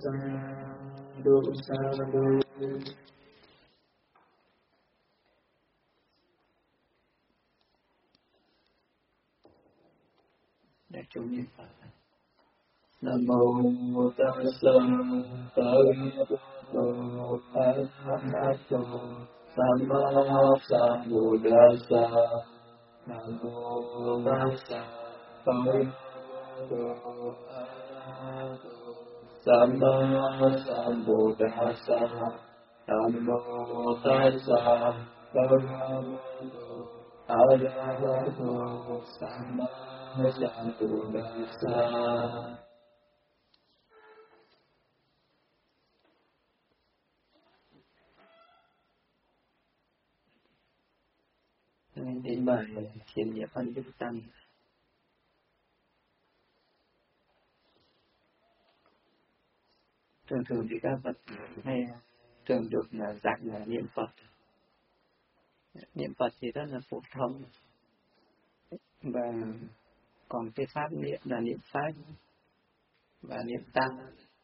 sa du. Để chúng niệm Phật. Nam mô Tassa Bhagavato Arahato Samma Sambuddhassa. Nam mô Tassa Bhagavato Arahato Samma Sambuddhassa. Nam mô Tassa Bhagavato Arahato Samma Sambuddhassa. Đến bài thiền niệm ân đức tăng. Thường thường thì các Phật hay thường được là giảng là niệm Phật. Niệm Phật thì rất là phổ thông, và còn cái pháp niệm là niệm Pháp và niệm Tăng.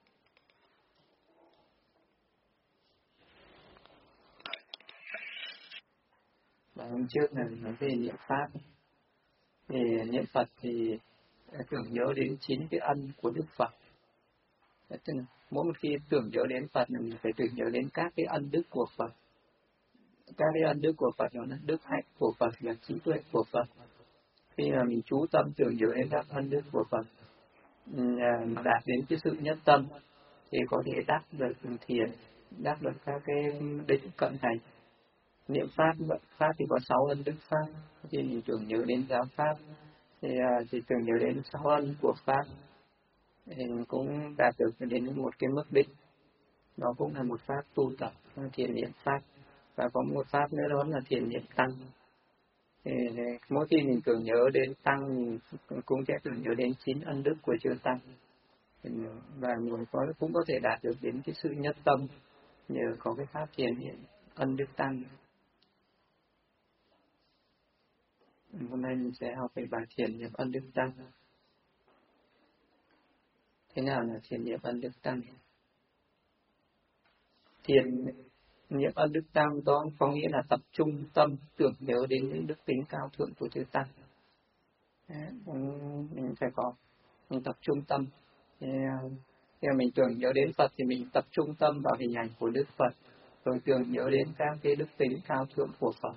Và hôm trước là nói về niệm Pháp. Thì niệm Phật thì tưởng nhớ đến 9 cái ân của Đức Phật. Tức là mỗi một khi tưởng nhớ đến Phật mình phải tưởng nhớ đến các cái ân đức của Phật. Các cái ân đức của Phật đó là đức hạnh của Phật và trí tuệ của Phật. Khi mà mình chú tâm tưởng nhớ đến các ân đức của Phật, đạt đến cái sự nhất tâm, thì có thể đắc được thiền, đắc được các cái định cận hành. Niệm Pháp thì có 6 ân đức Pháp. Khi mình tưởng nhớ đến giáo Pháp thì tưởng nhớ đến 6 ân của Pháp, thì mình cũng đạt được đến một cái mức định. Đó cũng là một pháp tu tập thiền niệm Pháp. Và có một pháp nữa đó là thiền niệm Tăng. Thì mỗi khi mình tưởng nhớ đến Tăng, mình cũng sẽ tưởng nhớ đến 9 ân đức của chư Tăng. Và mình cũng có thể đạt được đến cái sự nhất tâm nhờ có cái pháp thiền niệm ân đức Tăng. Hôm nay mình sẽ học về bài thiền niệm ân đức Tăng. Thế nào là thiền niệm ân đức Tăng? Thiền niệm ân đức Tăng đó có nghĩa là tập trung tâm tưởng nhớ đến những đức tính cao thượng của chư Tăng. Mình phải mình tập trung tâm. Khi mình tưởng nhớ đến Phật thì mình tập trung tâm vào hình ảnh của Đức Phật, rồi tưởng nhớ đến các cái đức tính cao thượng của Phật.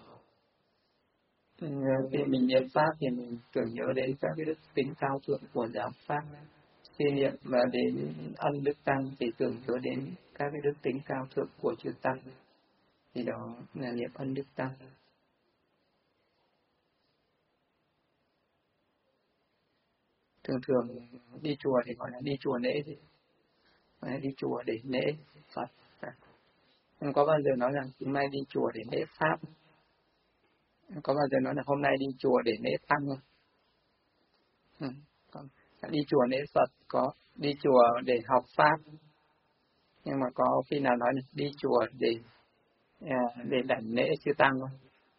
Khi mình niệm Pháp thì mình tưởng nhớ đến các cái đức tính cao thượng của giáo Pháp. Khi niệm và đến ân đức Tăng thì tưởng nhớ đến các cái đức tính cao thượng của chư Tăng. Thì đó là niệm ân đức Tăng. Thường thường đi chùa thì gọi là đi chùa lễ, đi chùa để lễ Phật. Không có bao giờ nói rằng hôm nay đi chùa để lễ Pháp. Không có bao giờ nói là hôm nay đi chùa để lễ Tăng. Đi chùa lễ Phật, có đi chùa để học Pháp. Nhưng mà có khi nào nói là đi chùa để đảnh lễ chư Tăng không?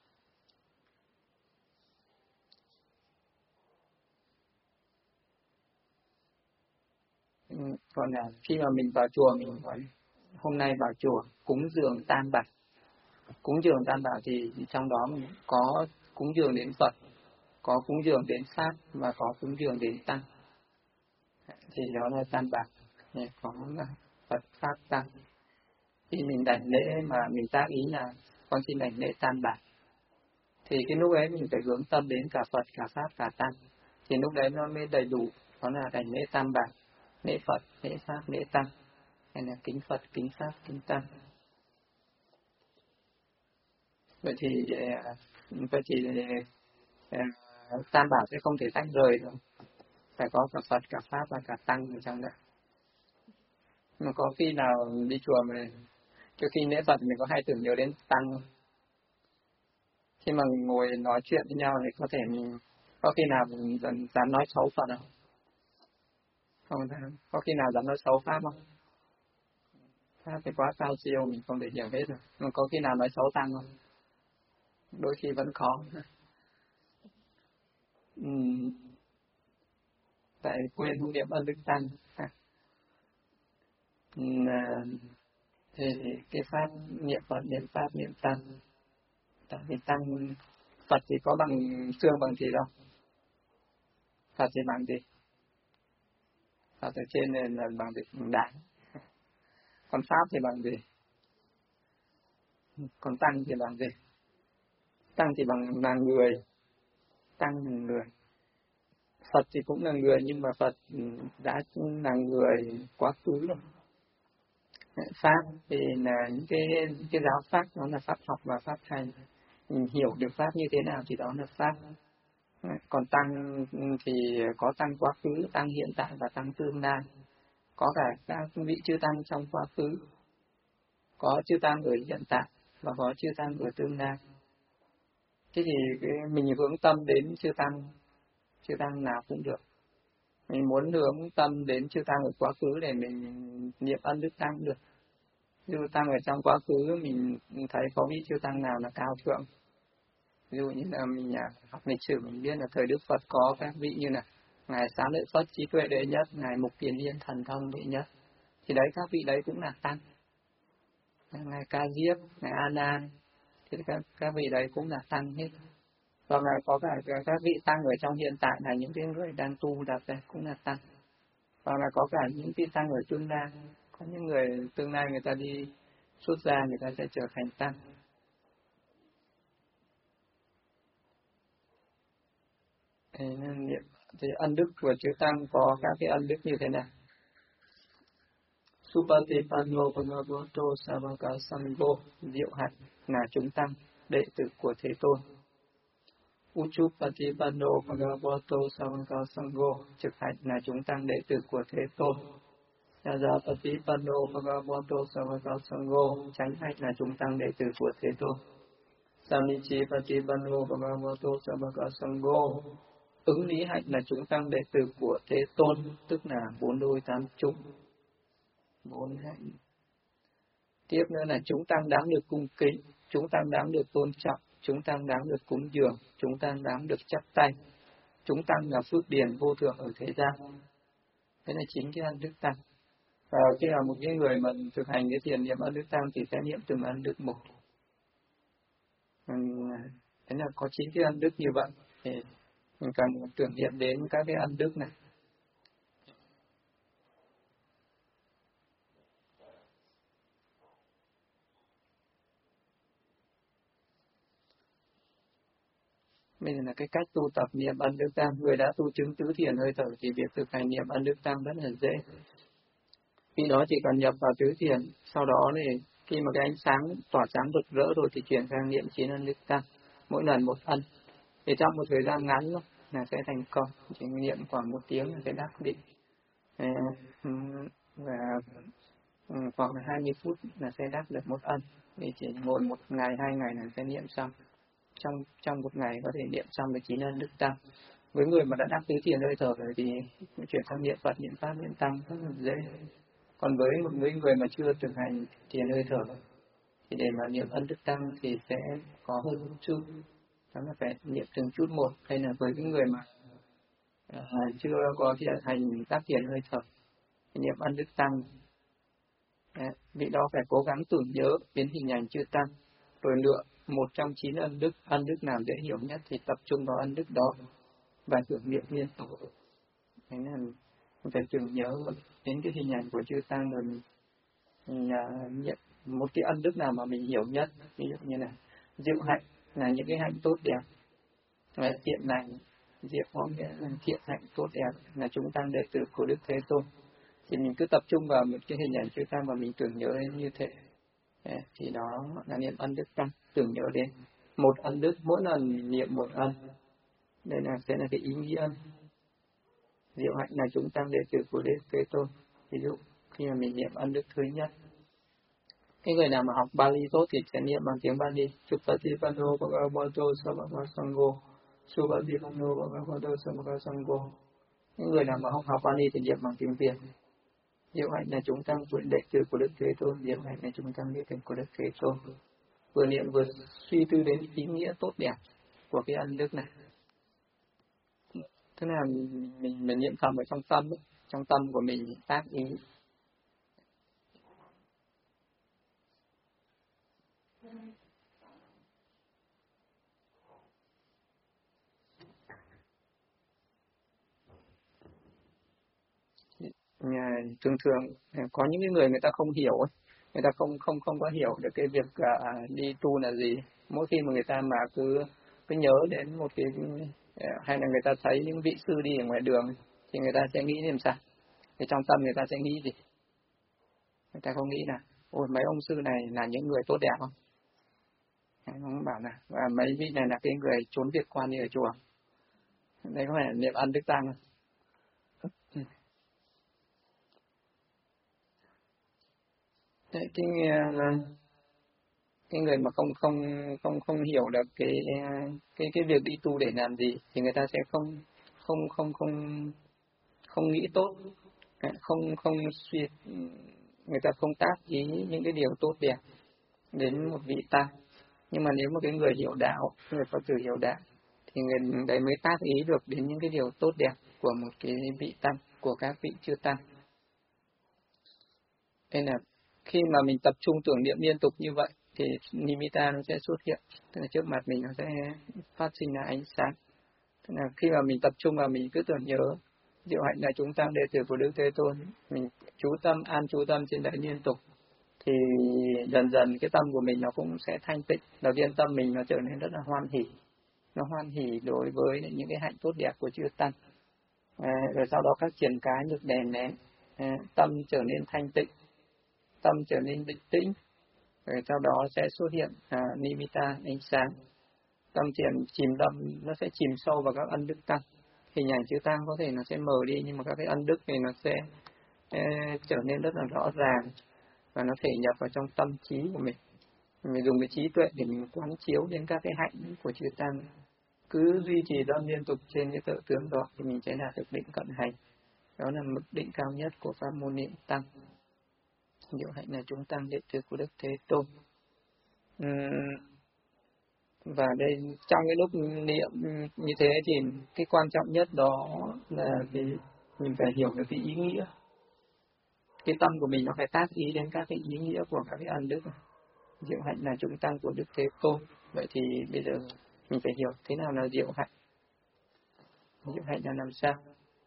Còn là khi mà mình vào chùa mình nói hôm nay vào chùa cúng dường Tam Bảo. Cúng dường Tam Bảo thì trong đó mình có cúng dường đến Phật, có cúng dường đến Pháp và có cúng dường đến Tăng. Thì đó là Tam Bảo, có Phật, Pháp, Tăng. Khi mình đảnh lễ mà mình tác ý là con xin đảnh lễ Tam Bảo, thì cái lúc ấy mình phải hướng tâm đến cả Phật, cả Pháp, cả Tăng. Thì lúc đấy nó mới đầy đủ, đó là đảnh lễ Tam Bảo, lễ Phật, lễ Pháp, lễ Tăng, hay là kính Phật, kính Pháp, kính Tăng. Vậy thì Tam Bảo sẽ không thể tách rời đâu, phải có cả Phật, cả Pháp và cả Tăng ở trong đó. Mà có khi nào đi chùa mà trước khi lễ Phật mình có hay tưởng nhớ đến Tăng không? Khi mà mình ngồi nói chuyện với nhau thì có thể mình có khi nào mình dám nói xấu Phật không? Không, có khi nào dám nói xấu Pháp không? Pháp thì quá cao siêu mình không thể hiểu hết rồi. Nhưng có khi nào nói xấu Tăng không? Đôi khi vẫn khó. Tại quên niệm ân đức Tăng. Thì cái pháp niệm Phật, niệm Pháp, niệm Tăng, tại vì Tăng Phật thì có bằng xương bằng gì đâu, Phật thì bằng gì? Phật ở trên này là bằng gì? Bằng đá. Còn Pháp thì bằng gì? Còn Tăng thì bằng gì? Tăng thì là người, Tăng là người. Phật thì cũng là người, nhưng mà Phật đã là người quá khứ rồi. Pháp thì là những cái giáo pháp, nó là pháp học và pháp hành. Mình hiểu được pháp như thế nào thì đó là pháp. Còn Tăng thì có Tăng quá khứ, Tăng hiện tại và Tăng tương lai. Có cả các vị chư Tăng trong quá khứ, có chư Tăng ở hiện tại và có chư Tăng ở tương lai. Thế thì mình hướng tâm đến chư Tăng nào cũng được. Mình muốn hướng tâm đến chư Tăng ở quá khứ để mình niệm ân đức Tăng được. Ví dụ Tăng ở trong quá khứ mình thấy có vị chư Tăng nào là cao thượng. Ví dụ như là mình học lịch sử mình biết là thời Đức Phật có các vị như là Ngài Xá Lợi Phất trí tuệ đệ nhất, Ngài Mục Kiền Liên thần thông đệ nhất. Thì đấy các vị đấy cũng là Tăng. Ngài Ca Diếp, Ngài A Nan, thì các vị đấy cũng là Tăng hết. Hoặc là có cả các vị Tăng ở trong hiện tại là những cái người đang tu đạt đây cũng là Tăng. Hoặc là có cả những vị Tăng ở tương lai, có những người tương lai người ta đi xuất gia người ta sẽ trở thành Tăng. Thì ân đức của chư Tăng có các cái ân đức như thế nào? Supatipanno Bhagavato Savaka Sangho, diệu hạnh là chúng Tăng, đệ tử của Thế Tôn. Uchupatipanno Bhagavato Savaka Sangho, trực hạnh là chúng Tăng, đệ tử của Thế Tôn. Yajapatipanno Bhagavato Savaka Sangho, chánh hạnh là chúng Tăng, đệ tử của Thế Tôn. Samichipatipanno Bhagavato Savaka Sangho, ứng lý hạnh là chúng Tăng, đệ tử của Thế Tôn, tức là bốn đôi tám chúng. Bốn hạnh. Tiếp nữa là chúng Tăng đáng được cung kính, chúng Tăng đáng được tôn trọng, chúng Tăng đáng được cúng dường, chúng Tăng đáng được chắp tay. Chúng Tăng là phước điền vô thượng ở thế gian. Thế là chính cái ân đức Tăng. Và khi là một cái người mà thực hành cái thiền niệm ân đức Tăng thì sẽ niệm từng ân đức một. Thế là có 9 cái ân đức như vậy. Thì mình cần tưởng niệm đến các cái ân đức này. Bây giờ là cái cách tu tập niệm ân đức Tăng. Người đã tu chứng tứ thiền hơi thở thì việc thực hành niệm ân đức Tăng rất là dễ. Khi đó chỉ cần nhập vào tứ thiền, sau đó thì khi mà cái ánh sáng tỏa sáng rực rỡ rồi thì chuyển sang niệm 9 ân đức Tăng, mỗi lần một ân. Thì trong một thời gian ngắn thôi là sẽ thành công, chỉ niệm khoảng 1 tiếng là sẽ đắc định. Và khoảng 20 phút là sẽ đắc được một ân. Thì chỉ ngồi 1 ngày 2 ngày là sẽ niệm xong. Trong 1 ngày có thể niệm xong được 9 ân đức Tăng. Với người mà đã đắc tứ thiền hơi thở rồi thì chuyển sang niệm Phật, niệm Pháp, niệm Tăng rất là dễ. Còn với một người mà chưa thực hành thiền hơi thở thì để mà niệm ân đức Tăng thì sẽ có hơn một chút. Đó là phải niệm từng chút một. Hay là với cái người mà chưa có thiền hành tác thiền hơi thở thì niệm ân đức Tăng, vị đó phải cố gắng tưởng nhớ đến hình ảnh chư Tăng, rồi lựa một trong 9 ân đức nào dễ hiểu nhất thì tập trung vào ân đức đó và tưởng niệm liên tục. Thế là mình phải tưởng nhớ đến cái hình ảnh của chư Tăng, rồi mình nhận một cái ân đức nào mà mình hiểu nhất. Ví dụ như là diệu hạnh là những cái hạnh tốt đẹp, thiện lành, diệu có nghĩa là thiện hạnh tốt đẹp là chúng Tăng đệ tử của Đức Thế Tôn. Thì mình cứ tập trung vào một cái hình ảnh chư Tăng và mình tưởng nhớ đến như thế. Thì đó là niệm ân đức Tăng, tưởng nhớ đến một ân đức, mỗi lần mình niệm một ân. Đây sẽ là cái ý nghĩa. Diệu hạnh là chúng Tăng đệ tử của Đức Thế Tôn. Ví dụ khi mà mình niệm ân đức thứ nhất, cái người nào mà học Bali tốt thì sẽ niệm bằng tiếng Bali. Chupatipanno Bhagavato Savaka Sangho, Supatipanno Bhagavato Savaka Sangho. Những người nào mà không học Bali thì niệm bằng tiếng Việt. Diệu hạnh là chúng Tăng đệ tử của Đức Thế Tôn, diệu hạnh là chúng Tăng đệ tử của Đức Thế Tôn. Vừa niệm vừa suy tư đến ý nghĩa tốt đẹp của cái ân đức này. Thế là mình niệm thầm ở trong tâm của mình tác ý. Thường thường có những cái người ta không hiểu ấy, người ta không có hiểu được cái việc đi tu là gì. Mỗi khi mà người ta mà cứ cứ nhớ đến một cái hay là người ta thấy những vị sư đi ở ngoài đường thì người ta sẽ nghĩ làm sao? Thì trong tâm người ta sẽ nghĩ gì? Người ta không nghĩ là ôi mấy ông sư này là những người tốt đẹp không? Không bảo là mấy vị này là cái người trốn việc quan đi ở chùa. Đấy có phải là niệm ân đức tăng không? Đấy, cái người mà không hiểu được cái việc đi tu để làm gì thì người ta sẽ không không không không không nghĩ tốt, không không suy, người ta không tác ý những cái điều tốt đẹp đến một vị tăng. Nhưng mà nếu mà cái người hiểu đạo, người Phật tử hiểu đạo thì người đấy mới tác ý được đến những cái điều tốt đẹp của một cái vị tăng, của các vị chư tăng. Nên là khi mà mình tập trung tưởng niệm liên tục như vậy thì nimitta nó sẽ xuất hiện, tức là trước mặt mình nó sẽ phát sinh ra ánh sáng. Tức là khi mà mình tập trung vào mình cứ tưởng nhớ diệu hạnh là chúng tăng đệ tử của Đức Thế Tôn, mình chú tâm chú tâm trên đấy liên tục thì dần dần cái tâm của mình nó cũng sẽ thanh tịnh. Đầu tiên tâm mình nó trở nên rất là hoan hỷ, nó hoan hỷ đối với những cái hạnh tốt đẹp của chư tăng. Rồi sau đó các triển cái được đè nén, tâm trở nên thanh tịnh, tâm trở nên định tĩnh, rồi sau đó sẽ xuất hiện nimitta, ánh sáng. Tâm chìm đậm, nó sẽ chìm sâu vào các ân đức tăng. Hình ảnh chư tăng có thể nó sẽ mờ đi, nhưng mà các cái ân đức thì nó sẽ trở nên rất là rõ ràng và nó thể nhập vào trong tâm trí của mình. Mình dùng cái trí tuệ để mình quán chiếu đến các cái hạnh của chư tăng, cứ duy trì tâm liên tục trên cái tự tướng đó thì mình sẽ đạt được định cận hành. Đó là mức định cao nhất của pháp môn niệm tăng. Diệu hạnh là chúng tăng đệ tử của Đức Thế Tôn. Và đây trong cái lúc niệm như thế thì cái quan trọng nhất đó là mình phải hiểu được cái ý nghĩa. Cái tâm của mình nó phải tác ý đến các cái ý nghĩa của các cái ân đức. Diệu hạnh là chúng tăng của Đức Thế Tôn. Vậy thì bây giờ mình phải hiểu thế nào là diệu hạnh. Diệu hạnh là làm sao?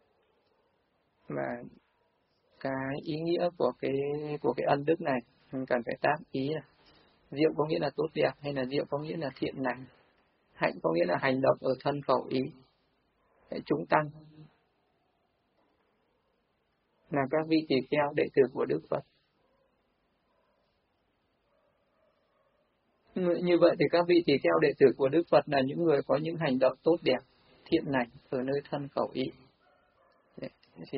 Và cái ý nghĩa của cái ân đức này mình cần phải tác ý là diệu có nghĩa là tốt đẹp hay là diệu có nghĩa là thiện lành. Hạnh có nghĩa là hành động ở thân khẩu ý. Chúng tăng là các vị tỳ kheo đệ tử của Đức Phật. Như vậy thì các vị tỳ kheo đệ tử của Đức Phật là những người có những hành động tốt đẹp, thiện lành ở nơi thân khẩu ý. Thì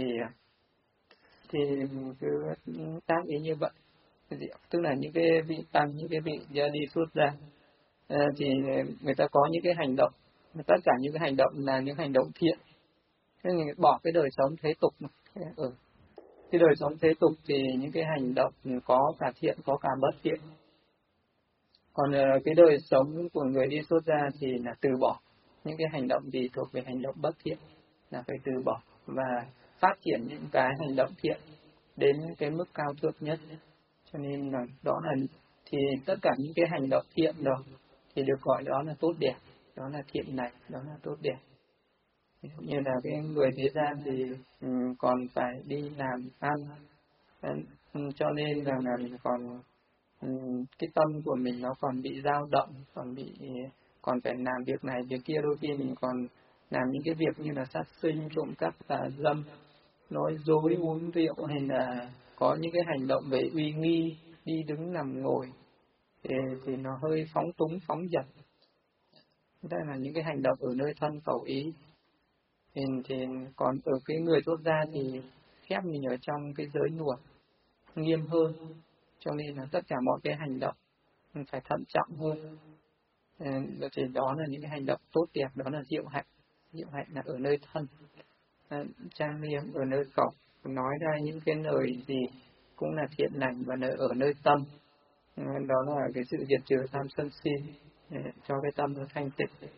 cứ tác ý như vậy. Tức là những cái vị tăng, những cái vị gia đi xuất gia thì người ta có những cái hành động, tất cả những cái hành động là những hành động thiện. Thế mình bỏ cái đời sống thế tục mà. Cái đời sống thế tục thì những cái hành động có cả thiện, có cả bất thiện. Còn cái đời sống của người đi xuất gia thì là từ bỏ những cái hành động gì thuộc về hành động bất thiện, là phải từ bỏ và phát triển những cái hành động thiện đến cái mức cao thượng nhất. Cho nên là đó là thì tất cả những cái hành động thiện đó thì được gọi đó là tốt đẹp, đó là thiện lành, đó là tốt đẹp. Ví dụ như là cái người thế gian thì còn phải đi làm ăn, cho nên là mình còn cái tâm của mình nó còn bị dao động, còn phải làm việc này việc kia, đôi khi mình còn làm những cái việc như là sát sinh, trộm cắp, tà dâm, nói dối, uống rượu, hay là có những cái hành động về uy nghi, đi đứng nằm ngồi thì nó hơi phóng túng, phóng dật. Đây là những cái hành động ở nơi thân khẩu ý. Thì còn ở cái người xuất gia thì khép mình ở trong cái giới luật nghiêm hơn, cho nên là tất cả mọi cái hành động mình phải thận trọng hơn. Thì đó là những cái hành động tốt đẹp, đó là diệu hạnh. Diệu hạnh là ở nơi thân, trang nghiêm ở nơi khẩu, nói ra những cái lời gì cũng là thiện lành, và ở nơi tâm đó là cái sự diệt trừ tham sân si, cho cái tâm nó thanh tịnh.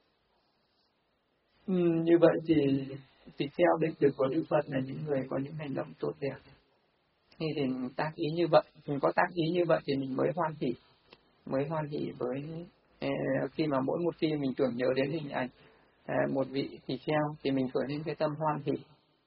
Như vậy thì theo đệ tử của Đức Phật là những người có những hành động tốt đẹp. Thì tác ý như vậy, mình có tác ý như vậy thì mình mới hoan hỷ, mới hoan hỷ với khi mà mỗi một khi mình tưởng nhớ đến hình ảnh một vị tỳ kheo thì mình khởi lên cái tâm hoan hỷ.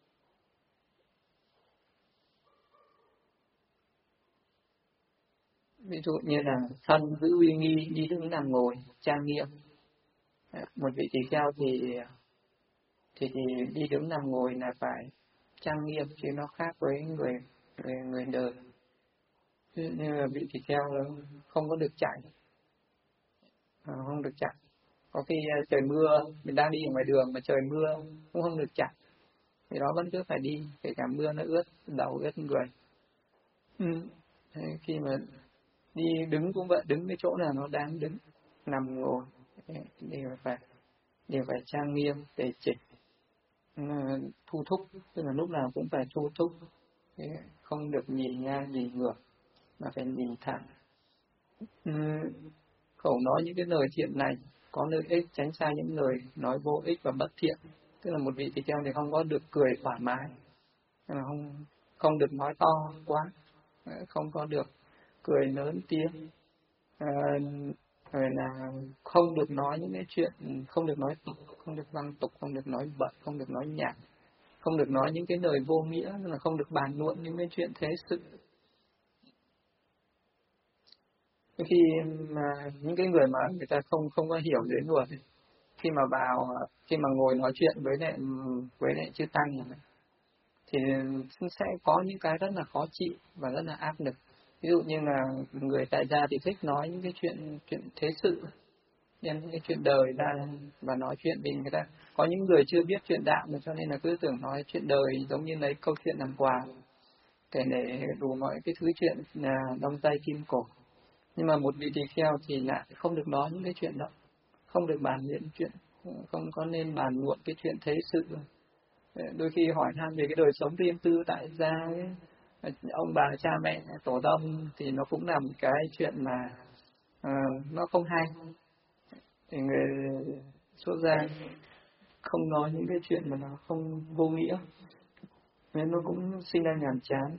Ví dụ như là thân giữ uy nghi, đi đứng nằm ngồi trang nghiêm. Một vị tỳ kheo thì đi đứng nằm ngồi là phải trang nghiêm, chứ nó khác với người đời. Như là vị tỳ kheo không có được chạy, không được chạy. Có khi trời mưa, mình đang đi ở ngoài đường mà trời mưa cũng không được chạy, thì đó vẫn cứ phải đi, kể cả mưa nó ướt đầu ướt người. Khi mà đi đứng cũng vậy, đứng cái chỗ nào nó đáng đứng, nằm ngồi đều phải trang nghiêm tề chỉnh, thu thúc, tức là lúc nào cũng phải thu thúc, không được nhìn ngang nhìn ngược mà phải nhìn thẳng. Khẩu nói những cái lời thiện này có lợi ích, tránh xa những lời nói vô ích và bất thiện. Tức là một vị tỳ kheo thì không có được cười thoải mái, không được nói to quá, không có được cười lớn tiếng, rồi là không được nói những cái chuyện, không được nói tục, không được văn tục, không được nói bậy, không được nói nhảm, không được nói những cái lời vô nghĩa, là không được bàn luận những cái chuyện thế sự. Khi mà những cái người mà người ta không có hiểu giới luật, khi mà ngồi nói chuyện với lại chư tăng này, thì sẽ có những cái rất là khó chịu và rất là áp lực. Ví dụ như là người tại gia thì thích nói những cái chuyện thế sự, những cái chuyện đời ra và nói chuyện vì người ta có những người chưa biết chuyện đạo mà cho nên là cứ tưởng nói chuyện đời, giống như lấy câu chuyện làm quà, kể để đủ mọi cái thứ chuyện là đông tây kim cổ. Nhưng mà một vị tỳ kheo thì lại không được nói những cái chuyện đó, không được bàn luận chuyện, không có nên bàn luận cái chuyện thế sự. Đôi khi hỏi han về cái đời sống riêng tư tại gia ấy, ông bà cha mẹ tổ tông, thì nó cũng là một cái chuyện mà nó không hay. Thì người xuất gia không nói những cái chuyện mà nó không vô nghĩa, nên nó cũng sinh ra nhàm chán.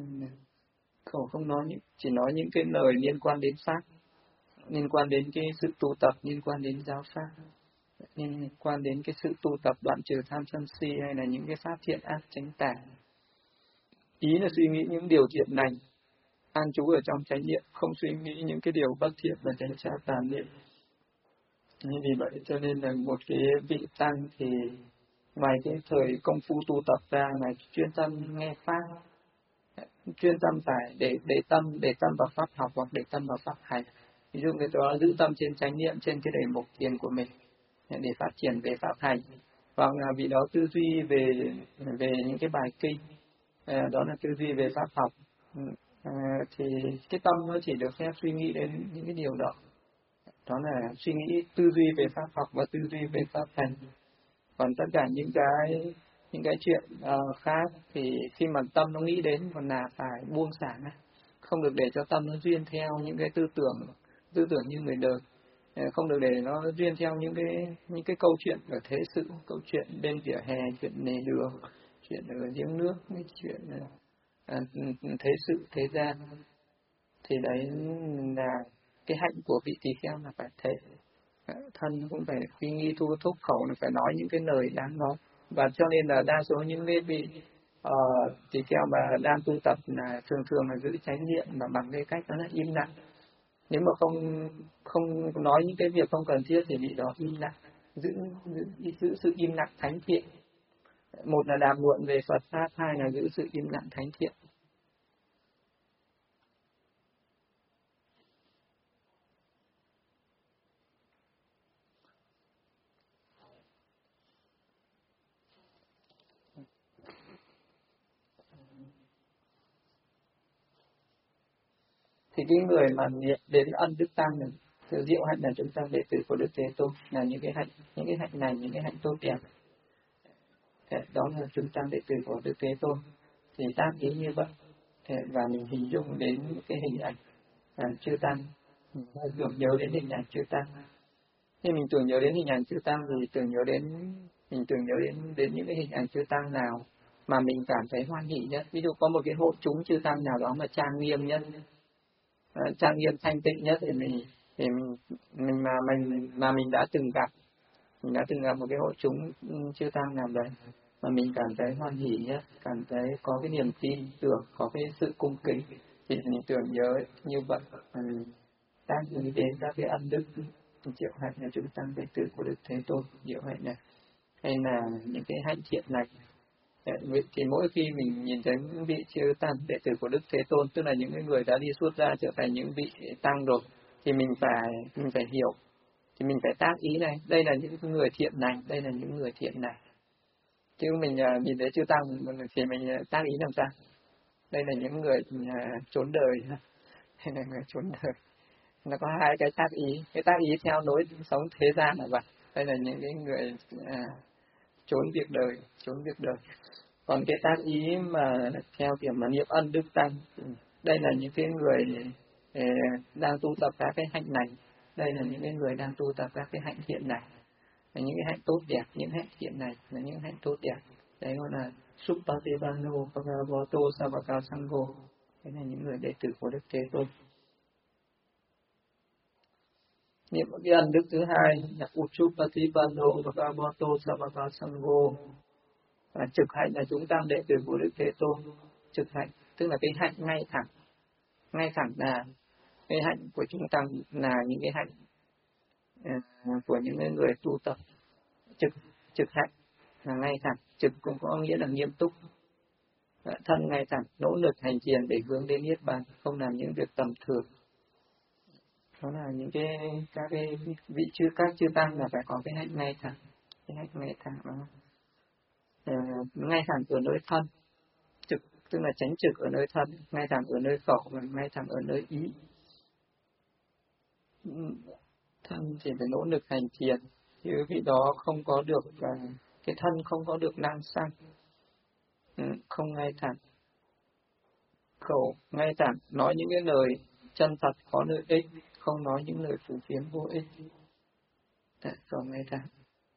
Khẩu không nói chỉ nói những cái lời liên quan đến pháp, liên quan đến cái sự tu tập, liên quan đến giáo pháp, liên quan đến cái sự tu tập đoạn trừ tham sân si, hay là những cái pháp thiện ác chánh tà. Ý là suy nghĩ những điều thiện lành, an trú ở trong chánh niệm, không suy nghĩ những cái điều bất thiện và chánh xa tàn niệm. Vì vậy cho nên là một cái vị tăng thì ngoài cái thời công phu tu tập ra là chuyên tâm nghe pháp, chuyên tâm phải để tâm vào pháp học hoặc để tâm vào pháp hành. Ví dụ người đó giữ tâm trên chánh niệm, trên cái đề mục thiền của mình để phát triển về pháp hành, hoặc là vị đó tư duy về những cái bài kinh, đó là tư duy về pháp học. Thì cái tâm nó chỉ được phép suy nghĩ đến những cái điều đó, đó là suy nghĩ tư duy về pháp học và tư duy về pháp hành. Còn tất cả những cái chuyện khác thì khi mà tâm nó nghĩ đến còn là phải buông xả, không được để cho tâm nó duyên theo những cái tư tưởng như người đời, không được để nó duyên theo những cái câu chuyện ở thế sự, câu chuyện bên vỉa hè, chuyện nề đường, chuyện ở giếng nước, cái chuyện thế sự thế gian. Thì đấy là cái hạnh của vị tỳ kheo, là phải thế. Thân cũng phải suy nghĩ thu thúc, khẩu là phải nói những cái lời đáng nói. Và cho nên là đa số những cái vị tỳ kheo mà đang tu tập là thường là giữ chánh niệm và bằng cái cách đó là im lặng. Nếu mà không nói những cái việc không cần thiết thì vị đó im lặng, giữ sự im lặng thánh thiện. Một là đàm luận về Phật pháp, hai là giữ sự im lặng thánh thiện. Thì cái người mà đến ân đức tăng này, sự diệu hạnh là chúng ta đệ tử của Đức Thế Tôn, là những cái hạnh này, những cái hạnh tốt đẹp. Đó là chúng ta đệ tử của Đức Thế Tôn. Thì tác ý như vậy, và mình hình dung đến cái hình ảnh chư tăng, tưởng nhớ đến hình ảnh chư tăng. Khi mình tưởng nhớ đến hình ảnh chư tăng thì mình tưởng nhớ đến những cái hình ảnh chư tăng nào mà mình cảm thấy hoan hỷ nhất. Ví dụ có một cái hội chúng chư tăng nào đó mà trang nghiêm nhất, trang nghiêm thanh tịnh nhất thì mình đã từng gặp. Mình đã từng gặp một cái hội chúng chư tăng nào đấy mà mình cảm thấy hoan hỉ nhất, cảm thấy có cái niềm tin tưởng, có cái sự cung kính, thì mình tưởng nhớ như vậy mà mình đang nghĩ đến các cái ân đức triệu hạnh là chúng tăng đệ tử của Đức Thế Tôn triệu hạnh này, hay là những cái hạnh thiện này. Thì mỗi khi mình nhìn thấy những vị chư tăng đệ tử của Đức Thế Tôn, tức là những người đã đi xuất gia trở thành những vị tăng rồi, thì mình phải hiểu, thì mình phải tác ý này, đây là những người thiện này, đây là những người thiện này. Chứ mình nhìn thấy chư tăng thì mình tác ý làm sao? Đây là những người trốn đời, hay là người trốn đời. Nó có hai cái tác ý. Cái tác ý theo lối sống thế gian là vậy. Đây là những cái người trốn việc đời, trốn việc đời. Còn cái tác ý mà theo kiểu mà niệm ân đức tăng, đây là những cái người đang tu tập các cái hạnh này. Đây là những cái người đang tu tập các cái hạnh thiện này, là những cái hạnh tốt đẹp. Những hạnh thiện này là những hạnh tốt đẹp. Đấy gọi là Suppatipano Bhagavato Savaka Sangho. Đấy là những người đệ tử của Đức Thế Tôn. Niệm cái ân đức thứ hai là Uchupatipano Bhagavato Savaka Sangho. Trực hạnh là chúng tăng đệ tử của Đức Thế Tôn. Trực hạnh tức là cái hạnh ngay thẳng. Ngay thẳng là cái hạnh của chúng tăng, là những cái hạnh của những người tu tập. Trực hạnh là ngay thẳng. Trực cũng có nghĩa là nghiêm túc. Thân ngay thẳng, nỗ lực hành trì để hướng đến niết bàn, không làm những việc tầm thường. Đó là những các cái vị các chư tăng là phải có cái hạnh ngay thẳng. Cái hạnh ngay thẳng đó. Ngay thẳng ở nơi thân, trực tức là tránh trực ở nơi thân, ngay thẳng ở nơi khẩu và ngay thẳng ở nơi ý. Thân thì phải nỗ lực hành thiền, chứ vị đó không có được cái thân không có được năng xăng, không ngay thẳng. Khẩu ngay thẳng, nói những cái lời chân thật có lợi ích, không nói những lời phù phiếm vô ích. Khẩu ngay thẳng.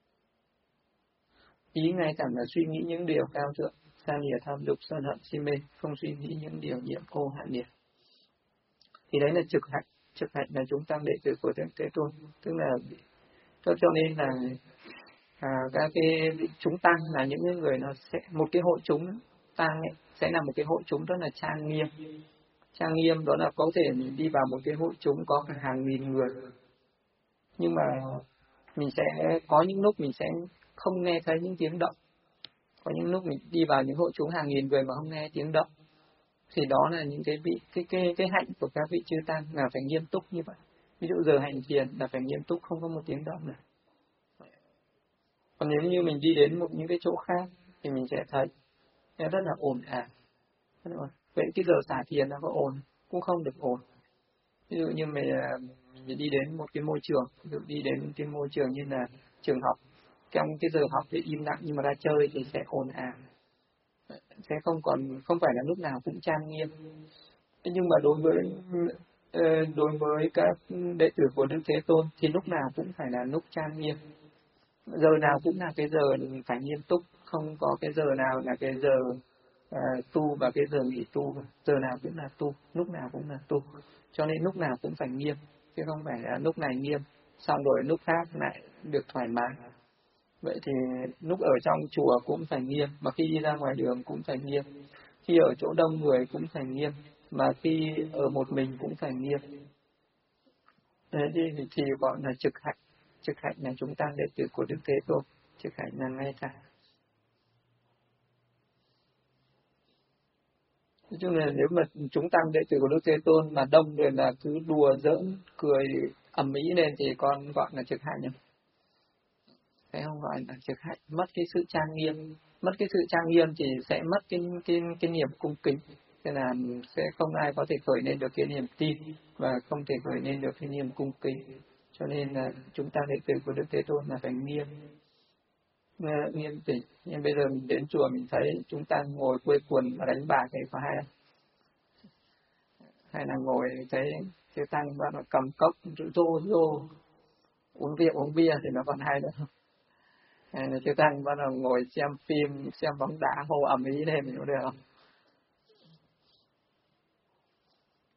Ý ngay thẳng là suy nghĩ những điều cao thượng, xa lìa tham dục sân hận si mê, không suy nghĩ những điều nhiễm ô hạ nhiệt. Thì đấy là trực hạnh. Trực hạnh là chúng tăng đệ tử của Đức Thế Tôn, tức là cho nên là các cái chúng tăng là những người nó sẽ một cái hội chúng tăng ấy, sẽ là một cái hội chúng rất là trang nghiêm. Trang nghiêm đó là có thể mình đi vào một cái hội chúng có cả hàng nghìn người, nhưng mà mình sẽ có những lúc mình sẽ không nghe thấy những tiếng động. Có những lúc mình đi vào những hội chúng hàng nghìn người mà không nghe tiếng động, thì đó là những cái hạnh của các vị chư tăng là phải nghiêm túc như vậy. Ví dụ giờ hành thiền là phải nghiêm túc, không có một tiếng động nào. Còn nếu như mình đi đến những cái chỗ khác thì mình sẽ thấy rất là ồn ào. Vậy cái giờ xả thiền nó có ồn? Cũng không được ồn. Ví dụ như mình đi đến một cái môi trường, ví dụ đi đến cái môi trường như là trường học, trong cái giờ học thì im lặng, nhưng mà ra chơi thì sẽ ồn ào, sẽ không phải là lúc nào cũng trang nghiêm. Nhưng mà đối với các đệ tử của Đức Thế Tôn thì lúc nào cũng phải là lúc trang nghiêm, giờ nào cũng là cái giờ phải nghiêm túc, không có cái giờ nào là cái giờ tu và cái giờ nghỉ tu, giờ nào cũng là tu, lúc nào cũng là tu, cho nên lúc nào cũng phải nghiêm, chứ không phải là lúc này nghiêm xong rồi lúc khác lại được thoải mái. Vậy thì lúc ở trong chùa cũng phải nghiêm, mà khi đi ra ngoài đường cũng phải nghiêm, khi ở chỗ đông người cũng phải nghiêm, mà khi ở một mình cũng phải nghiêm. Thế thì gọi là trực hạnh. Trực hạnh là chúng ta đệ tử của Đức Thế Tôn. Trực hạnh là ngay thẳng. Nói chung là nếu mà chúng tăng đệ tử của Đức Thế Tôn mà đông rồi là cứ đùa giỡn cười ầm ĩ lên thì con gọi là trực hạnh không? Thế không gọi là trực hạnh, mất cái sự trang nghiêm. Mất cái sự trang nghiêm thì sẽ mất cái niềm cung kính. Thế là sẽ không ai có thể khởi lên được cái niềm tin và không thể khởi lên được cái niềm cung kính. Cho nên là chúng ta đệ tử của Đức Thế Tôn là phải nghiêm tĩnh. Nhưng bây giờ mình đến chùa mình thấy chúng ta ngồi quây quần và đánh bạc thì có hay không? Hay là ngồi thấy chư tăng bắt đầu cầm cốc rô uống bia thì nó còn hay nữa không? Hay là chư tăng bắt đầu ngồi xem phim, xem bóng đá hô ầm ĩ lên thì có được không?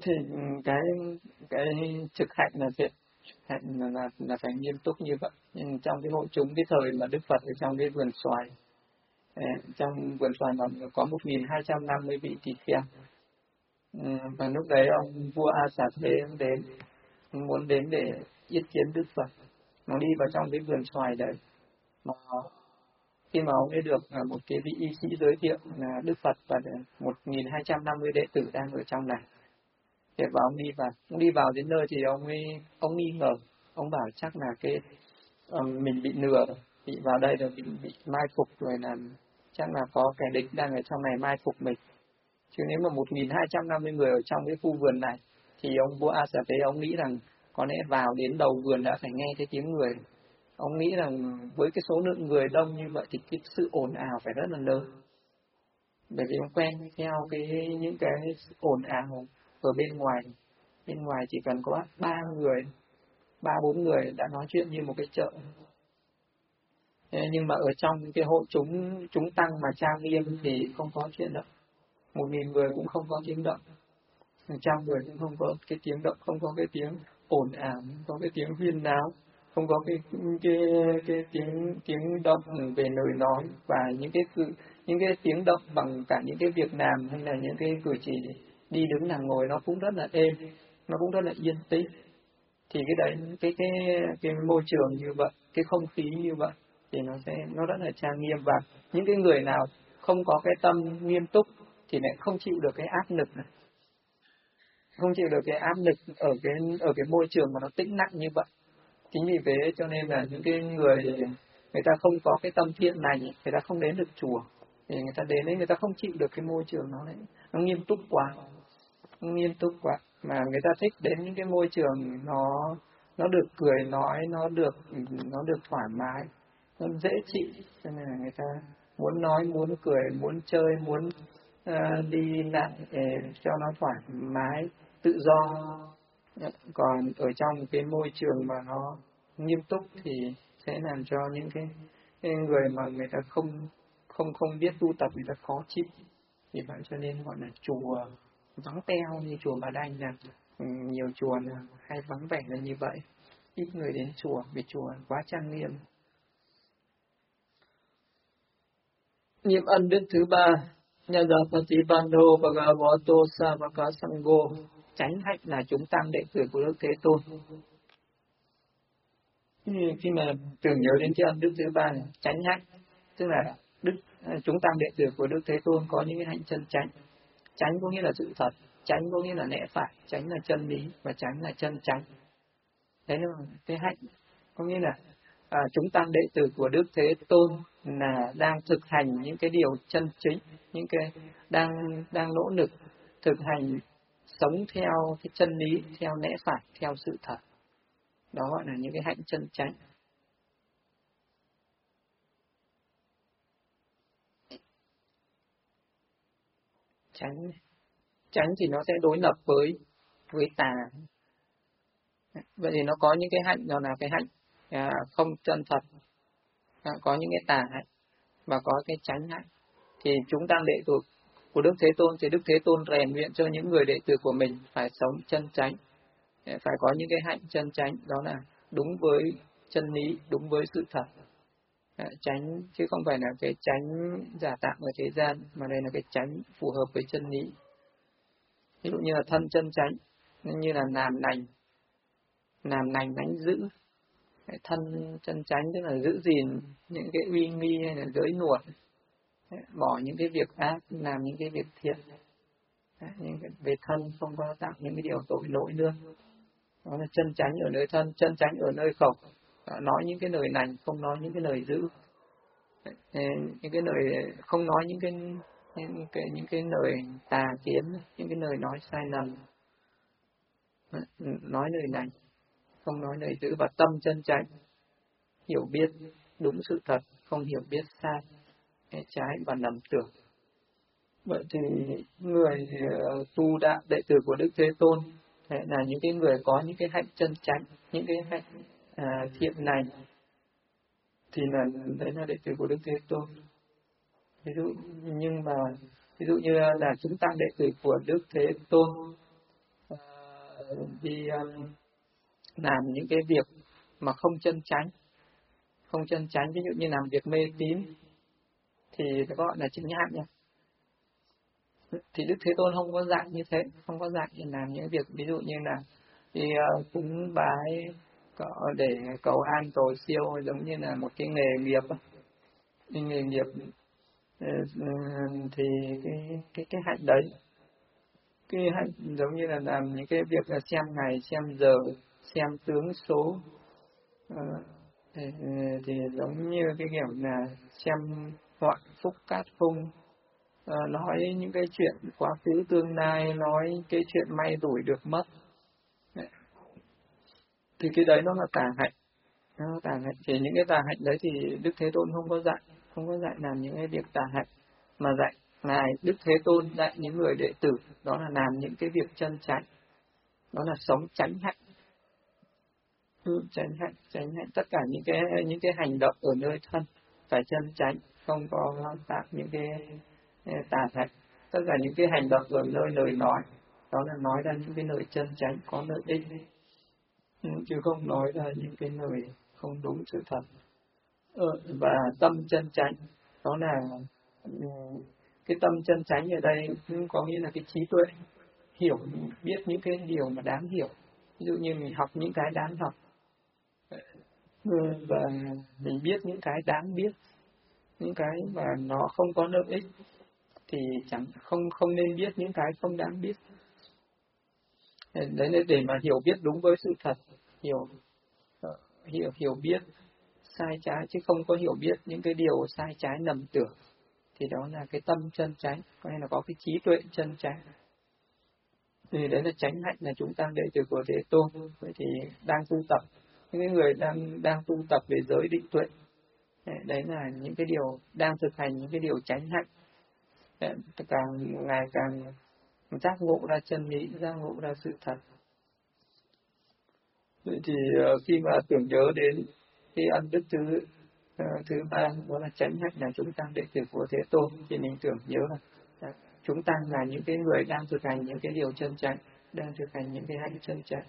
Thì cái cái thực hành là việc hạnh là phải nghiêm túc như vậy. Nhưng trong cái hội chúng cái thời mà Đức Phật ở trong cái vườn xoài, trong vườn xoài mà có 1.250 vị tỳ kheo. Và lúc đấy ông vua A Xà Thế đến, muốn đến để yết kiến Đức Phật. Nó đi vào trong cái vườn xoài đấy, mà khi mà ông ấy được một cái vị y sĩ giới thiệu là Đức Phật và 1.250 đệ tử đang ở trong này. Thế và ông đi vào đến nơi thì ông nghi ngờ, ông bảo chắc là mình bị lừa, bị vào đây rồi bị mai phục rồi, là chắc là có kẻ địch đang ở trong này mai phục mình. Chứ nếu mà 1.250 người ở trong cái khu vườn này thì ông vua A Xà Thế ông nghĩ rằng có lẽ vào đến đầu vườn đã phải nghe thấy tiếng người. Ông nghĩ rằng với cái số lượng người đông như vậy thì cái sự ồn ào phải rất là lớn. Bởi vì ông quen theo những cái ồn ào ở bên ngoài. Bên ngoài chỉ cần có 3-4 người đã nói chuyện như một cái chợ. Thế nhưng mà ở trong cái hội chúng tăng mà trang nghiêm thì không có chuyện đó. 1.000 người cũng không có tiếng động, 100 người cũng không có cái tiếng động, không có cái tiếng ồn ào, không có cái tiếng huyên náo, không có cái tiếng động về lời nói, và những cái tiếng động bằng cả những cái việc làm hay là những cái cử chỉ đi đứng nằm ngồi nó cũng rất là êm, nó cũng rất là yên tĩnh. Thì cái đấy cái môi trường như vậy, cái không khí như vậy thì nó rất là trang nghiêm. Và những cái người nào không có cái tâm nghiêm túc thì lại không chịu được cái áp lực này, không chịu được cái áp lực ở cái môi trường mà nó tĩnh lặng như vậy. Chính vì thế cho nên là những cái người ta không có cái tâm thiện này, người ta không đến được chùa, thì người ta đến đấy người ta không chịu được cái môi trường nó nghiêm túc quá, mà người ta thích đến những cái môi trường nó được cười nói, nó được thoải mái, nó dễ chịu, cho nên là người ta muốn nói, muốn cười, muốn chơi, muốn đi lại cho nó thoải mái, tự do. Còn ở trong cái môi trường mà nó nghiêm túc thì sẽ làm cho những cái người mà người ta không biết tu tập, người ta khó chịu. Vì vậy cho nên gọi là chùa vắng teo, như chùa Bà Đanh là nhiều chùa là hay vắng vẻ là như vậy, ít người đến chùa vì chùa quá trang nghiêm. Niệm ân đức thứ ba, Nyadapati Bando Bhagavato Savaka Sangho, chánh hạnh là chúng tăng đệ tử của Đức Thế Tôn. Khi mà tưởng nhớ đến cái ân đức thứ ba này, chánh hạnh, tức là chúng tăng đệ tử của Đức Thế Tôn có những cái hạnh chân chánh. Chánh có nghĩa là sự thật, chánh có nghĩa là lẽ phải, chánh là chân lý, và chánh là chân chánh. Thế là cái hạnh có nghĩa là chúng tăng đệ tử của Đức Thế Tôn là đang thực hành những cái điều chân chính, những cái đang nỗ lực thực hành sống theo cái chân lý, theo lẽ phải, theo sự thật. Đó gọi là những cái hạnh chân chánh. Chánh thì nó sẽ đối lập với tà. Vậy thì nó có những cái hạnh, đó là cái hạnh không chân thật, có những cái tà hạnh và có cái chánh hạnh. Thì chúng tăng đệ tử của Đức Thế Tôn thì Đức Thế Tôn rèn luyện cho những người đệ tử của mình phải sống chân chánh, phải có những cái hạnh chân chánh, đó là đúng với chân lý, đúng với sự thật. Chánh chứ không phải là cái chánh giả tạm ở thế gian, mà đây là cái chánh phù hợp với chân lý. Ví dụ như là thân chân chánh, như là làm lành đánh giữ. Thân chân chánh tức là giữ gìn những cái uy nghi hay là giới luật, bỏ những cái việc ác, làm những cái việc thiện. Về thân không có tạo những cái điều tội lỗi nữa. Đó là chân chánh ở nơi thân, chân chánh ở nơi khẩu, nói những cái lời lành, không nói những cái lời dữ, những cái lời không nói những cái lời tà kiến, những cái lời nói sai lầm, nói lời lành, không nói lời dữ. Và tâm chân chánh, hiểu biết đúng sự thật, không hiểu biết sai, trái và lầm tưởng. Vậy thì người tu đạo đệ tử của Đức Thế Tôn là những cái người có những cái hạnh chân chánh, những cái hạnh thiện lành, thì đấy là đệ tử của Đức Thế Tôn. Ví dụ như là chúng tăng đệ tử của Đức Thế Tôn đi làm những cái việc mà không chân chánh. Không chân chánh, ví dụ như làm việc mê tín thì gọi là chướng ngại nha. Thì Đức Thế Tôn không có dạy như thế, không có dạy làm những việc ví dụ như là đi cúng bái để cầu an cầu siêu, giống như là một cái nghề nghiệp. Cái nghề nghiệp thì cái hạnh đấy, cái hạnh giống như là làm những cái việc là xem ngày xem giờ, xem tướng số, thì, thì giống như cái kiểu là xem họa phúc cát khung, nói những cái chuyện quá khứ tương lai, nói cái chuyện may rủi được mất. Đấy. Thì cái đấy nó là tà hạnh. Nó là tà hạnh. Thì những cái tà hạnh đấy thì Đức Thế Tôn không có dạy, không có dạy làm những cái việc tà hạnh, mà dạy ngài Đức Thế Tôn dạy những người đệ tử đó là làm những cái việc chân chánh, đó là sống chánh hạnh. Chánh hạnh, chánh hạnh, tất cả những cái hành động ở nơi thân phải chân chánh, không có tạo những cái tà hạnh. Tất cả những cái hành động ở nơi lời nói đó là nói ra những cái lời chân chánh có lợi ích, chứ không nói ra những cái lời không đúng sự thật. Và tâm chân chánh đó là cái tâm chân chánh ở đây cũng có nghĩa là cái trí tuệ, hiểu biết những cái điều mà đáng hiểu. Ví dụ như mình học những cái đáng học, và mình biết những cái đáng biết, những cái mà nó không có lợi ích thì không nên biết những cái không đáng biết. Đấy là để mà hiểu biết đúng với sự thật, hiểu biết sai trái, chứ không có hiểu biết những cái điều sai trái lầm tưởng. Thì đó là cái tâm chân chánh, có nghĩa là có cái trí tuệ chân chánh. Thì đấy là chánh hạnh, là chúng ta đệ tử của Thế Tôn. Vậy thì đang tu tập, những người đang tu tập về giới định tuệ, đấy là những cái điều đang thực hành, những cái điều chánh hạnh. Càng ngày càng giác ngộ ra chân lý, giác ngộ ra sự thật. Vậy thì khi mà tưởng nhớ đến cái ân đức thứ ba, đó là chánh hạnh, là chúng ta đệ tử của Thế Tôn, thì mình tưởng nhớ là chúng ta là những cái người đang thực hành những cái điều chân chánh, đang thực hành những cái hạnh chân chánh.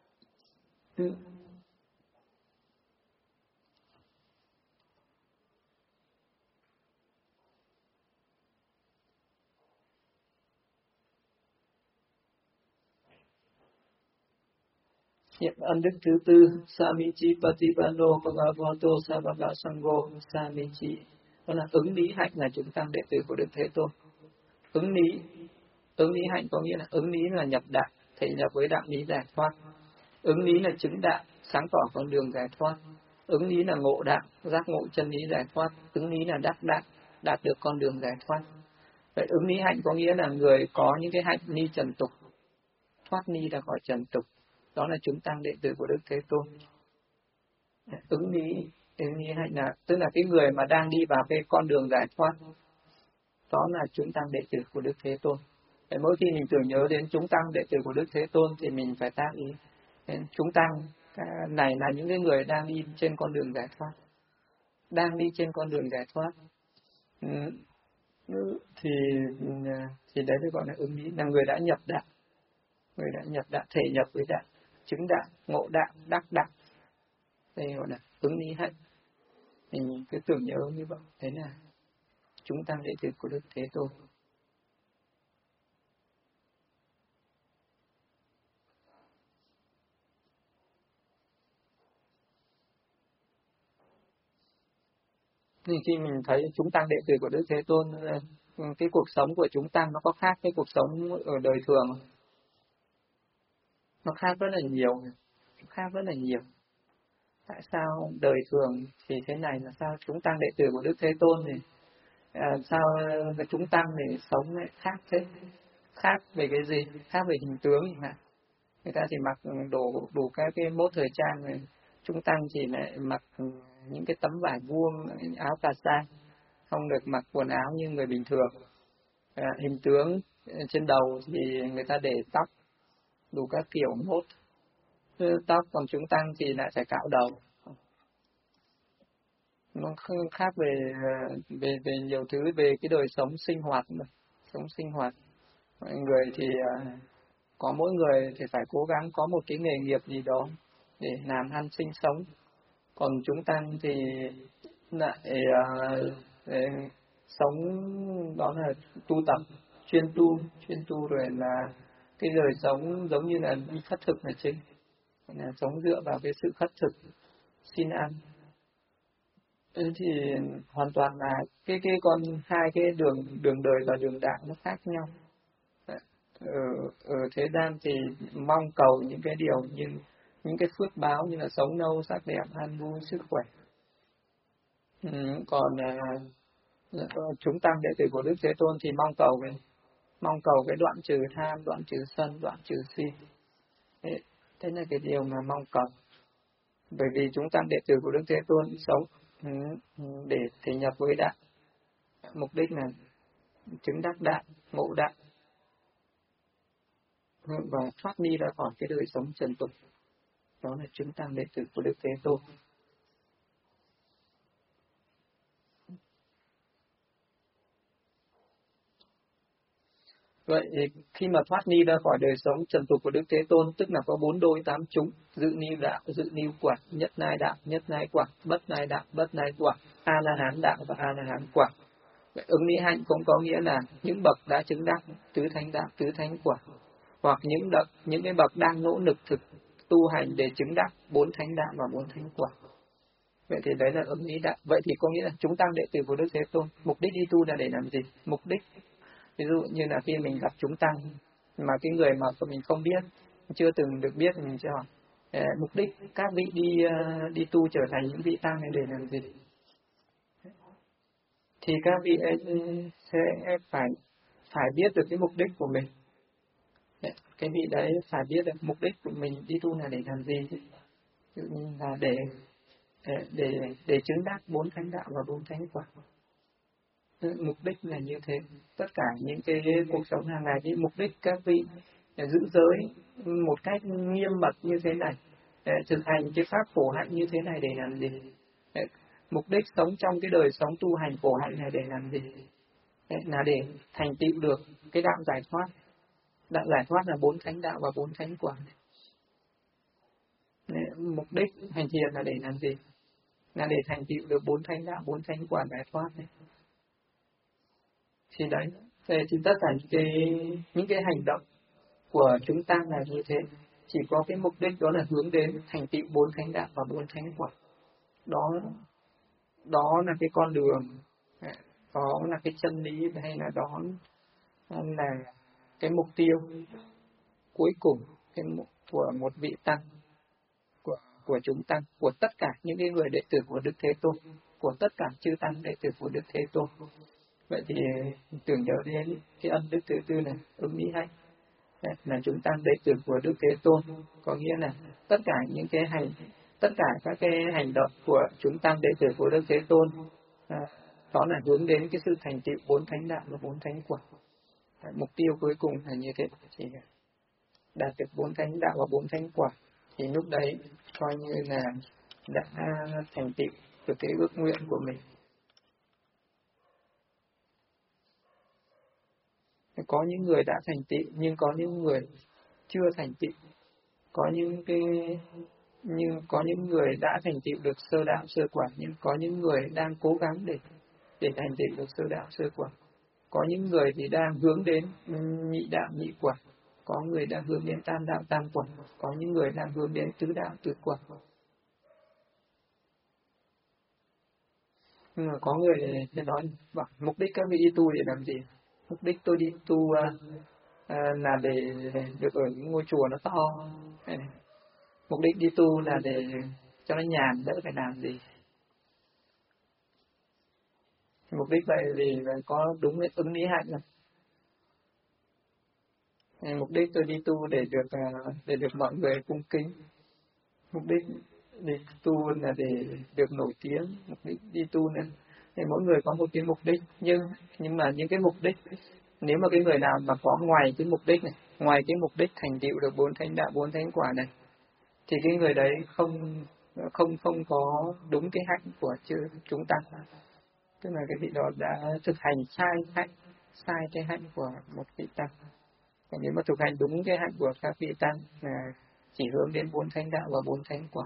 Hiện ân đức thứ tư, Samichi Patipano Bhagavato Savaka Sangho Samichi, đó là ứng lý hạnh, là chúng ta đệ tử của Đức Thế Tôn. Ứng lý hạnh có nghĩa là ứng lý là nhập đạo, thể nhập với đạo lý giải thoát. Ứng lý là chứng đạo, sáng tỏ con đường giải thoát. Ứng lý là ngộ đạo, giác ngộ chân lý giải thoát. Ứng lý là đắc đạo, đạt được con đường giải thoát. Vậy ứng lý hạnh có nghĩa là người có những cái hạnh ni trần tục, thoát ni ra khỏi trần tục. Đó là chúng tăng đệ tử của Đức Thế Tôn. Ứng lý hạnh là tức là cái người mà đang đi vào cái con đường giải thoát. Đó là chúng tăng đệ tử của Đức Thế Tôn. Vậy mỗi khi mình tưởng nhớ đến chúng tăng đệ tử của Đức Thế Tôn thì mình phải tác ý chúng tăng này là những cái người đang đi trên con đường giải thoát, đang đi trên con đường giải thoát. Thì đấy mới gọi là ứng lý, là người đã nhập đạo, người đã nhập đạo, thể nhập với đạo, chứng đạo, ngộ đạo, đắc đạo. Đây gọi là ứng lý hạnh. Mình cứ tưởng nhớ như vậy, thế là chúng tăng đệ tử của Đức Thế Tôn. Thì khi mình thấy chúng tăng đệ tử của Đức Thế Tôn, cái cuộc sống của chúng tăng nó có khác với cuộc sống ở đời thường, nó khác rất là nhiều, khác rất là nhiều. Tại sao đời thường thì thế này, là sao chúng tăng đệ tử của Đức Thế Tôn thì sao chúng tăng thì sống lại khác thế? Khác về cái gì? Khác về hình tướng chẳng hạn. Người ta thì mặc đủ các cái mốt thời trang này, chúng tăng chỉ lại mặc những cái tấm vải vuông, áo cà sa, không được mặc quần áo như người bình thường. Hình tướng trên đầu thì người ta để tóc đủ các kiểu mốt tóc, còn chúng tăng thì lại phải cạo đầu. Nó khác về nhiều thứ, về cái đời sống sinh hoạt mà. Sống sinh hoạt, mọi người thì có mỗi người thì phải cố gắng có một cái nghề nghiệp gì đó để làm ăn sinh sống. Còn chúng tăng thì lại ờ, sống đó là tu tập, chuyên tu rồi là cái đời sống giống như là đi khất thực là chính, là sống dựa vào cái sự khất thực xin ăn. Thế thì hoàn toàn là cái con hai cái đường đường đời và đường đạo nó khác nhau. ở, ở thế gian thì mong cầu những cái điều như những cái phước báo như là sống lâu sắc đẹp an vui sức khỏe. Còn chúng tăng đệ tử của Đức Thế Tôn thì mong cầu cái đoạn trừ tham, đoạn trừ sân, đoạn trừ si. Thế là cái điều mà mong cầu. Bởi vì chúng tăng đệ tử của Đức Thế Tôn sống để thể nhập với đạo, mục đích là chứng đắc đạo, ngộ đạo và thoát đi ra khỏi cái đời sống trần tục. Đó là chúng tăng đệ tử của Đức Thế Tôn. Vậy khi mà thoát ni ra khỏi đời sống trần tục của Đức Thế Tôn, tức là có 4 đôi 8 chúng, dự niu đạo, dự niu quả, nhất nai đạo, nhất nai quả, bất nai đạo, bất nai quả, a la hán đạo và a la hán quả. Vậy ứng lý hạnh cũng có nghĩa là những bậc đã chứng đắc tứ thánh đạo, tứ thánh quả, hoặc những cái bậc đang nỗ lực tu hành để chứng đắc 4 thánh đạo và 4 thánh quả. Vậy thì đấy là ứng lý đạo. Vậy thì có nghĩa là chúng tăng đệ tử của Đức Thế Tôn, mục đích đi tu là để làm gì? Mục đích ví dụ như là khi mình gặp chúng tăng mà cái người mà mình không biết, chưa từng được biết thì mình sẽ hỏi mục đích các vị đi tu trở thành những vị tăng này để làm gì? Thì các vị ấy sẽ phải biết được cái mục đích của mình. Cái vị đấy phải biết được mục đích của mình đi tu là để làm gì? Ví dụ như là để chứng đắc 4 thánh đạo và 4 thánh quả. Mục đích là như thế. Tất cả những cái cuộc sống hàng ngày, cái mục đích các vị giữ giới một cách nghiêm mật như thế này, thực hành cái pháp khổ hạnh như thế này để làm gì? Mục đích sống trong cái đời sống tu hành khổ hạnh này để làm gì? Là để thành tựu được cái đạo giải thoát. Đạo giải thoát là 4 thánh đạo và 4 thánh quả. Mục đích hành thiền là để làm gì? Là để thành tựu được 4 thánh đạo, 4 thánh quả giải thoát này. Thì đấy, thì tất cả những cái hành động của chúng ta là như thế, chỉ có cái mục đích đó là hướng đến thành tựu 4 thánh đạo và 4 thánh quả. Đó là cái con đường, đó là cái chân lý, hay là đó là cái mục tiêu cuối cùng của một vị tăng, của chúng tăng, của tất cả những cái người đệ tử của Đức Thế Tôn, của tất cả chư tăng đệ tử của Đức Thế Tôn. Vậy thì tưởng nhớ đến cái ân đức thứ tư này, ứng lý hạnh, là chúng tăng đệ tử của Đức Thế Tôn, có nghĩa là tất cả các cái hành động của chúng tăng đệ tử của Đức Thế Tôn, đó là hướng đến cái sự thành tựu 4 thánh đạo và 4 thánh quả. Mục tiêu cuối cùng là như thế, chỉ đạt được 4 thánh đạo và 4 thánh quả, thì lúc đấy coi như là đã thành tựu được cái ước nguyện của mình. Có những người đã thành tựu, nhưng có những người chưa thành tựu. Có những người đã thành tựu được sơ đạo sơ quả, nhưng có những người đang cố gắng để thành tựu được sơ đạo sơ quả. Có những người thì đang hướng đến nhị đạo nhị quả, có người đang hướng đến tam đạo tam quả, có những người đang hướng đến tứ đạo tứ quả. Nhưng mà có người thì nói bảo, mục đích các vị đi tu để làm gì? Mục đích tôi đi tu là để được ở những ngôi chùa nó to. Mục đích đi tu là để cho nó nhàn, đỡ phải làm gì. Mục đích vậy thì có đúng cái ứng lý hạnh không? Mục đích tôi đi tu để được mọi người cung kính. Mục đích đi tu là để được nổi tiếng. Mục đích đi tu là thì mỗi người có một cái mục đích, nhưng mà những cái mục đích, nếu mà cái người nào mà có ngoài cái mục đích này, ngoài cái mục đích thành tựu được 4 thánh đạo 4 thánh quả này, thì cái người đấy không có đúng cái hạnh của chúng ta. Tức là cái vị đó đã thực hành sai cái hạnh của một vị tăng. Nếu mà thực hành đúng cái hạnh của các vị tăng là chỉ hướng đến 4 thánh đạo và 4 thánh quả.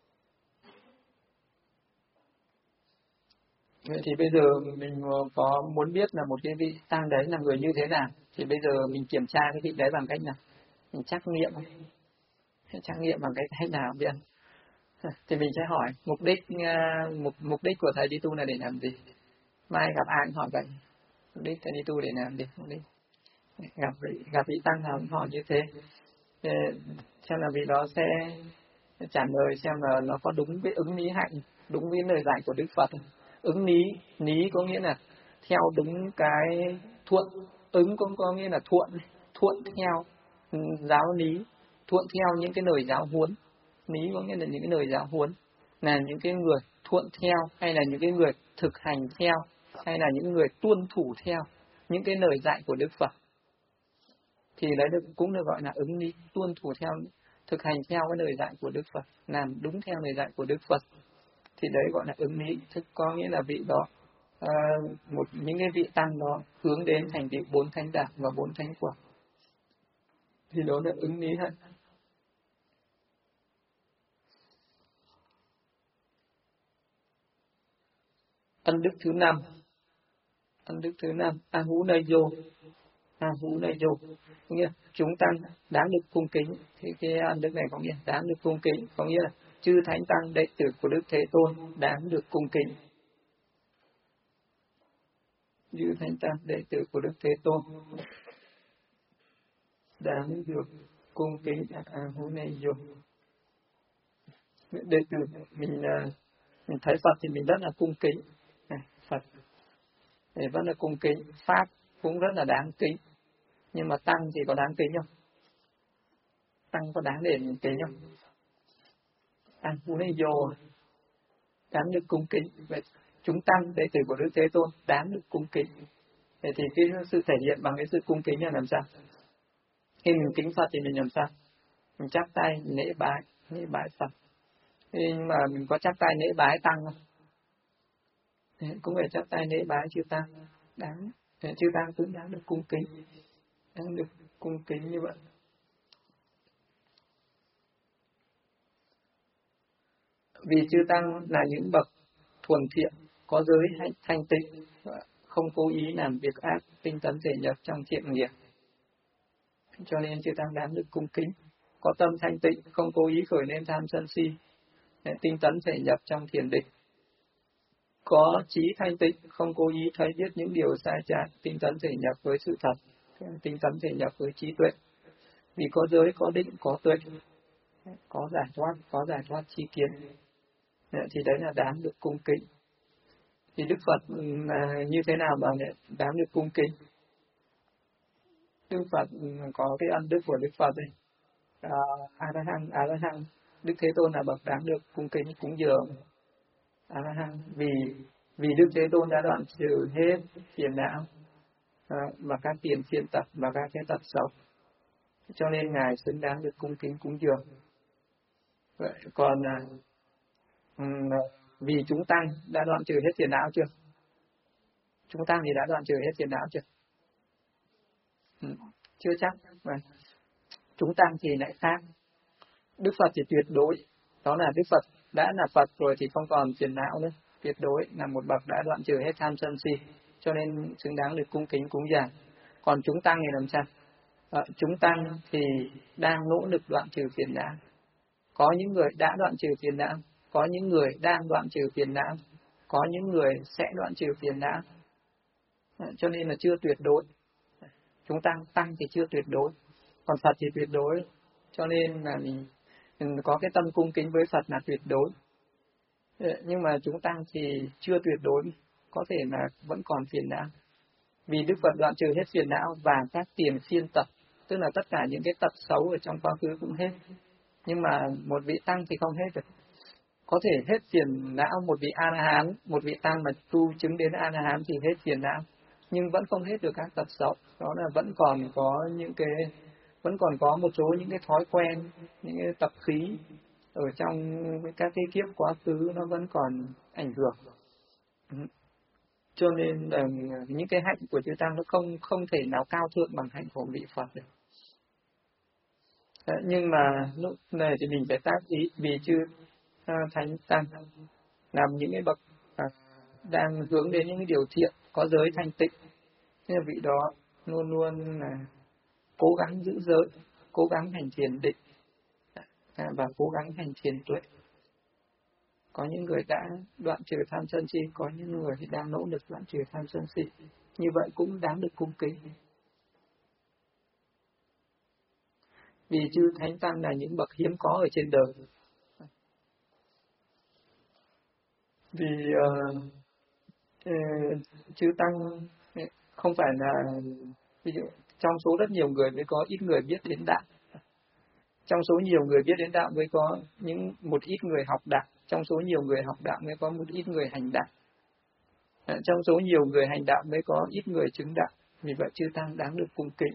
Vậy thì bây giờ mình có muốn biết là một cái vị tăng đấy là người như thế nào, thì bây giờ mình kiểm tra cái vị đấy bằng cách nào? Mình trắc nghiệm, trắc nghiệm bằng cách nào biết? Thì mình sẽ hỏi mục đích của thầy đi tu là để làm gì? Mai gặp ai cũng hỏi vậy. Mục đích thầy đi tu để làm gì? Mục đích gặp vị tăng nào cũng hỏi như thế. Để xem là vị đó sẽ trả lời xem là nó có đúng với ứng lý hạnh, đúng với lời dạy của Đức Phật. Ứng lý có nghĩa là theo đúng cái thuận, ứng cũng có nghĩa là thuận theo giáo lý, thuận theo những cái lời giáo huấn. Lý có nghĩa là những cái lời giáo huấn, là những cái người thuận theo, hay là những cái người thực hành theo, hay là những người tuân thủ theo những cái lời dạy của Đức Phật, thì đấy cũng được gọi là ứng lý, tuân thủ theo, thực hành theo cái lời dạy của Đức Phật, làm đúng theo lời dạy của Đức Phật, thì đấy gọi là ứng lý. Thức có nghĩa là vị đó những cái vị tăng đó hướng đến thành tựu 4 thánh đạo và 4 thánh quả, thì đó là ứng lý hạnh. Ân đức thứ 5, Ahunayo. Nghĩa là chúng tăng đáng được cung kính. Thì cái ân đức này có nghĩa đáng được cung kính, có nghĩa là chư thánh tăng đệ tử của Đức Thế Tôn đáng được cung kính. Chư thánh tăng đệ tử của Đức Thế Tôn đáng được cung kính. Ahunayo. Đệ tử mình thấy Phật thì mình rất là cung kính. Phật thì rất là cung kính, Pháp cũng rất là đáng kính, nhưng mà tăng thì có đáng kính không? Tăng có đáng để mình kính không? Ahunayo đáng được cung kính. Vậy chúng tăng đệ tử của Đức Thế Tôn đáng được cung kính. Vậy thì cái sự thể hiện bằng cái sự cung kính là làm sao? Khi mình kính Phật thì mình làm sao? Mình chắp tay lễ bái Phật. Nhưng mà mình có chắp tay lễ bái tăng không? Cũng phải chắp tay lễ bái chư tăng, đáng. Chư tăng cũng đáng được cung kính, đáng được cung kính như vậy. Vì chư tăng là những bậc thuần thiện, có giới hay thanh tịnh, không cố ý làm việc ác, tinh tấn thể nhập trong thiện nghiệp, cho nên chư tăng đáng được cung kính. Có tâm thanh tịnh, không cố ý khởi lên tham sân si, tinh tấn thể nhập trong thiền định. Có trí thanh tịnh, không cố ý thấy biết những điều sai trái, tinh tấn thể nhập với sự thật, tinh tấn thể nhập với trí tuệ. Vì có giới, có định, có tuệ, có giải thoát chi kiến, thì đấy là đáng được cung kính. Thì Đức Phật như thế nào mà đáng được cung kính? Đức Phật có cái ân đức của Đức Phật đây. A-la-hăng, Đức Thế Tôn là bậc đáng được cung kính cúng dường. A-la-hăng, vì Đức Thế Tôn đã đoạn trừ hết phiền não và các tiền phiền tập và các cái tật xấu, cho nên ngài xứng đáng được cung kính cúng dường. Vậy còn vì chúng tăng đã đoạn trừ hết phiền não chưa? Chúng tăng thì đã đoạn trừ hết phiền não chưa? Chưa chắc. Chúng tăng thì lại khác. Đức Phật thì tuyệt đối, đó là Đức Phật đã là Phật rồi thì không còn phiền não nữa, tuyệt đối là một bậc đã đoạn trừ hết tham sân si, cho nên xứng đáng được cung kính cúng dường. Còn chúng tăng thì làm sao? Chúng tăng thì đang nỗ lực đoạn trừ phiền não. Có những người đã đoạn trừ phiền não, có những người đang đoạn trừ phiền não, có những người sẽ đoạn trừ phiền não, cho nên là chưa tuyệt đối. Chúng tăng thì chưa tuyệt đối, còn Phật thì tuyệt đối, cho nên là mình có cái tâm cung kính với Phật là tuyệt đối. Nhưng mà chúng tăng thì chưa tuyệt đối, có thể là vẫn còn phiền não. Vì Đức Phật đoạn trừ hết phiền não và các tiền phiên tật, tức là tất cả những cái tật xấu ở trong quá khứ cũng hết. Nhưng mà một vị tăng thì không hết được. Có thể hết phiền não một vị A-la-hán, một vị tăng mà tu chứng đến A-la-hán thì hết phiền não, nhưng vẫn không hết được các tật xấu. Đó là vẫn còn có một số những cái thói quen, những cái tập khí ở trong các cái kiếp quá khứ nó vẫn còn ảnh hưởng. Cho nên là những cái hạnh của chư tăng nó không thể nào cao thượng bằng hạnh của vị Phật được. Nhưng mà lúc này thì mình phải tác ý, vì chư thánh tăng làm những cái bậc đang hướng đến những cái điều thiện, có giới thanh tịnh, nên là vị đó luôn luôn là cố gắng giữ giới, cố gắng hành thiền định và cố gắng hành thiền tuệ. Có những người đã đoạn trừ tham sân si, có những người thì đang nỗ lực đoạn trừ tham sân si, như vậy cũng đáng được cung kính. Vì chư thánh tăng là những bậc hiếm có ở trên đời. Vì chư tăng không phải là, ví dụ trong số rất nhiều người mới có ít người biết đến đạo, trong số nhiều người biết đến đạo mới có một ít người học đạo, trong số nhiều người học đạo mới có một ít người hành đạo, trong số nhiều người hành đạo mới có ít người chứng đạo. Vì vậy chư tăng đáng được cung kính.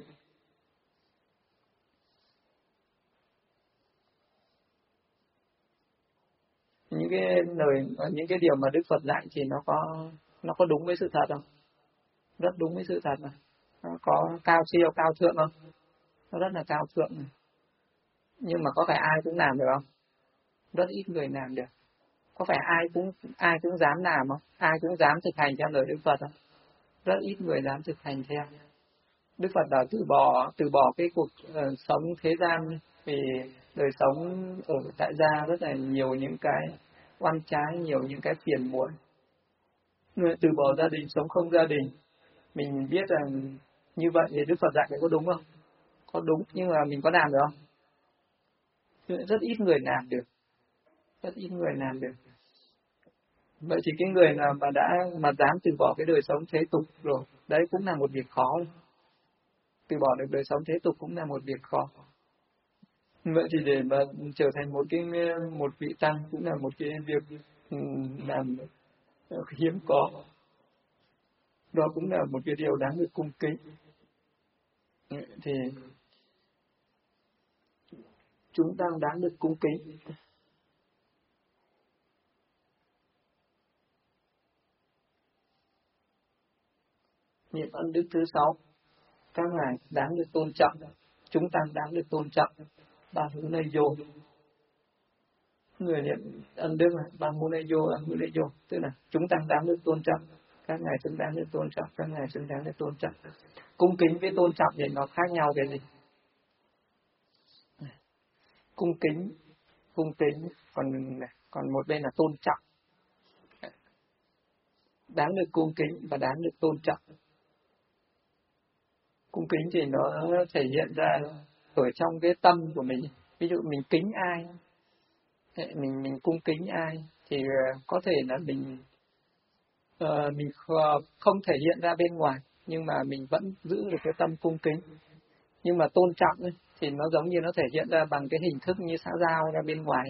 Những cái điều mà Đức Phật dạy thì nó có đúng với sự thật không? Rất đúng với sự thật mà. Nó có cao siêu cao thượng không? Nó rất là cao thượng này. Nhưng mà có phải ai cũng làm được không? Rất ít người làm được. Có phải ai cũng dám làm không? Ai cũng dám thực hành theo lời Đức Phật không? Rất ít người dám thực hành theo. Đức Phật đã từ bỏ cái cuộc sống thế gian, vì đời sống ở tại gia rất là nhiều những cái oan trái, nhiều những cái phiền muộn. Người từ bỏ gia đình, sống không gia đình. Mình biết rằng như vậy thì Đức Phật dạy có đúng không? Có đúng, nhưng mà mình có làm được không? Rất ít người làm được. Rất ít người làm được. Vậy thì cái người nào mà dám từ bỏ cái đời sống thế tục rồi, đấy cũng là một việc khó. Từ bỏ được đời sống thế tục cũng là một việc khó. Vậy thì để mà trở thành một vị tăng cũng là một cái việc làm hiếm có. Đó cũng là một cái điều đáng được cung kính. Thì chúng tăng đáng được cung kính. Niệm ân đức thứ 6, các ngài đáng được tôn trọng, chúng tăng đáng được tôn trọng. Ba hướng này vô, người niệm ân đức là ba mô này vô, tức là chúng tăng đáng được tôn trọng, các ngài xứng đáng được tôn trọng, các ngài xứng đáng được tôn trọng. Cung kính với tôn trọng thì nó khác nhau cái gì? Cung kính còn một bên là tôn trọng. Đáng được cung kính và đáng được tôn trọng. Cung kính thì nó thể hiện ra ở trong cái tâm của mình. Ví dụ mình kính ai, mình cung kính ai thì có thể là mình không thể hiện ra bên ngoài, nhưng mà mình vẫn giữ được cái tâm cung kính. Nhưng mà tôn trọng ấy, thì nó giống như nó thể hiện ra bằng cái hình thức như xã giao ra bên ngoài.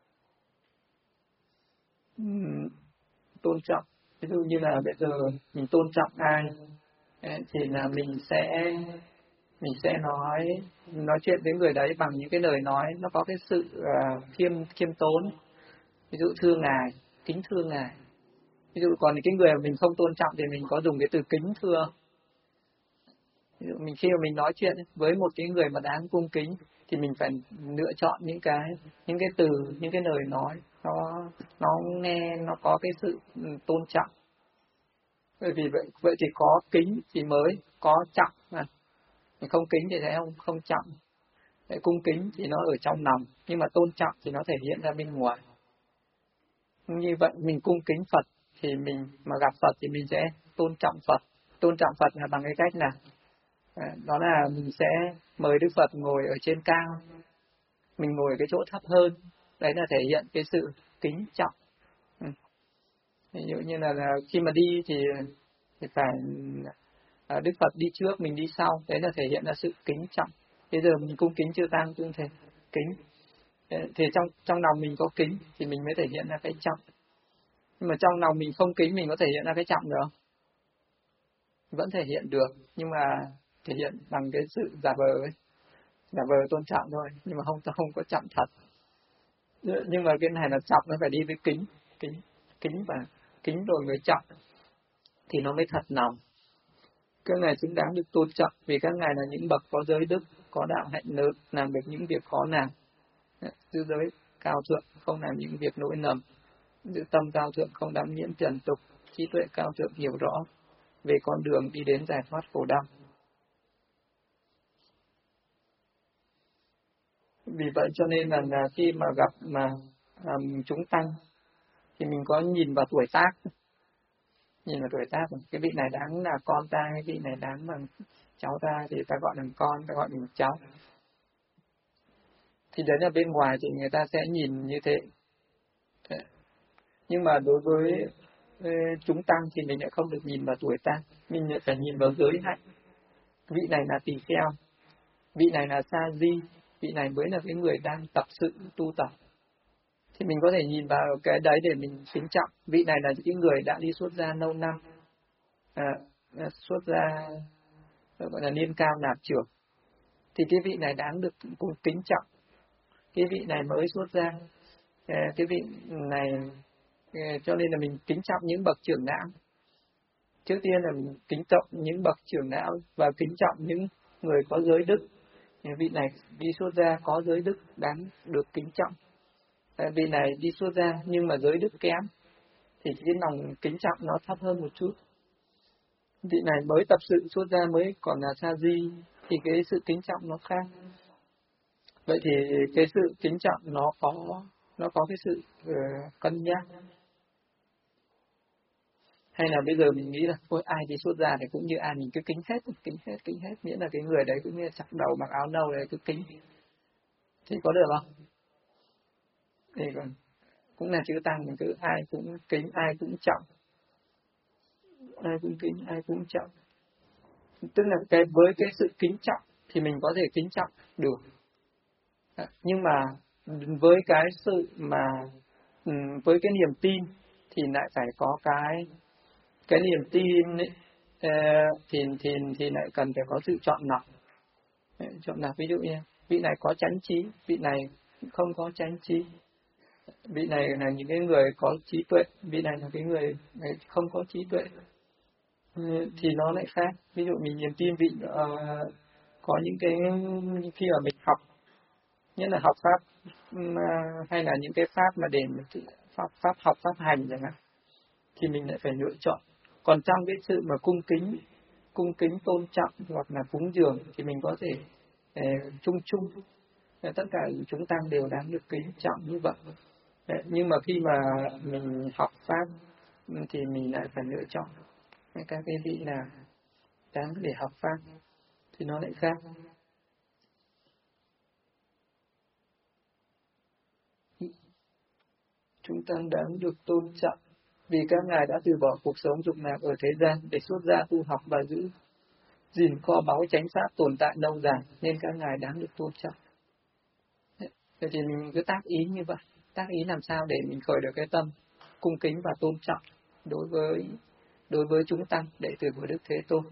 Tôn trọng, ví dụ như là bây giờ mình tôn trọng ai thì là mình sẽ nói chuyện với người đấy bằng những cái lời nói nó có cái sự khiêm tốn. Ví dụ thương ngài, kính thương ngài. Ví dụ còn cái người mà mình không tôn trọng thì mình có dùng cái từ kính thưa. Ví dụ khi mà mình nói chuyện với một cái người mà đáng cung kính thì mình phải lựa chọn những cái từ, những cái lời nói nó nghe nó có cái sự tôn trọng. Bởi vì vậy thì có kính thì mới có trọng mà. Không kính thì sẽ không trọng. Cung kính thì nó ở trong lòng, nhưng mà tôn trọng thì nó thể hiện ra bên ngoài. Như vậy mình cung kính Phật thì mình mà gặp Phật thì mình sẽ tôn trọng Phật. Tôn trọng Phật là bằng cái cách nào? Đó là mình sẽ mời Đức Phật ngồi ở trên cao, mình ngồi ở cái chỗ thấp hơn. Đấy là thể hiện cái sự kính trọng. Ví dụ như là khi mà đi thì phải Đức Phật đi trước, mình đi sau. Đấy là thể hiện ra sự kính trọng. Bây giờ mình cung kính chư tăng cũng thể kính. Thì trong lòng mình có kính thì mình mới thể hiện ra cái trọng. Nhưng mà trong lòng mình không kính, mình có thể hiện ra cái trọng được không? Vẫn thể hiện được, nhưng mà thể hiện bằng cái sự giả vờ ấy. Giả vờ tôn trọng thôi, nhưng mà không có trọng thật. Nhưng mà cái này là trọng, nó phải đi với kính và kính rồi mới trọng thì nó mới thật lòng. Các ngài xứng đáng được tôn trọng vì các ngài là những bậc có giới đức, có đạo hạnh lớn, làm được những việc khó làm. Giữ giới cao thượng, không làm những việc lỗi lầm. Giữ tâm cao thượng, không đắm nhiễm trần tục. Trí tuệ cao thượng, hiểu rõ về con đường đi đến giải thoát khổ đau. Vì vậy cho nên là khi mà gặp chúng tăng thì mình có nhìn vào tuổi tác, nhìn vào tuổi tác, cái vị này đáng là con ta, cái vị này đáng là cháu ta, thì ta gọi là con, ta gọi là cháu. Thì đấy là bên ngoài thì người ta sẽ nhìn như thế. Nhưng mà đối với chúng tăng thì mình lại không được nhìn vào tuổi tác, mình lại phải nhìn vào giới hạnh. Vị này là tỳ kheo, vị này là sa di, vị này mới là cái người đang tập sự tu tập. Thì mình có thể nhìn vào cái đấy để mình kính trọng. Vị này là những người đã đi xuất gia lâu năm, xuất gia gọi là niên cao nạp trưởng, thì cái vị này đáng được cùng kính trọng. Cái vị này mới xuất gia, cái vị này, cho nên là mình kính trọng những bậc trưởng lão. Trước tiên là mình kính trọng những bậc trưởng lão và kính trọng những người có giới đức. Vị này đi xuất gia có giới đức đáng được kính trọng. Vị này đi xuất gia nhưng mà giới đức kém thì cái lòng kính trọng nó thấp hơn một chút. Vị này mới tập sự xuất gia mới còn là sa di thì cái sự kính trọng nó khác. Vậy thì cái sự kính trọng nó có cái sự cân nhắc. Hay là bây giờ mình nghĩ là thôi ai đi xuất gia thì cũng như ai, mình cứ kính hết, miễn là cái người đấy cũng như chặt đầu mặc áo nâu đấy cứ kính, thì có được không? Thì còn cũng là chữ tăng, mình cứ ai cũng kính, ai cũng trọng, ai cũng kính, ai cũng trọng. Tức là với cái sự kính trọng thì mình có thể kính trọng được. Nhưng mà với cái sự mà với cái niềm tin thì lại phải có cái niềm tin ấy, thì lại cần phải có sự chọn lọc. Chọn lọc, ví dụ như vị này có chánh trí, vị này không có chánh trí. Vị này là những cái người có trí tuệ, vị này là cái người không có trí tuệ. Thì nó lại khác. Ví dụ mình niềm tin vị có những cái khi mà mình học, nhất là học pháp hay là những cái pháp mà để pháp học, pháp hành chẳng hạn, thì mình lại phải lựa chọn. Còn trong cái sự mà cung kính tôn trọng hoặc là cúng dường thì mình có thể chung tất cả chúng tăng đều đáng được kính trọng như vậy. Nhưng mà khi mà mình học pháp thì mình lại phải lựa chọn các cái vị là đáng để học pháp thì nó lại khác. Chúng tăng đáng được tôn trọng vì các ngài đã từ bỏ cuộc sống dục lạc ở thế gian để xuất gia tu học và giữ gìn kho báu chánh pháp tồn tại lâu dài, nên các ngài đáng được tôn trọng. Vậy thì mình cứ tác ý như vậy, tác ý làm sao để mình khởi được cái tâm cung kính và tôn trọng đối với chúng tăng đệ tử của Đức Thế Tôn.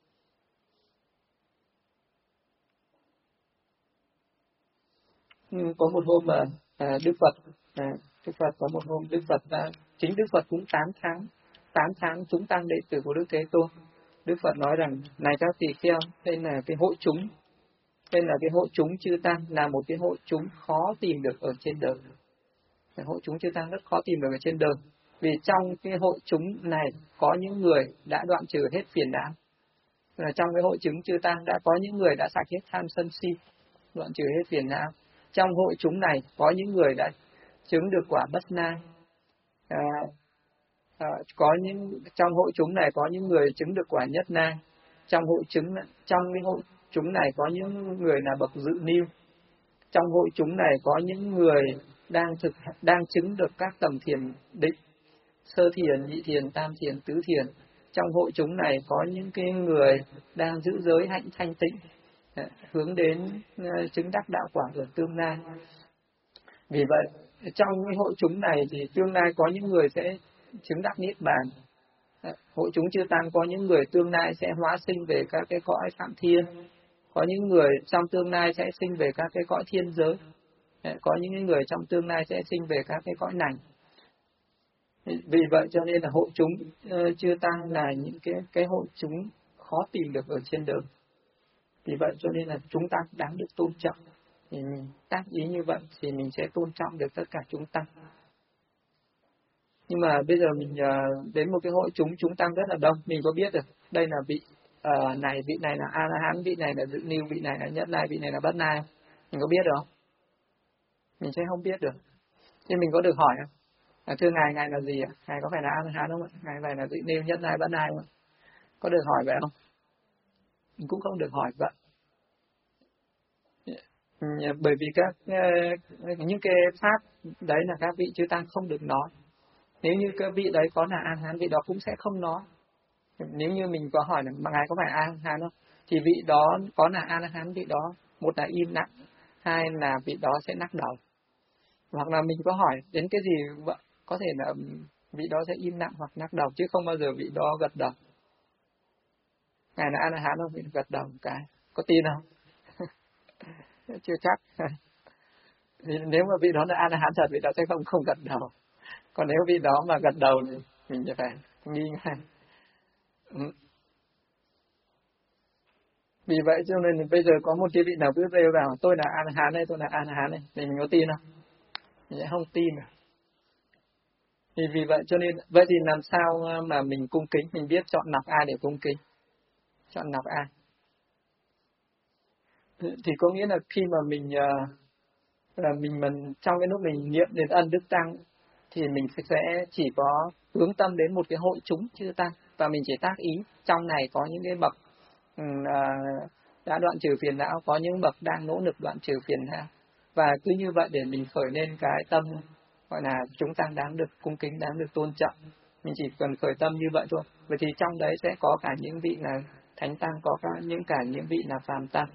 Có một hôm mà Đức Phật có một hôm Đức Phật chính Đức Phật cũng 8 tháng chúng tăng đệ tử của Đức Thế Tôn. Đức Phật nói rằng này các tỳ kheo, đây là cái hội chúng chư tăng là một cái hội chúng khó tìm được ở trên đời. Cái hội chúng chư tăng rất khó tìm được ở trên đời, vì trong cái hội chúng này có những người đã đoạn trừ hết phiền não. Trong cái hội chúng chư tăng đã có những người đã sạch hết tham sân si, đoạn trừ hết phiền não. Trong hội chúng này có những người đã chứng được quả bất na. Trong hội chúng này có những người chứng được quả nhất na. Trong cái hội chúng này có những người là bậc dự niu. Trong hội chúng này có những người đang chứng được các tầng thiền định, sơ thiền, nhị thiền, tam thiền, tứ thiền. Trong hội chúng này có những cái người đang giữ giới hạnh thanh tịnh, hướng đến chứng đắc đạo quả ở tương lai. Vì vậy, trong cái hội chúng này thì tương lai có những người sẽ chứng đắc niết bàn. Hội chúng chư tăng có những người tương lai sẽ hóa sinh về các cái cõi phạm thiên. Có những người trong tương lai sẽ sinh về các cái cõi thiên giới. Có những người trong tương lai sẽ sinh về các cái cõi lành. Vì vậy cho nên là hội chúng chư tăng là những cái hội chúng khó tìm được ở trên đời. Vì vậy cho nên là chúng tăng đáng được tôn trọng. Thì mình tác ý như vậy thì mình sẽ tôn trọng được tất cả chúng tăng. Nhưng mà bây giờ mình đến một cái hội chúng tăng rất là đông, mình có biết được đây là vị vị này là A La Hán, vị này là Dự Niu, vị này là Nhất Lai, vị này là Bát Nai, mình có biết được không? Mình sẽ không biết được. Thế mình có được hỏi không? Thưa ngài là gì ạ? Ngài có phải là A La Hán không ạ? Ngài phải là Dự Niu, Nhất Lai, Bát Nai không ạ? Có được hỏi vậy không? Mình cũng không được hỏi vậy. Bởi vì những cái pháp đấy là các vị chư tăng không được nói. Nếu như các vị đấy có là A La Hán, vị đó cũng sẽ không nói. Nếu như mình có hỏi là mà ngài có phải A La Hán không, thì vị đó có là A La Hán, vị đó một là im lặng, hai là vị đó sẽ lắc đầu. Hoặc là mình có hỏi đến cái gì có thể là vị đó sẽ im lặng hoặc lắc đầu, chứ không bao giờ vị đó gật đầu. Ngài là A La Hán không? Vị gật đầu một cái. Có tin không? Chưa chắc. Vì nếu mà vị đó là A La Hán thật, vị đó sẽ không gật đầu. Còn nếu vị đó mà gật đầu thì mình sẽ phải nghi ngay. Vì vậy cho nên bây giờ có một cái vị nào cứ rêu vào tôi là A La Hán đây, tôi là A La Hán đây, thì mình có tin không? Mình sẽ không tin được. Vì vậy cho nên vậy thì làm sao mà mình cung kính, mình biết chọn lọc ai để cung kính, chọn lọc ai? Thì có nghĩa là khi mà mình trong cái lúc mình niệm đến ân đức tăng thì mình sẽ chỉ có hướng tâm đến một cái hội chúng chư tăng, và mình chỉ tác ý trong này có những cái bậc đã đoạn trừ phiền não, có những bậc đang nỗ lực đoạn trừ phiền não, và cứ như vậy để mình khởi lên cái tâm gọi là chúng tăng đáng được cung kính, đáng được tôn trọng. Mình chỉ cần khởi tâm như vậy thôi. Vậy thì trong đấy sẽ có cả những vị là thánh tăng, có cả những vị là phàm tăng.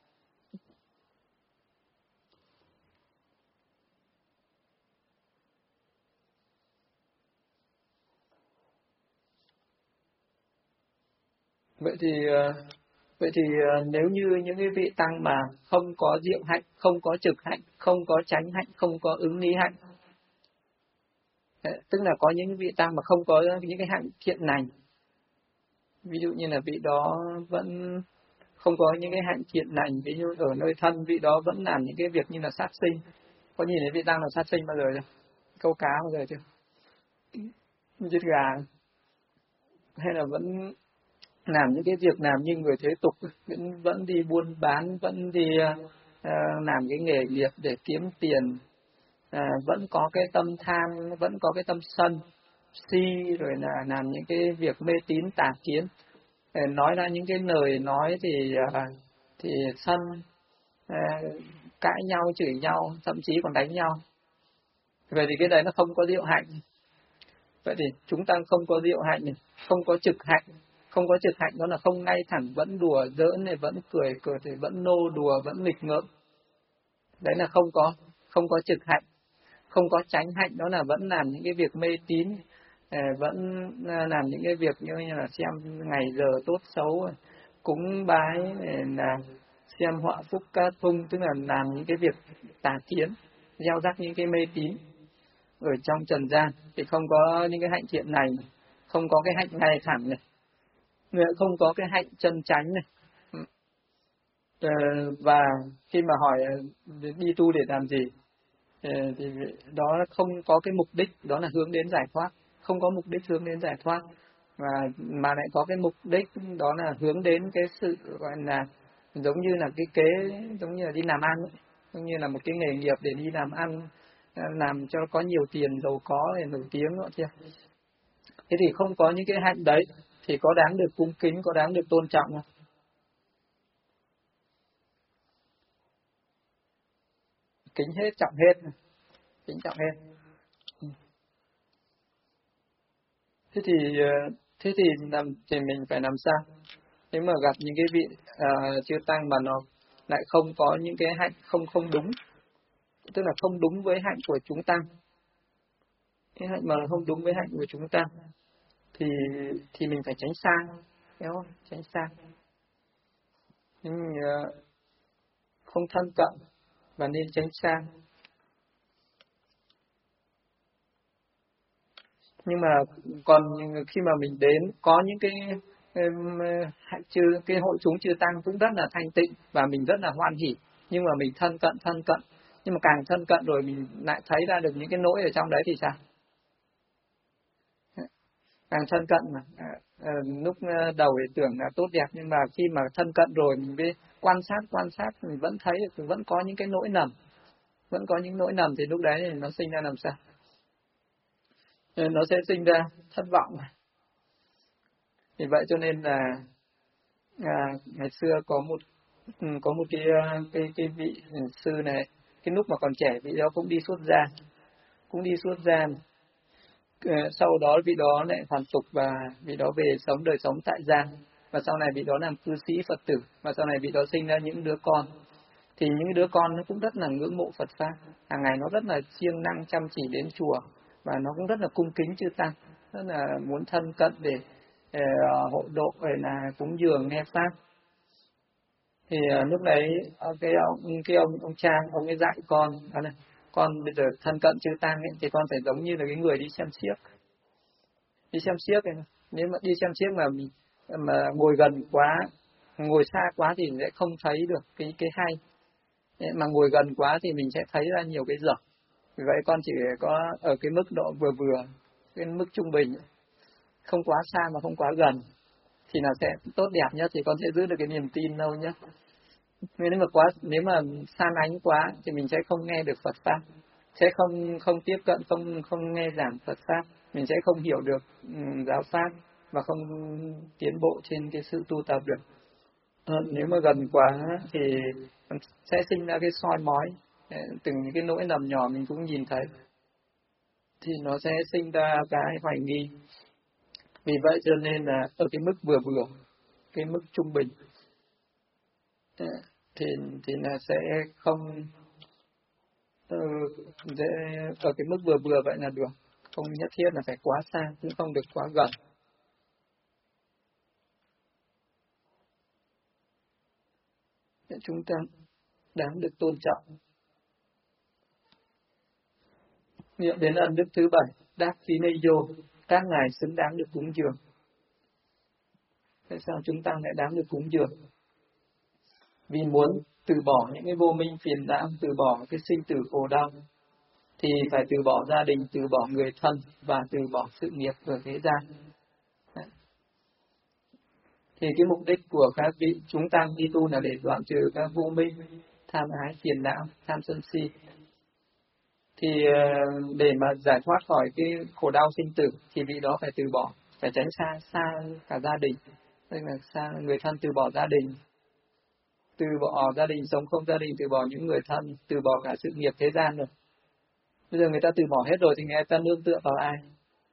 Vậy thì nếu như những cái vị tăng mà không có diệu hạnh, không có trực hạnh, không có chánh hạnh, không có ứng lý hạnh, tức là có những vị tăng mà không có những cái hạnh thiện lành, ví dụ như là vị đó vẫn không có những cái hạnh thiện lành, ví dụ ở nơi thân vị đó vẫn làm những cái việc như là sát sinh. Có nhìn thấy vị tăng là sát sinh bao giờ chưa? Câu cá bao giờ chưa? Giết gà, hay là vẫn làm những cái việc làm như người thế tục, vẫn đi buôn bán, vẫn đi làm cái nghề nghiệp để kiếm tiền, vẫn có cái tâm tham, vẫn có cái tâm sân si, rồi là làm những cái việc mê tín tà kiến, nói ra những cái lời nói thì sân, cãi nhau, chửi nhau, thậm chí còn đánh nhau. Vậy thì cái đấy nó không có diệu hạnh. Vậy thì chúng ta không có diệu hạnh này, không có trực hạnh. Không có trực hạnh đó là không ngay thẳng, vẫn đùa giỡn này, vẫn cười thì vẫn nô đùa, vẫn nghịch ngợm. Đấy là không có trực hạnh. Không có chánh hạnh đó là vẫn làm những cái việc mê tín, vẫn làm những cái việc như là xem ngày giờ tốt xấu, cúng bái, là xem họa phúc ca thung, tức là làm những cái việc tà kiến, gieo rắc những cái mê tín ở trong trần gian, thì không có những cái hạnh thiện này, không có cái hạnh ngay thẳng này, không có cái hạnh chân chánh này. Và khi mà hỏi đi tu để làm gì, thì đó không có cái mục đích, đó là hướng đến giải thoát, không có mục đích hướng đến giải thoát, mà lại có cái mục đích đó là hướng đến cái sự gọi là giống như là cái kế, giống như là đi làm ăn ấy. Giống như là một cái nghề nghiệp để đi làm ăn, làm cho có nhiều tiền, giàu có để nổi tiếng nữa kia. Thế thì không có những cái hạnh đấy thì có đáng được cung kính, có đáng được tôn trọng không? Kính hết, trọng hết, kính trọng hết. Thế thì mình phải làm sao? Nếu mà gặp những cái vị chư tăng mà nó lại không có những cái hạnh không đúng, tức là không đúng với hạnh của chúng tăng, cái hạnh mà không đúng với hạnh của chúng tăng, thì mình phải tránh sang, hiểu không? Tránh sang, nhưng không thân cận và nên tránh sang. Nhưng mà còn khi mà mình đến có những trừ cái hội chúng chư tăng cũng rất là thanh tịnh và mình rất là hoan hỉ, nhưng mà mình thân cận, nhưng mà càng thân cận rồi mình lại thấy ra được những cái nỗi ở trong đấy thì sao? Càng thân cận mà lúc đầu thì tưởng là tốt đẹp, nhưng mà khi mà thân cận rồi mình mới quan sát mình vẫn thấy được, vẫn có những cái nỗi nầm, vẫn có những nỗi nầm, thì lúc đấy thì nó sinh ra làm sao? Nó sẽ sinh ra thất vọng. Vì vậy cho nên là ngày xưa có một cái vị sư này, cái lúc mà còn trẻ vị đó cũng đi xuất gia. Sau đó vị đó lại hoàn tục và vị đó về sống đời sống tại gia, và sau này vị đó làm cư sĩ Phật tử, và sau này vị đó sinh ra những đứa con. Thì những đứa con nó cũng rất là ngưỡng mộ Phật pháp, hàng ngày nó rất là siêng năng chăm chỉ đến chùa, và nó cũng rất là cung kính chư tăng, rất là muốn thân cận để hộ độ, để là cúng dường nghe pháp. Thì lúc đấy cái ông cha ông ấy dạy con này, con bây giờ thân cận chư tăng ấy, thì con phải giống như là cái người đi xem xiếc ấy. Nếu mà đi xem xiếc mà ngồi gần quá, ngồi xa quá thì sẽ không thấy được cái hay, mà ngồi gần quá thì mình sẽ thấy ra nhiều cái dở. Vì vậy con chỉ có ở cái mức độ vừa, cái mức trung bình, không quá xa mà không quá gần, thì là sẽ tốt đẹp nhất, thì con sẽ giữ được cái niềm tin lâu nhất. Nếu mà xa lánh quá thì mình sẽ không nghe được Phật pháp, sẽ không tiếp cận, không nghe giảng Phật pháp, mình sẽ không hiểu được giáo pháp và không tiến bộ trên cái sự tu tập được. Nếu mà gần quá thì sẽ sinh ra cái soi mói, từng những cái nỗi lầm nhỏ mình cũng nhìn thấy, thì nó sẽ sinh ra cái hoài nghi. Vì vậy cho nên là ở cái mức vừa, cái mức trung bình, thì là sẽ không ở cái mức vừa vậy là được, không nhất thiết là phải quá xa, cũng không được quá gần. Để chúng ta đáng được tôn trọng. Niệm đến ân đức thứ 7, đắc khí nây vô, các ngài xứng đáng được cúng dường. Tại sao chúng ta lại đáng được cúng dường? Vì muốn từ bỏ những cái vô minh phiền não, từ bỏ cái sinh tử khổ đau, thì phải từ bỏ gia đình, từ bỏ người thân và từ bỏ sự nghiệp ở thế gian. Thì cái mục đích của các vị chúng tăng đi tu là để đoạn trừ các vô minh, tham ái, phiền não, tham sân si. Thì để mà giải thoát khỏi cái khổ đau sinh tử thì vị đó phải từ bỏ, phải tránh xa cả gia đình, tức là xa người thân, từ bỏ gia đình, từ bỏ gia đình, sống không gia đình, từ bỏ những người thân, từ bỏ cả sự nghiệp thế gian rồi. Bây giờ người ta từ bỏ hết rồi thì người ta nương tựa vào ai?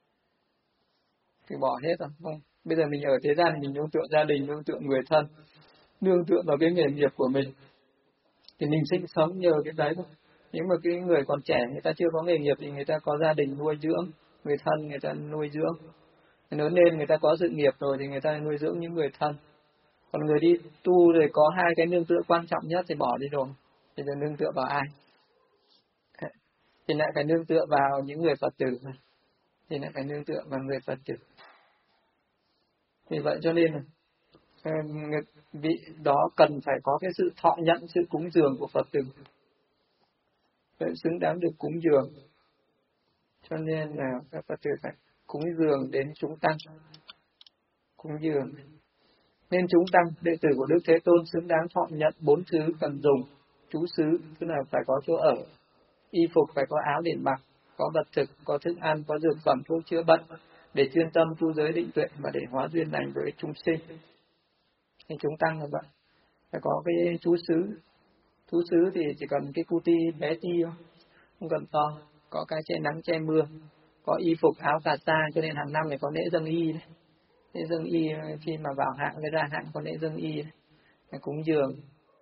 Từ bỏ hết rồi, không? Bây giờ mình ở thế gian mình nương tựa gia đình, nương tựa người thân, nương tựa vào cái nghề nghiệp của mình, thì mình sinh sống nhờ cái đấy thôi. Nếu mà cái người còn trẻ, người ta chưa có nghề nghiệp thì người ta có gia đình nuôi dưỡng, người thân người ta nuôi dưỡng. Lớn lên người ta có sự nghiệp rồi thì người ta nuôi dưỡng những người thân. Còn người đi tu rồi có hai cái nương tựa quan trọng nhất thì bỏ đi rồi, thì giờ nương tựa vào ai? Thì lại phải nương tựa vào những người Phật tử này. Thì lại phải nương tựa vào người Phật tử. Vì vậy cho nên là vị đó cần phải có cái sự thọ nhận sự cúng dường của Phật tử, vậy xứng đáng được cúng dường. Cho nên là các Phật tử phải cúng dường đến chúng tăng, cúng dường. Nên chúng tăng, đệ tử của Đức Thế Tôn xứng đáng thọ nhận 4 thứ cần dùng: trú xứ, tức là phải có chỗ ở; y phục, phải có áo để mặc; có vật thực, có thức ăn, có dược phẩm, thuốc chữa bệnh, để chuyên tâm tu giới định tuệ và để hóa duyên lành với chúng sinh. Thì chúng tăng là vậy, phải có cái trú xứ. Trú xứ thì chỉ cần cái cu ti bé ti thôi, không cần to, có cái che nắng che mưa, có y phục áo cà sa, cho nên hàng năm phải có lễ dâng y đấy. Lễ dâng y khi mà vào hạng với ra hạng có lễ dâng y đấy, phải cúng dường.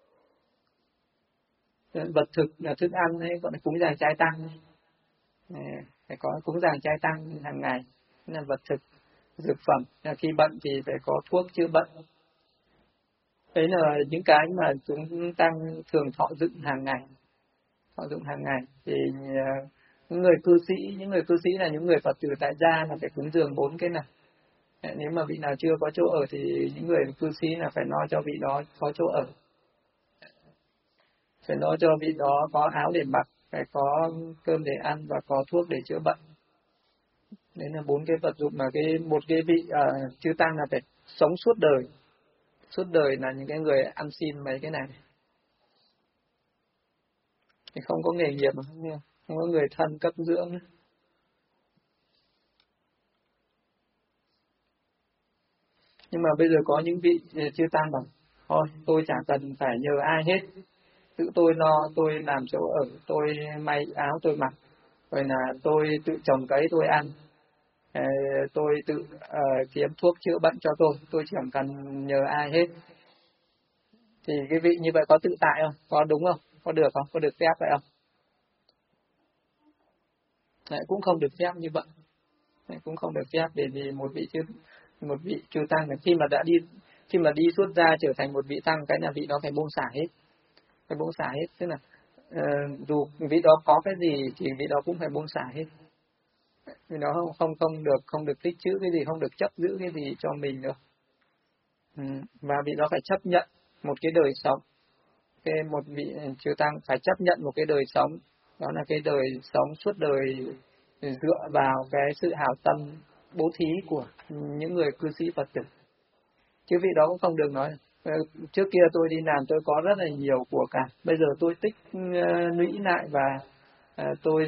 Vật thực là thức ăn đấy, gọi là cúng dường trai tăng đấy. Phải có cúng dường trai tăng hàng ngày, là vật thực. Dược phẩm là khi bệnh thì phải có thuốc chữa bệnh. Đấy là những cái mà chúng tăng thường thọ dụng hàng ngày. Thọ dụng hàng ngày thì những người cư sĩ là những người Phật tử tại gia là phải cúng dường 4 cái này. Nếu mà vị nào chưa có chỗ ở thì những người cư sĩ là phải lo cho vị đó có chỗ ở, phải lo cho vị đó có áo để mặc, phải có cơm để ăn và có thuốc để chữa bệnh. Đấy là 4 cái vật dụng mà một cái vị chư tăng là phải sống suốt đời. Suốt đời là những cái người ăn xin mấy cái này. Thì không có nghề nghiệp mà không có người thân cấp dưỡng. Nhưng mà bây giờ có những vị chư tăng bảo thôi tôi chả cần phải nhờ ai hết, tự tôi lo, tôi làm chỗ ở, tôi may áo tôi mặc, rồi là tôi tự trồng cấy tôi ăn. Ờ, tôi tự kiếm thuốc chữa bệnh cho tôi chẳng cần nhờ ai hết. Thì cái vị như vậy có tự tại không? Có đúng không? Có được không? Có được phép vậy không? Đấy, cũng không được phép như vậy. Đấy, cũng không được phép bởi vì một vị chư tăng là khi mà đi xuất gia trở thành một vị tăng, cái là vị đó phải buông xả hết, phải buông xả hết, tức là dù vị đó có cái gì thì vị đó cũng phải buông xả hết. Vì nó không được tích trữ cái gì, không được chấp giữ cái gì cho mình nữa. Và vị đó phải chấp nhận một cái đời sống, một vị chư tăng phải chấp nhận một cái đời sống, đó là cái đời sống suốt đời dựa vào cái sự hảo tâm bố thí của những người cư sĩ Phật tử. Chứ vị đó cũng không được nói trước kia tôi đi làm tôi có rất là nhiều của cải, bây giờ tôi tích lũy lại và tôi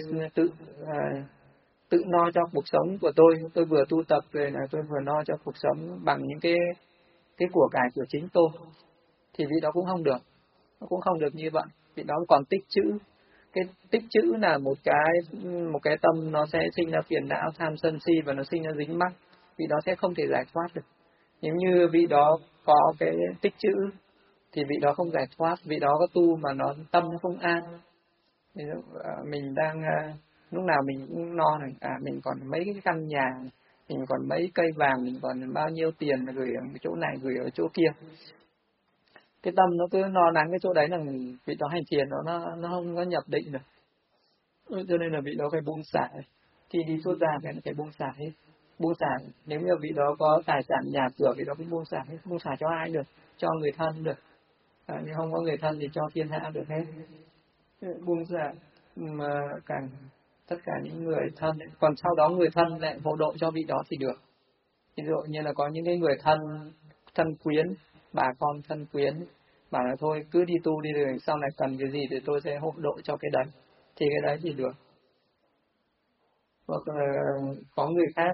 tự lo cho cuộc sống của tôi vừa tu tập rồi là tôi vừa lo cho cuộc sống bằng những cái của cải của chính tôi, thì vị đó cũng không được, nó cũng không được như vậy. Vị đó còn tích trữ, cái tích trữ là một cái tâm nó sẽ sinh ra phiền não tham sân si và nó sinh ra dính mắc, vị đó sẽ không thể giải thoát được. Nếu như vị đó có cái tích trữ thì vị đó không giải thoát, vị đó có tu mà nó tâm nó không an. Thì mình đang lúc nào mình cũng lo này, mình còn mấy cái căn nhà, mình còn mấy cây vàng, mình còn bao nhiêu tiền gửi ở chỗ này gửi ở chỗ kia, cái tâm nó cứ lo lắng cái chỗ đấy là vị đó hành thiền nó không có nhập định được. Cho nên là vị đó phải buông xả, khi đi xuất gia cái nó phải buông xả hết, buông xả. Nếu như vị đó có tài sản nhà cửa vị đó cũng buông xả hết, buông xả cho ai được, cho người thân được, nhưng không có người thân thì cho thiên hạ được hết. Buông xả mà tất cả những người thân ấy. Còn sau đó người thân lại hộ độ cho vị đó thì được. Ví dụ như là có những cái người thân quyến, bà con thân quyến bảo là thôi cứ đi tu đi rồi sau này cần cái gì thì tôi sẽ hộ độ cho cái đấy, thì cái đấy thì được. Hoặc là có người khác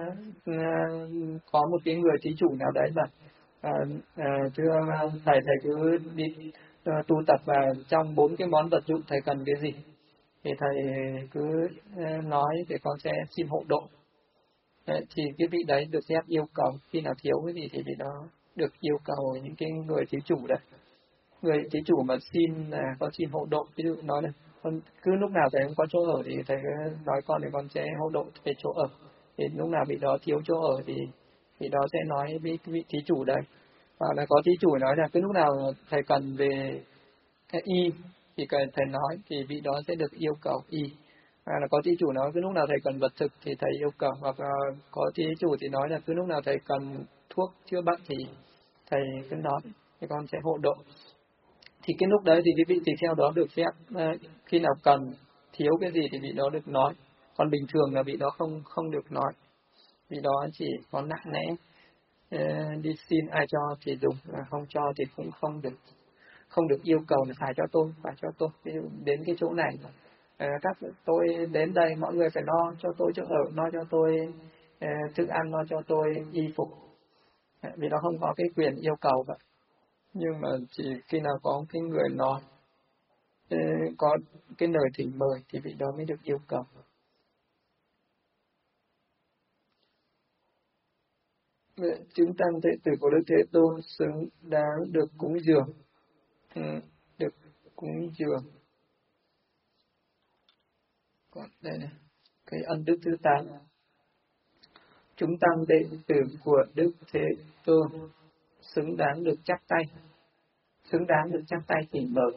có một cái người thí chủ nào đấy mà thưa thầy cứ đi tu tập và trong 4 cái món vật dụng thầy cần cái gì thì thầy cứ nói để con sẽ xin hộ độ. Đấy, thì cái vị đấy được phép yêu cầu khi nào thiếu cái gì thì vị đó được yêu cầu những cái người thí chủ đấy. Người thí chủ mà xin là con xin hộ độ, ví dụ nói là con cứ lúc nào thầy không có chỗ ở thì thầy nói con để con sẽ hộ độ về chỗ ở. Thì lúc nào vị đó thiếu chỗ ở thì vị đó sẽ nói với cái vị thí chủ đấy. Hoặc là có thí chủ nói là cứ lúc nào thầy cần về cái y thì thầy nói thì vị đó sẽ được yêu cầu y. Là có thí chủ nói cứ lúc nào thầy cần vật thực thì thầy yêu cầu, hoặc có thí chủ thì nói là cứ lúc nào thầy cần thuốc chữa bệnh thì thầy cứ nói thì con sẽ hộ độ. Thì cái lúc đấy thì cái vị tỳ kheo đó được phép khi nào cần thiếu cái gì thì vị đó được nói, còn bình thường là vị đó không được nói, vị đó chỉ có nặng nẽ đi xin ai cho thì dùng, mà không cho thì cũng không được yêu cầu là phải cho tôi. Ví dụ đến cái chỗ này tôi đến đây mọi người phải lo cho tôi chỗ ở, lo cho tôi thức ăn, lo cho tôi y phục, vì nó không có cái quyền yêu cầu vậy. Nhưng mà chỉ khi nào có cái người nói có cái lời thỉnh mời thì vị đó mới được yêu cầu. Chúng tăng đệ tử của Đức Thế Tôn xứng đáng được cúng dường, được cúng dường. Còn đây này, cái ân đức thứ 8. Chúng tăng đệ tử của Đức Thế Tôn xứng đáng được chắp tay, xứng đáng được chắp tay thỉnh mời.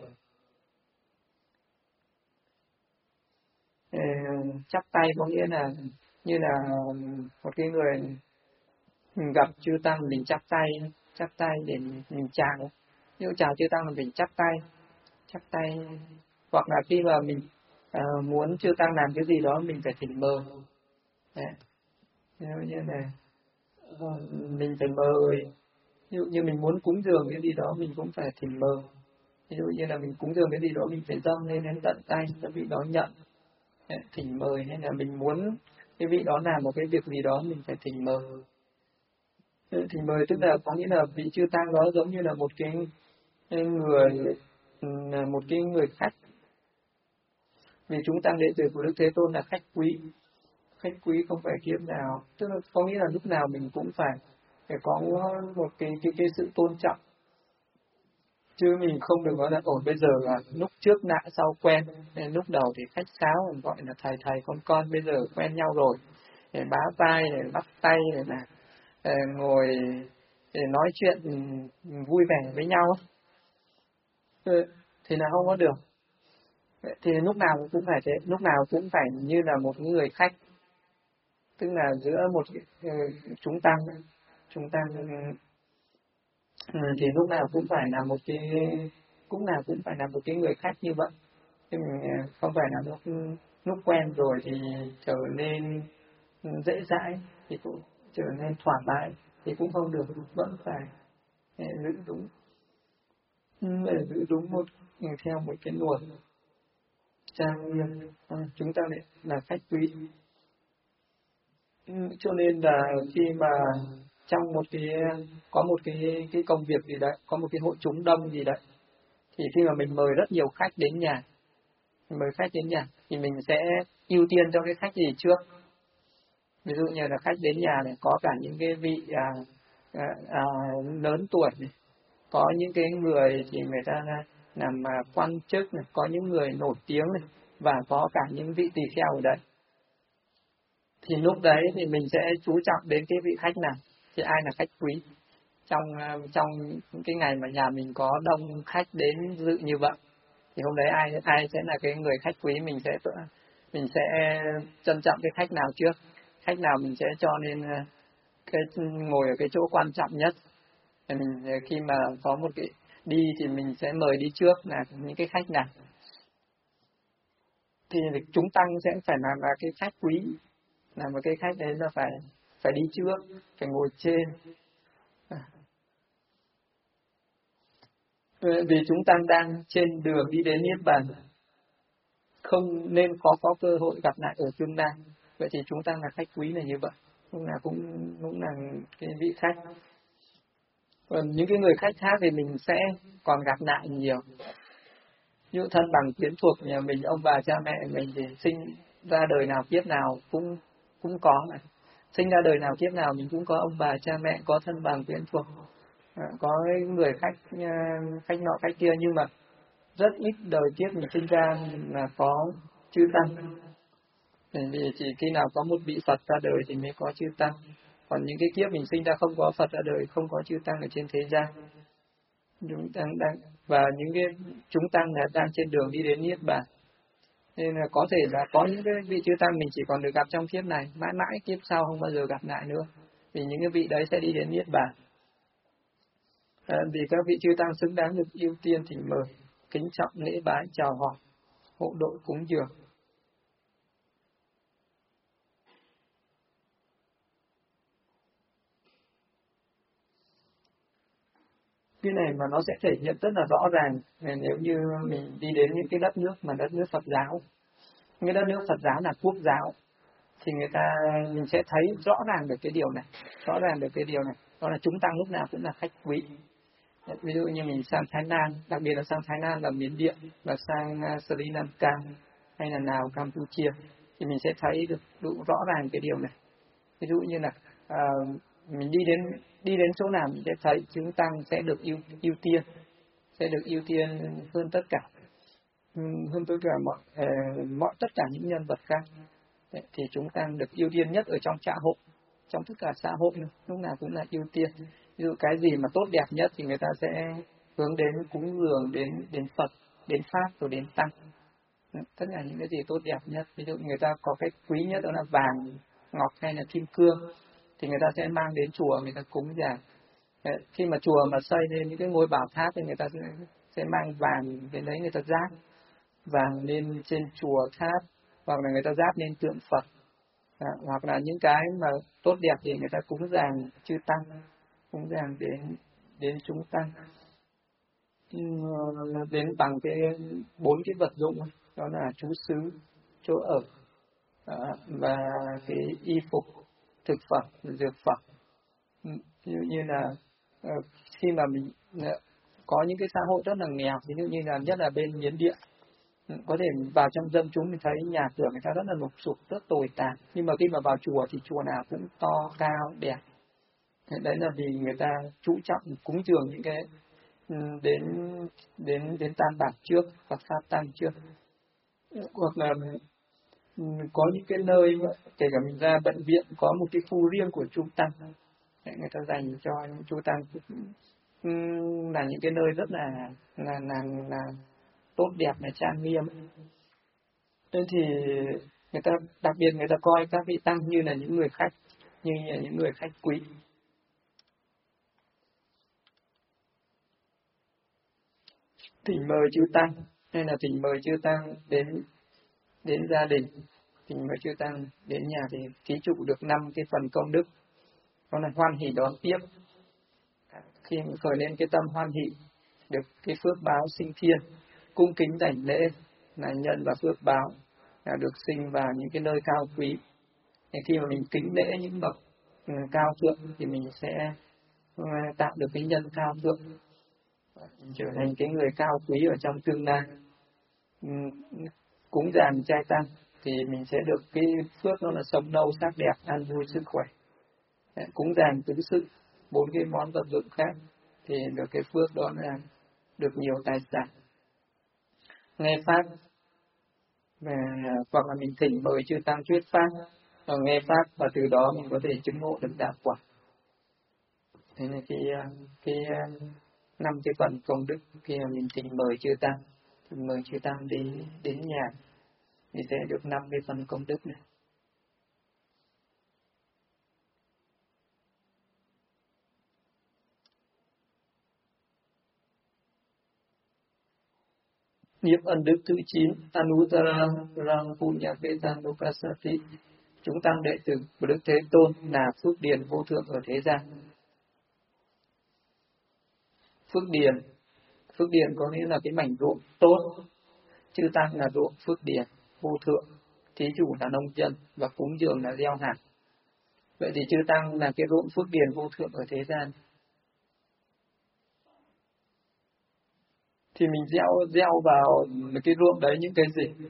Chắp tay có nghĩa là như là một cái người Mình gặp chư tăng mình chắp tay để mình chào. Nếu chào chư tăng là mình chắp tay. Hoặc là khi mà mình muốn chư tăng làm cái gì đó mình phải thỉnh mời. Đấy. Nếu như là mình phải mời, ví dụ như mình muốn cúng dường cái gì đó mình cũng phải thỉnh mời. Ví dụ như là mình cúng dường cái gì đó mình phải dâng lên đến tận tay cho vị đó nhận. Đấy, thỉnh mời, hay là mình muốn cái vị đó làm một cái việc gì đó mình phải thỉnh mời. Thỉnh mời tức là có nghĩa là vị chư tăng đó giống như là một cái người, một cái người khách. Vì chúng tăng đệ tử của Đức Thế Tôn là khách quý không phải kiếp nào, tức là có nghĩa là lúc nào mình cũng phải có một cái sự tôn trọng, chứ mình không được nói là bây giờ là lúc trước nạ sau quen, nên lúc đầu thì khách sáo gọi là thầy con bây giờ quen nhau rồi, để bá vai, để bắt tay, để là ngồi để nói chuyện vui vẻ với nhau. Thì là không có được. Thì lúc nào cũng phải thế, lúc nào cũng phải như là một người khách, tức là giữa một chúng tăng thì lúc nào cũng phải là một cái người khách như vậy. Chứ mình không phải là lúc quen rồi thì trở nên dễ dãi, thì cũng trở nên thoải mái thì cũng không được, vẫn phải giữ đúng theo một cái luồng trang nghiêm. Chúng ta lại là khách quý. Cho nên là khi mà trong có một cái công việc gì đấy, có một cái hội chúng đông gì đấy, thì khi mà mình mời rất nhiều khách đến nhà, thì mình sẽ ưu tiên cho cái khách gì trước. Ví dụ như là khách đến nhà này có cả những cái vị lớn tuổi này, có những cái người thì người ta làm quan chức này, có những người nổi tiếng này, và có cả những vị tỳ kheo ở đây. Thì lúc đấy thì mình sẽ chú trọng đến cái vị khách nào, thì ai là khách quý trong cái ngày mà nhà mình có đông khách đến dự như vậy, thì hôm đấy ai sẽ là cái người khách quý. Mình sẽ trân trọng cái khách nào trước, khách nào mình sẽ cho nên ngồi ở cái chỗ quan trọng nhất. Thì mình khi mà có một cái đi thì mình sẽ mời đi trước là những cái khách nào, thì chúng tăng sẽ phải là cái khách quý, là một cái khách đấy là phải đi trước, phải ngồi trên. Vì chúng tăng đang trên đường đi đến Niết Bàn, không nên có cơ hội gặp lại ở tương lai. Vậy thì chúng tăng là khách quý là như vậy, cũng là cái vị khách. Còn những cái người khách khác thì mình sẽ còn gặp lại nhiều. Như thân bằng quyến thuộc nhà mình, ông bà cha mẹ mình thì sinh ra đời nào kiếp nào cũng có mà. Sinh ra đời nào kiếp nào mình cũng có ông bà cha mẹ, có thân bằng quyến thuộc, có người khách nọ khách kia, nhưng mà rất ít đời kiếp mình sinh ra là có chư tăng. Vì chỉ khi nào có một vị Phật ra đời thì mới có chư tăng. Còn những cái kiếp mình sinh ra không có Phật ra đời, không có chư tăng ở trên thế gian. Và những cái chúng tăng là đang trên đường đi đến Niết Bàn. Nên là có thể là có những cái vị chư tăng mình chỉ còn được gặp trong kiếp này, mãi mãi kiếp sau không bao giờ gặp lại nữa. Vì những cái vị đấy sẽ đi đến Niết Bàn. Vì các vị chư tăng xứng đáng được ưu tiên thỉnh mời, kính trọng lễ bái chào hỏi, hộ độ cúng dường. Cái này mà nó sẽ thể hiện rất là rõ ràng nếu như mình đi đến những cái đất nước mà đất nước Phật giáo, những đất nước Phật giáo là quốc giáo, thì mình sẽ thấy rõ ràng được cái điều này, đó là chúng tăng lúc nào cũng là khách quý. Ví dụ như mình sang Thái Lan, đặc biệt là sang Thái Lan và Miến Điện, và sang Sri Lanka hay là Lào, Campuchia, thì mình sẽ thấy được rõ ràng cái điều này. Ví dụ như là mình đi đến chỗ nào mình sẽ thấy chúng tăng sẽ được ưu tiên hơn tất cả tất cả những nhân vật khác. Thì chúng tăng được ưu tiên nhất ở trong xã hội, trong tất cả xã hội lúc nào cũng là ưu tiên. Ví dụ cái gì mà tốt đẹp nhất thì người ta sẽ hướng đến cúng dường đến Phật, đến Pháp, rồi đến Tăng. Tất cả những cái gì tốt đẹp nhất, ví dụ người ta có cái quý nhất đó là vàng, ngọc hay là kim cương, thì người ta sẽ mang đến chùa người ta cúng dường. Khi mà chùa mà xây lên những cái ngôi bảo tháp thì người ta sẽ mang vàng đến đấy người ta ráp vàng lên trên chùa tháp, hoặc là người ta ráp lên tượng Phật, hoặc là những cái mà tốt đẹp thì người ta cúng dường chư tăng, cúng dường đến chúng tăng. Đến bằng cái 4 cái vật dụng, đó là trú xứ, chỗ ở, và cái y phục, thực phẩm, dược phẩm. Ví dụ như là khi mà mình có những cái xã hội rất là nghèo, ví dụ như là nhất là bên Miến Điện, có thể vào trong dân chúng mình thấy nhà cửa người ta rất là lụp xụp, rất tồi tàn, nhưng mà khi mà vào chùa thì chùa nào cũng to cao đẹp. Đấy là vì người ta chú trọng cúng dường những cái đến đến tam bảo trước và pháp tăng trước. Hoặc là có những cái nơi kể cả mình ra bệnh viện có một cái khu riêng của chú tăng, người ta dành cho những chú tăng, là những cái nơi rất là tốt đẹp, là trang nghiêm. Nên thì người ta đặc biệt người ta coi các vị tăng như là những người khách, như là những người khách quý. Thỉnh mời chư tăng, hay là thỉnh mời chư tăng đến gia đình, thỉnh mời chư tăng đến nhà thì thí chủ được 5 cái phần công đức. Đó là hoan hỷ đón tiếp, khi khởi lên cái tâm hoan hỷ, được cái phước báo sinh thiên. Cung kính đảnh lễ là nhân và phước báo, là được sinh vào những cái nơi cao quý. Thì khi mà mình kính lễ những bậc cao thượng thì mình sẽ tạo được cái nhân cao thượng, trở thành cái người cao quý ở trong tương lai. Cúng dường trai tăng thì mình sẽ được cái phước đó là sống lâu sắc đẹp, an vui sức khỏe. Cúng dường tứ sự, 4 cái món vật dụng khác thì được cái phước đó là được nhiều tài sản. Nghe pháp, hoặc là mình thỉnh mời chư tăng thuyết pháp, nghe pháp và từ đó mình có thể chứng ngộ được đạo quả. Thế là cái 5 cái phần công đức khi mà mình thỉnh mời chư tăng đến nhà thì sẽ được 5 cái phần công đức này. Nghiệp ân đức thứ 9, Anuttara Rang Punya Vedanukasati. Chúng tăng đệ tử của Đức Thế Tôn là phước điền vô thượng ở thế gian. Phước điền có nghĩa là cái mảnh ruộng tốt. Chư tăng là ruộng phước điền vô thượng, thí chủ là nông dân và cúng dường là gieo hạt. Vậy thì chư tăng là cái ruộng phước điền vô thượng ở thế gian. Thì mình gieo vào cái ruộng đấy những cái gì?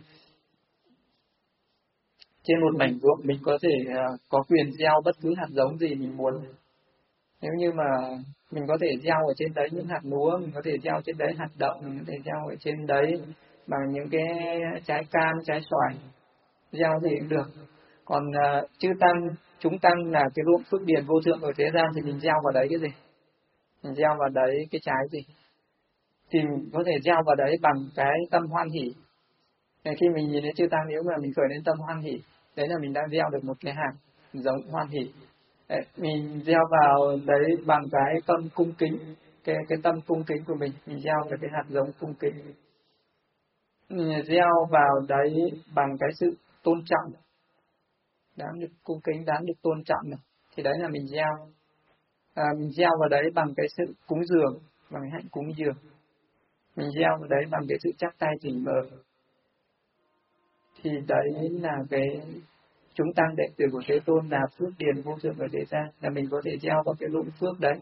Trên một mảnh ruộng mình có thể có quyền gieo bất cứ hạt giống gì mình muốn. Nếu như mà mình có thể gieo ở trên đấy những hạt lúa, mình có thể gieo trên đấy hạt đậu, mình có thể gieo ở trên đấy bằng những cái trái cam, trái xoài, gieo gì cũng được. Còn chư tăng, chúng tăng là cái ruộng phước điền vô thượng ở thế gian thì mình gieo vào đấy cái gì? Mình gieo vào đấy cái trái gì? Thì mình có thể gieo vào đấy bằng cái tâm hoan hỷ. Khi mình nhìn thấy chư tăng, nếu mà mình khởi lên tâm hoan hỷ, đấy là mình đang gieo được một cái hạt giống hoan hỷ. Mình gieo vào đấy bằng cái tâm cung kính, cái tâm cung kính của mình gieo được cái hạt giống cung kính. Mình gieo vào đấy bằng cái sự tôn trọng, đáng được cung kính, đáng được tôn trọng này, thì đấy là mình gieo. Mình gieo vào đấy bằng cái sự cúng dường, bằng cái hạnh cúng dường. Mình gieo vào đấy bằng cái sự chắp tay thỉnh mời, thì đấy là cái chúng tăng đệ tử của Thế Tôn là phước điền vô thượng ở thế gian, là mình có thể gieo vào cái ruộng phước đấy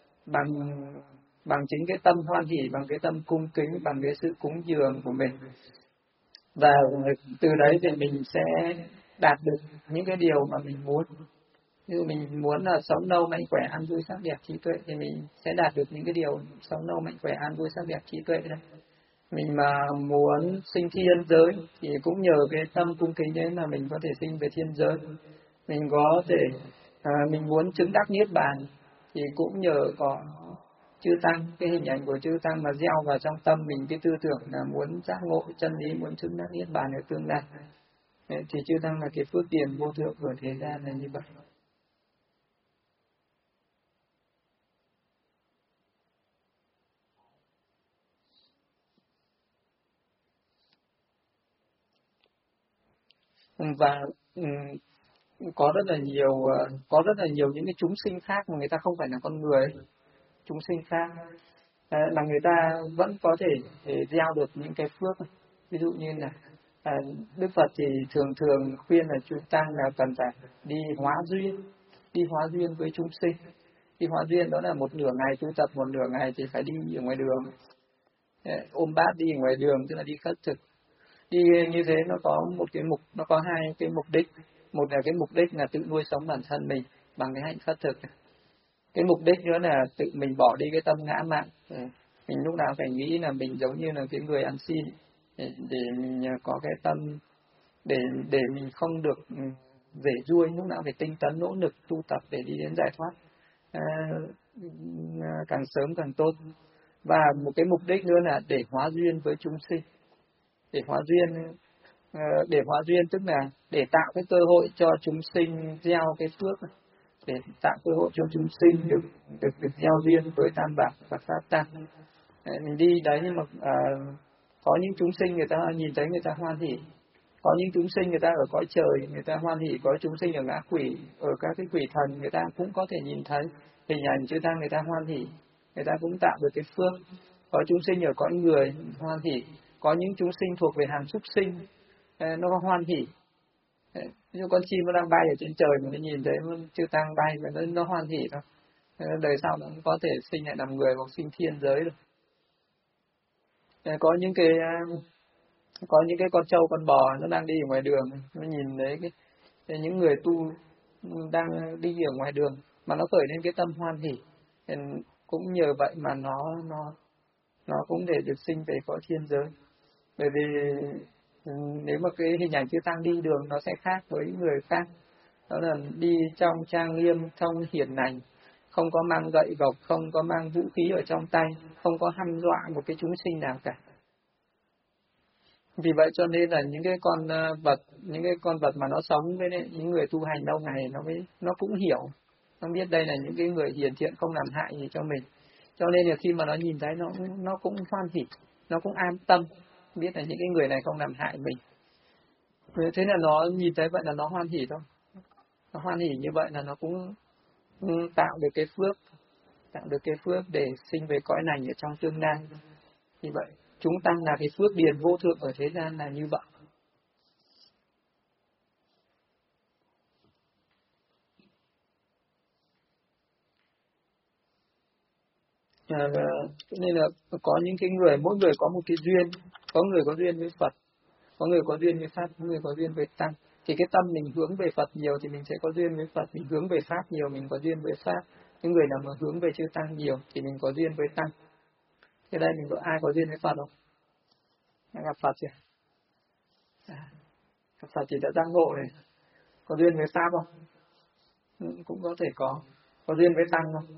bằng chính cái tâm hoan hỷ, bằng cái tâm cung kính, bằng cái sự cúng dường của mình, và từ đấy thì mình sẽ đạt được những cái điều mà mình muốn. Ví dụ mình muốn là sống lâu mạnh khỏe, an vui sắc đẹp trí tuệ, thì mình sẽ đạt được những cái điều sống lâu mạnh khỏe, an vui sắc đẹp trí tuệ đấy. Mình mà muốn sinh thiên giới thì cũng nhờ cái tâm cung kính đấy mà mình có thể sinh về thiên giới. Mình có thể mình muốn chứng đắc niết bàn thì cũng nhờ có chư tăng, cái hình ảnh của chư tăng mà gieo vào trong tâm mình cái tư tưởng là muốn giác ngộ chân lý, muốn chứng đắc niết bàn ở tương lai. Thì chư tăng là cái phước điền vô thượng của thế gian là như vậy. Và có rất là nhiều những cái chúng sinh khác mà người ta không phải là con người, chúng sinh khác mà người ta vẫn có thể gieo được những cái phước. Ví dụ như là Đức Phật thì thường thường khuyên là chúng ta là cần phải đi hóa duyên với chúng sinh. Đi hóa duyên đó là một nửa ngày tu tập, một nửa ngày thì phải đi ở ngoài đường, ôm bát đi ở ngoài đường, tức là đi khất thực. Đi như thế nó có nó có hai cái mục đích. Một là cái mục đích là tự nuôi sống bản thân mình bằng cái hạnh khất thực. Cái mục đích nữa là tự mình bỏ đi cái tâm ngã mạn. Mình lúc nào phải nghĩ là mình giống như là cái người ăn xin, để mình có cái tâm để mình không được dễ ruôi, lúc nào phải tinh tấn nỗ lực tu tập để đi đến giải thoát càng sớm càng tốt. Và một cái mục đích nữa là để hóa duyên với chúng sinh. Để hóa duyên tức là để tạo cái cơ hội cho chúng sinh gieo cái phước, để tạo cơ hội cho chúng sinh được gieo duyên với Tam Bảo và Pháp Tăng. Mình đi đấy nhưng mà có những chúng sinh người ta nhìn thấy người ta hoan hỉ, có những chúng sinh người ta ở cõi trời người ta hoan hỉ, có chúng sinh ở ngã quỷ, ở các cái quỷ thần người ta cũng có thể nhìn thấy hình ảnh chư tăng, người ta hoan hỉ, người ta cũng tạo được cái phước. Có chúng sinh ở cõi người hoan hỉ, có những chúng sinh thuộc về hàng súc sinh nó có hoan hỉ. Như con chim nó đang bay ở trên trời mà nó nhìn thấy chư tăng bay và nó hoan hỉ thôi. Đời sau nó cũng có thể sinh lại làm người hoặc sinh thiên giới được. Có những cái con trâu con bò nó đang đi ở ngoài đường, nó nhìn thấy những người tu đang đi ở ngoài đường mà nó khởi lên cái tâm hoan hỉ, cũng nhờ vậy mà nó cũng để được sinh về cõi thiên giới. Bởi vì nếu mà cái hình ảnh chư tăng đi đường nó sẽ khác với người khác, đó là đi trong trang nghiêm, trong hiền lành, không có mang gậy gộc, không có mang vũ khí ở trong tay, không có hăm dọa một cái chúng sinh nào cả. Vì vậy cho nên là những cái con vật mà nó sống với những người tu hành lâu ngày nó cũng hiểu, nó biết đây là những cái người hiền thiện không làm hại gì cho mình, cho nên là khi mà nó nhìn thấy nó cũng hoan hỉ, nó cũng an tâm, biết là những cái người này không làm hại mình. Thế là nó nhìn thấy vậy là nó hoan hỉ thôi. Nó hoan hỉ như vậy là nó cũng tạo được cái phước để sinh về cõi lành ở trong tương lai. Như vậy chúng tăng là cái phước điền vô thượng ở thế gian là như vậy. Nên là có những cái người, mỗi người có một cái duyên, có người có duyên với Phật, có người có duyên với Pháp, có người có duyên với Tăng. Thì cái tâm mình hướng về Phật nhiều thì mình sẽ có duyên với Phật, mình hướng về Pháp nhiều mình có duyên với Pháp. Những người nào mà hướng về chư Tăng nhiều thì mình có duyên với Tăng. Thế đây mình có ai có duyên với Phật không? Đã gặp Phật chưa? Gặp Phật thì đã giác ngộ này. Có duyên với Pháp không? Cũng có thể có. Có duyên với Tăng không?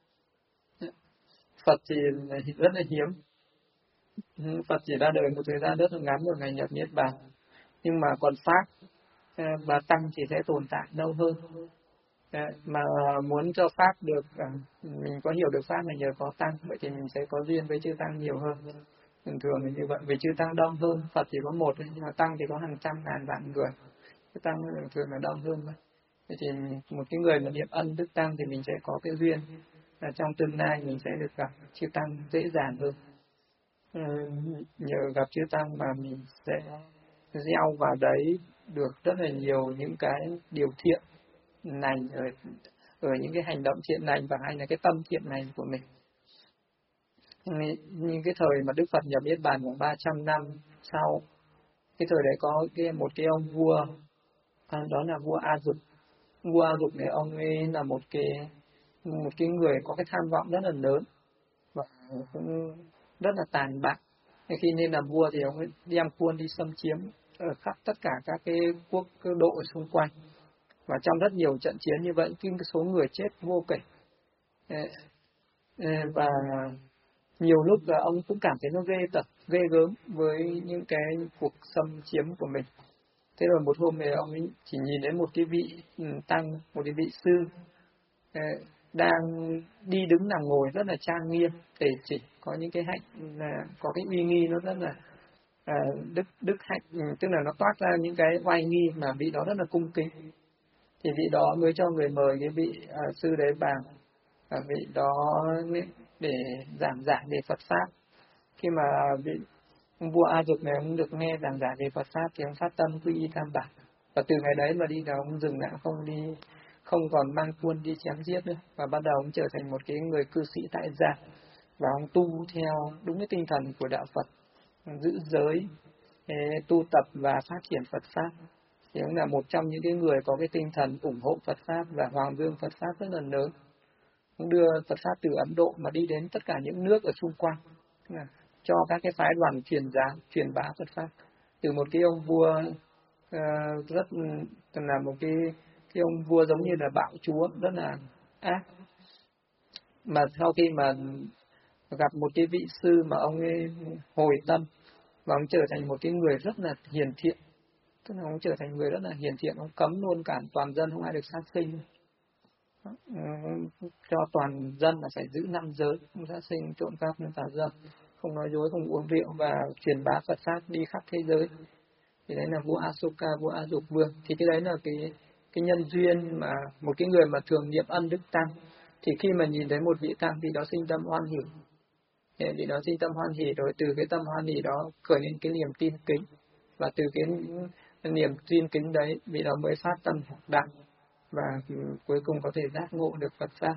Phật thì rất là hiếm. Phật chỉ ra đời một thời gian rất là ngắn rồi, ngày nhập Niết Bàn. Nhưng mà còn Pháp và Tăng thì sẽ tồn tại lâu hơn. Mà muốn cho Pháp được, mình có hiểu được Pháp là nhờ có Tăng, vậy thì mình sẽ có duyên với chư Tăng nhiều hơn. Thường thường là như vậy, vì chư Tăng đông hơn, Phật chỉ có một, nhưng mà Tăng thì có hàng trăm ngàn vạn người. Chư Tăng thường là đông hơn. Vậy thì một cái người mà niệm ân Đức Tăng thì mình sẽ có cái duyên là trong tương lai mình sẽ được gặp chư Tăng dễ dàng hơn. Nhờ gặp chư Tăng mà mình sẽ gieo vào đấy được rất là nhiều những cái điều thiện lành ở những cái hành động thiện lành và hay là cái tâm thiện lành của mình. Như cái thời mà Đức Phật nhập Niết Bàn khoảng 300 năm sau, cái thời đấy có một cái ông vua, đó là vua A Dục. Vua A Dục này ông ấy là một cái người có cái tham vọng rất là lớn và cũng rất là tàn bạo. Khi nên làm vua thì ông ấy đem quân đi xâm chiếm ở khắp tất cả các cái quốc độ xung quanh, và trong rất nhiều trận chiến như vậy, cái số người chết vô kể. Và nhiều lúc là ông cũng cảm thấy nó ghê gớm với những cái cuộc xâm chiếm của mình. Thế rồi một hôm này ông ấy chỉ nhìn đến một cái vị tăng, một cái vị sư đang đi đứng nằm ngồi rất là trang nghiêm, tề chỉ, có những cái hạnh, có cái uy nghi nó rất là à, đức hạnh, tức là nó toát ra những cái oai nghi mà vị đó rất là cung kính, thì vị đó mới cho người mời cái vị sư đấy vào, và vị đó để giảng giải về Phật pháp. Khi mà vị vua A Dục này ông được nghe giảng giải về Phật pháp thì ông phát tâm quy y Tam Bảo, và từ ngày đấy mà đi là ông dừng lại, không còn mang quân đi chém giết nữa, và bắt đầu ông trở thành một cái người cư sĩ tại gia, và ông tu theo đúng cái tinh thần của đạo Phật, giữ giới, tu tập và phát triển Phật pháp. Thì ông là một trong những cái người có cái tinh thần ủng hộ Phật pháp và hoàng dương Phật pháp rất là lớn. Ông đưa Phật pháp từ Ấn Độ mà đi đến tất cả những nước ở xung quanh, cho các cái phái đoàn truyền bá Phật pháp. Từ một cái ông vua rất là một cái ông vua giống như là bạo chúa, rất là ác, mà sau khi mà gặp một cái vị sư mà ông ấy hồi tâm, và ông trở thành một cái người rất là hiền thiện, tức là ông trở thành người rất là hiền thiện, ông cấm luôn cả toàn dân không ai được sát sinh, cho toàn dân là phải giữ 5 giới, không sát sinh, trộm cắp, tà dâm, không nói dối, không uống rượu, và truyền bá Phật pháp đi khắp thế giới. Thì đấy là vua Asoka, vua A Dục Vương. Thì cái đấy là cái nhân duyên mà một cái người mà thường niệm ân đức tăng, thì khi mà nhìn thấy một vị tăng thì đó sinh tâm hoan hỷ. Vị đó sinh tâm hoan hỷ, rồi từ cái tâm hoan hỷ đó khởi lên cái niềm tin kính, và từ cái niềm tin kính đấy vị đó mới phát tâm học đạo, và cuối cùng có thể giác ngộ được Phật pháp.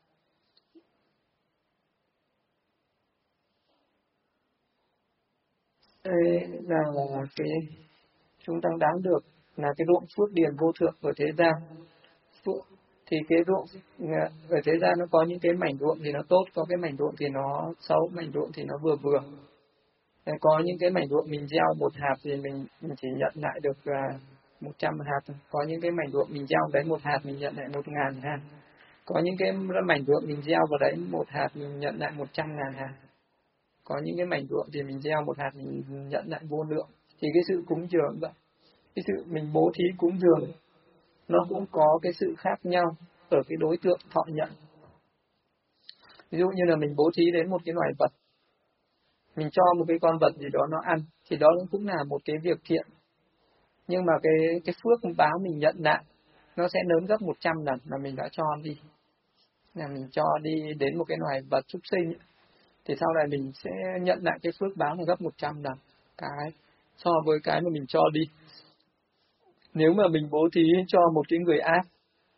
Đây là cái chúng ta đáng được là cái ruộng phước điền vô thượng ở thế gian. Thì cái ruộng ở thế gian nó có những cái mảnh ruộng thì nó tốt, có cái mảnh ruộng thì nó xấu, mảnh ruộng thì nó vừa vừa. Có những cái mảnh ruộng mình gieo 1 hạt thì mình chỉ nhận lại được 100 hạt, có những cái mảnh ruộng mình gieo đấy 1 hạt mình nhận lại 1.000 hạt, có những cái mảnh ruộng mình gieo vào đấy 1 hạt mình nhận lại 100.000 hạt, có những cái mảnh ruộng thì mình gieo 1 hạt mình nhận lại vô lượng. Thì cái sự cúng dường vậy, cái sự mình bố thí cúng dường nó cũng có cái sự khác nhau ở cái đối tượng thọ nhận. Ví dụ như là mình bố thí đến một cái loài vật, mình cho một cái con vật gì đó nó ăn, thì đó cũng là một cái việc thiện, nhưng mà cái phước báo mình nhận lại nó sẽ lớn gấp 100 lần mà mình đã cho đi. Là mình cho đi đến một cái loài vật súc sinh ấy, thì sau này mình sẽ nhận lại cái phước báo là gấp 100 lần cái so với cái mà mình cho đi. Nếu mà mình bố thí cho một cái người ác,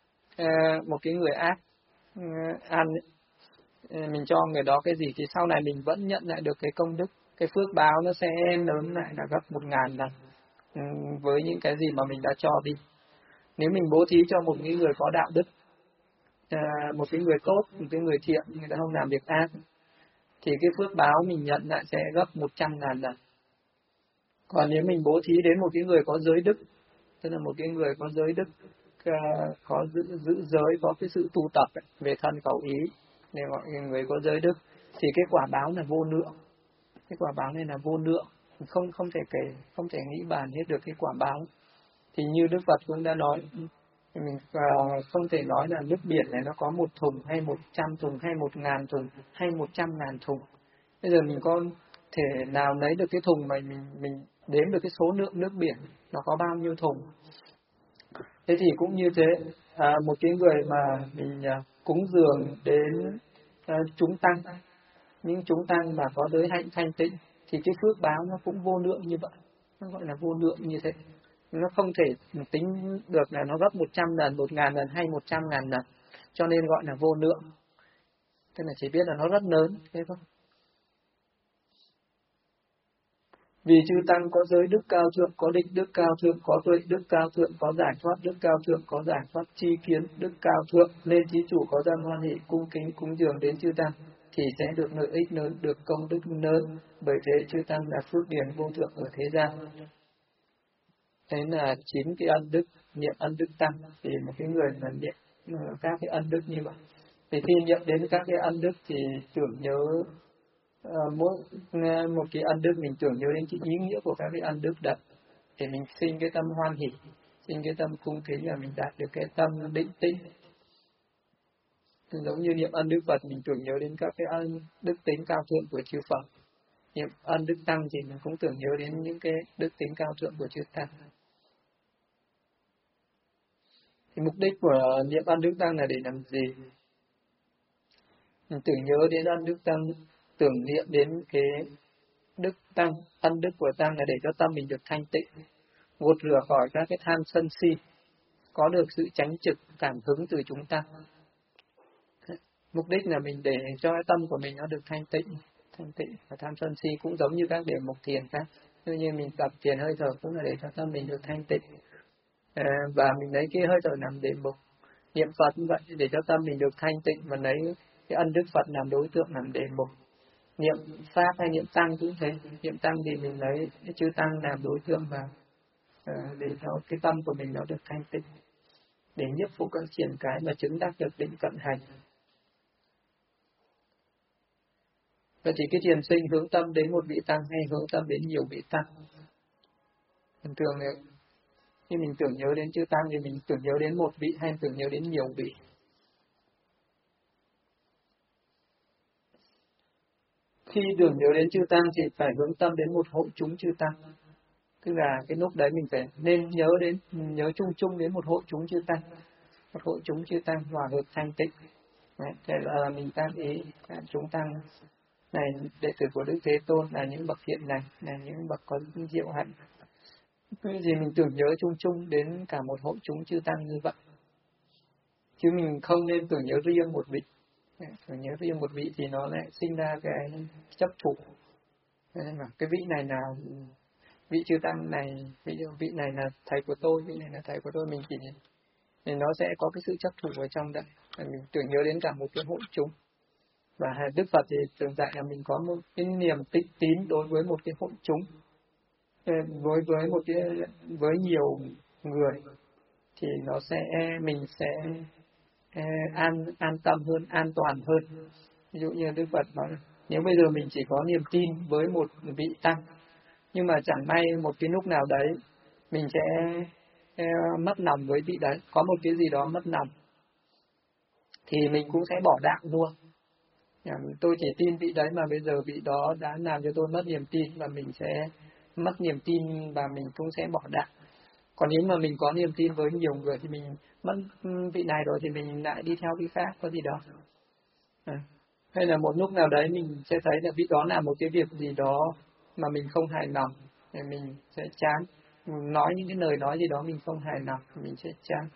ăn ấy, mình cho người đó cái gì thì sau này mình vẫn nhận lại được cái công đức, cái phước báo nó sẽ lớn lại là gấp 1.000 lần với những cái gì mà mình đã cho đi. Nếu mình bố thí cho một cái người có đạo đức, một cái người tốt, một cái người thiện, người ta không làm việc ác, thì cái phước báo mình nhận lại sẽ gấp 100.000 lần. Còn nếu mình bố thí đến một cái người có giới đức, tức là một cái người có giới đức, có giữ giới, có cái sự tu tập về thân khẩu ý, để gọi người có giới đức, thì cái quả báo là vô lượng. Cái quả báo này là vô lượng, không thể kể, không thể nghĩ bàn hết được cái quả báo. Thì như Đức Phật cũng đã nói, mình không thể nói là nước biển này nó có 1 thùng hay 100 thùng hay 1.000 thùng hay 100.000 thùng. Bây giờ mình có thể nào lấy được cái thùng mà mình đếm được cái số lượng nước biển nó có bao nhiêu thùng. Thế thì cũng như thế, một cái người mà mình cúng dường đến chúng tăng, những chúng tăng mà có giới hạnh thanh tịnh, thì cái phước báo nó cũng vô lượng như vậy, nó gọi là vô lượng như thế. Nó không thể tính được là nó gấp 100 lần, 1.000 lần hay 100.000 lần, cho nên gọi là vô lượng. Thế là chỉ biết là nó rất lớn, thế thôi. Vì chư tăng có giới đức cao thượng, có định đức cao thượng, có tuệ đức cao thượng, có giải thoát đức cao thượng, có giải thoát chi kiến đức cao thượng, nên thí chủ có tâm hoan hỷ cung kính cúng dường đến chư tăng thì sẽ được lợi ích lớn, được công đức lớn. Bởi thế chư tăng là phước điền vô thượng ở thế gian. Thế là 9 cái ân đức, niệm ân đức tăng, thì một cái người mà niệm các cái ân đức như vậy, thì khi niệm đến các cái ân đức thì tưởng nhớ mỗi một cái ân đức, mình tưởng nhớ đến cái ý nghĩa của các cái ân đức đấy, để mình sinh cái tâm hoan hỷ, sinh cái tâm cung kính, là mình đạt được cái tâm định tĩnh. Giống như niệm ân đức Phật, mình tưởng nhớ đến các cái ân đức tính cao thượng của chư Phật, niệm ân đức tăng thì mình cũng tưởng nhớ đến những cái đức tính cao thượng của chư tăng. Thì mục đích của niệm ân đức tăng là để làm gì? Mình tưởng nhớ đến ân đức tăng, tưởng niệm đến cái đức tăng, ân đức của tăng là để cho tâm mình được thanh tịnh, gột rửa khỏi các cái tham sân si, có được sự tránh trực, cảm hứng từ chúng tăng. Mục đích là mình để cho cái tâm của mình nó được thanh tịnh, và tham sân si cũng giống như các đề mục thiền khác. Như mình tập thiền hơi thở cũng là để cho tâm mình được thanh tịnh. Và mình lấy cái hơi thở làm đề mục, niệm Phật cũng vậy, để cho tâm mình được thanh tịnh, và lấy cái ân đức Phật làm đối tượng, làm đề mục. Niệm Pháp hay niệm Tăng cũng thế, niệm Tăng thì mình lấy cái chư Tăng làm đối tượng, và để cho cái tâm của mình nó được thanh tịnh, để nhiếp phục các triển cái mà chứng đắc được định cận hành. Vậy thì cái thiền sinh hướng tâm đến một vị tăng hay hướng tâm đến nhiều vị tăng? Thường thường khi mình tưởng nhớ đến chư tăng thì mình tưởng nhớ đến một vị hay tưởng nhớ đến nhiều vị? Khi tưởng nhớ đến chư tăng thì phải hướng tâm đến một hội chúng chư tăng. Tức là cái lúc đấy mình phải nên nhớ chung chung đến một hội chúng chư tăng. Một hội chúng chư tăng hòa hợp thanh tịnh. Thế là mình tác ý chúng tăng này, đệ tử của Đức Thế Tôn, là những bậc thiện lành, là những bậc có diệu hạnh. Cái gì mình tưởng nhớ chung chung đến cả một hội chúng chư tăng như vậy. Chứ mình không nên tưởng nhớ riêng một vị. Tưởng nhớ riêng một vị thì nó lại sinh ra cái chấp thủ. Mà cái vị này là vị chư tăng này, vị này là thầy của tôi, vị này là thầy của tôi, mình chỉ thì nó sẽ có cái sự chấp thủ ở trong đấy. Mình tưởng nhớ đến cả một cái hội chúng. Và Đức Phật thì thường dạy là mình có một cái niềm tín đối với một cái hội chúng, với nhiều người, thì nó sẽ mình sẽ an tâm hơn, an toàn hơn. Ví dụ như Đức Phật nói, nếu bây giờ mình chỉ có niềm tin với một vị tăng, nhưng mà chẳng may một cái lúc nào đấy mình sẽ mất lòng với vị đấy, có một cái gì đó mất lòng, thì mình cũng sẽ bỏ đạo luôn. Tôi chỉ tin vị đấy mà bây giờ vị đó đã làm cho tôi mất niềm tin, và mình sẽ mất niềm tin và mình cũng sẽ bỏ đạo. Còn nếu mà mình có niềm tin với nhiều người thì mình mất vị này rồi thì mình lại đi theo vị khác, có gì đó. Hay là một lúc nào đấy mình sẽ thấy là vị đó làm một cái việc gì đó mà mình không hài lòng, thì mình sẽ chán. Mình nói những cái lời nói gì đó mình không hài lòng, mình sẽ chán.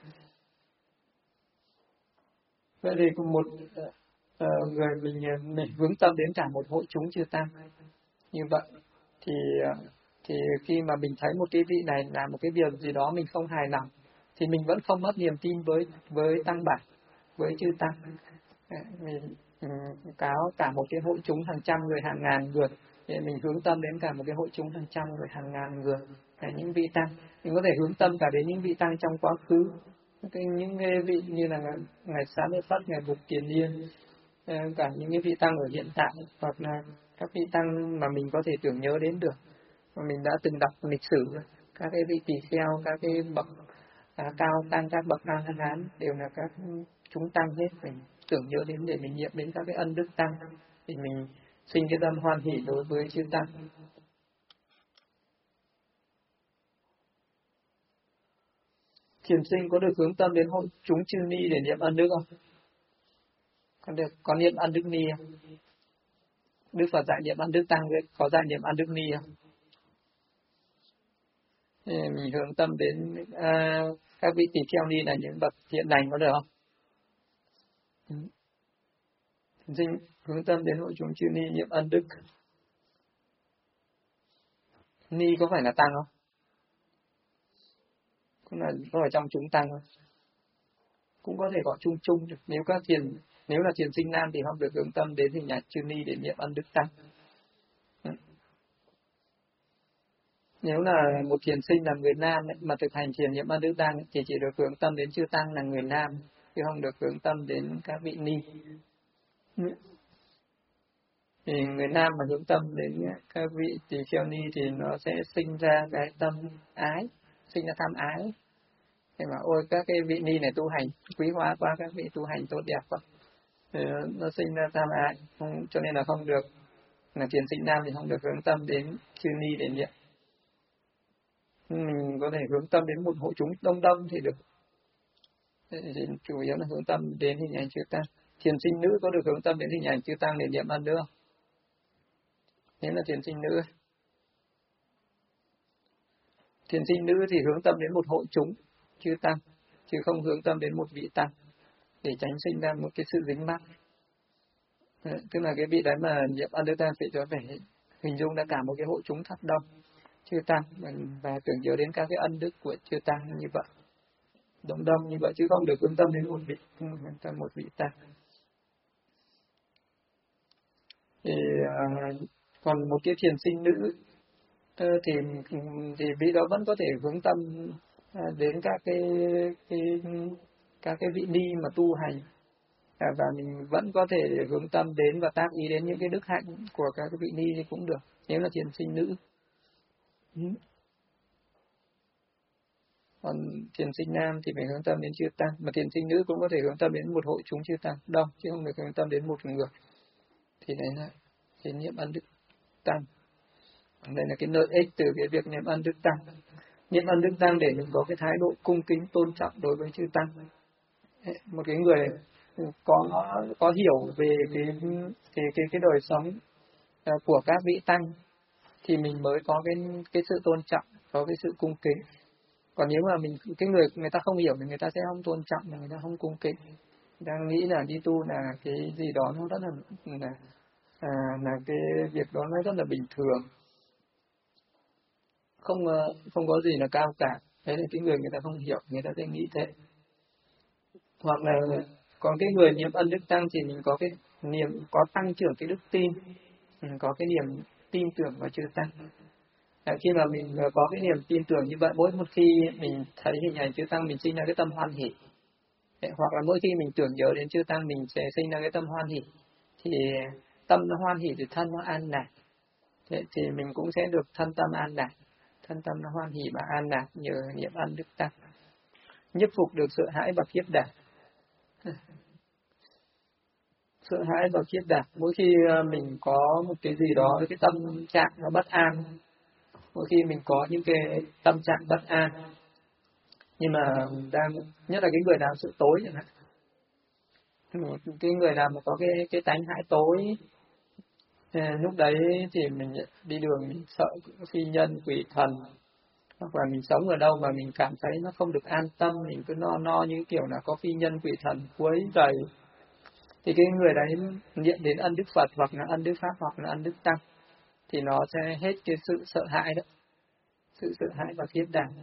Vậy thì một người mình hướng tâm đến cả một hội chúng chư tăng như vậy, thì khi mà mình thấy một cái vị này làm một cái việc gì đó mình không hài lòng, thì mình vẫn không mất niềm tin với tăng bản, với chư tăng. Mình cáo cả một cái hội chúng hàng trăm người, hàng ngàn người, thì mình hướng tâm đến cả một cái hội chúng hàng trăm người, hàng ngàn người, cả những vị tăng. Mình có thể hướng tâm cả đến những vị tăng trong quá khứ, những cái vị như là ngài Xá Lợi Phất, ngài Bụt Kiền Liên, cả những cái vị tăng ở hiện tại, hoặc là các vị tăng mà mình có thể tưởng nhớ đến được, mà mình đã từng đọc lịch sử, các cái vị tỳ kheo, các cái bậc cao tăng, các bậc a la hán đều là các chúng tăng hết. Mình tưởng nhớ đến để mình niệm đến các cái ân đức tăng, thì mình sinh cái tâm hoan hỷ đối với chư tăng. Thiền sinh có được hướng tâm đến hội chúng chư ni để niệm ân đức không? Có niệm ân đức ni không? Đức Phật dạy niệm ân đức tăng, có dạy niệm ân đức ni không? Mình hướng tâm đến các vị tỳ kheo ni là những bậc thiện lành, có được không? Thiền sinh hướng tâm đến hội chúng chư ni niệm ân đức. Ni có phải là tăng không? Cũng là ở trong chúng tăng không? Cũng có thể gọi chung chung được. Nếu là thiền sinh nam thì không được hướng tâm đến hình nhạc chư ni để niệm ân đức tăng. Nếu là một thiền sinh là người nam ấy, mà thực hành thiền niệm ân đức tăng thì chỉ được hướng tâm đến chư tăng là người nam, chứ không được hướng tâm đến các vị ni. Thì người nam mà hướng tâm đến các vị tỳ kheo ni thì nó sẽ sinh ra cái tâm ái, sinh ra tham ái. Thế mà ôi các cái vị ni này tu hành quý hóa quá, các vị tu hành tốt đẹp quá, thì nó sinh ra tham ái, cho nên là không được Là thiền sinh nam thì không được hướng tâm đến chư ni để niệm. Mình có thể hướng tâm đến một hội chúng đông đông thì được. Chủ yếu là hướng tâm đến hình ảnh chư tăng. Thiền sinh nữ có được hướng tâm đến hình ảnh chư tăng để niệm ân nữa không? Thế là thiền sinh nữ. Thiền sinh nữ thì hướng tâm đến một hội chúng chư tăng, chứ không hướng tâm đến một vị tăng, để tránh sinh ra một cái sự dính mắc. Tức là cái vị đấy mà niệm ân đức tăng phải hình dung ra cả một cái hội chúng thật đông chư tăng và tưởng nhớ đến các cái ân đức của chư tăng như vậy, đông đông như vậy, chứ không được hướng tâm đến một vị tăng. Thì còn một cái thiền sinh nữ thì vị đó vẫn có thể hướng tâm đến các cái vị ni mà tu hành, và mình vẫn có thể hướng tâm đến và tác ý đến những cái đức hạnh của các cái vị ni thì cũng được, nếu là thiền sinh nữ. Còn thiền sinh nam thì phải hướng tâm đến chư tăng, mà thiền sinh nữ cũng có thể hướng tâm đến một hội chúng chư tăng đông, chứ không được hướng tâm đến một người. Thì đấy là cái niệm ân đức tăng. Đây là cái lợi ích từ cái việc niệm ân đức tăng. Niệm ân đức tăng để mình có cái thái độ cung kính tôn trọng đối với chư tăng. Một cái người có hiểu về cái đời sống của các vị tăng thì mình mới có cái sự tôn trọng, có cái sự cung kính. Còn nếu mà cái người ta không hiểu thì người ta sẽ không tôn trọng, người ta không cung kính, đang nghĩ là đi tu là cái gì đó nó rất là cái việc đó nó rất là bình thường, không có gì là cao cả. Thế là cái người ta không hiểu, người ta sẽ nghĩ thế. Hoặc là còn cái người niệm ân đức tăng thì mình có cái niệm, có tăng trưởng cái đức tin, có cái niềm tin tưởng vào chư tăng. Khi mà mình có cái niềm tin tưởng như vậy, mỗi một khi mình thấy hình ảnh chư tăng mình sinh ra cái tâm hoan hỷ, hoặc là mỗi khi mình tưởng nhớ đến chư tăng mình sẽ sinh ra cái tâm hoan hỷ, thì tâm nó hoan hỷ thì thân nó an lạc, thì mình cũng sẽ được thân tâm an lạc, thân tâm nó hoan hỷ và an lạc nhờ niệm ân đức tăng. Nhiếp phục được sợ hãi và khiếp đảm. Sợ hãi và khiếp đảm, mỗi khi mình có một cái gì đó, cái tâm trạng nó bất an, mỗi khi mình có những cái tâm trạng bất an, nhưng mà nhất là cái người nào sợ tối chẳng hạn, cái người nào mà có cái tánh hãi tối, lúc đấy thì mình đi đường mình sợ phi nhân quỷ thần, hoặc là mình sống ở đâu mà mình cảm thấy nó không được an tâm, mình cứ no như kiểu là có phi nhân quỷ thần quấy rầy, thì cái người đấy niệm đến ân đức Phật hoặc là ân đức Pháp hoặc là ân đức Tăng thì nó sẽ hết cái sự sợ hãi đó, sự sợ hãi và khiếp đảm.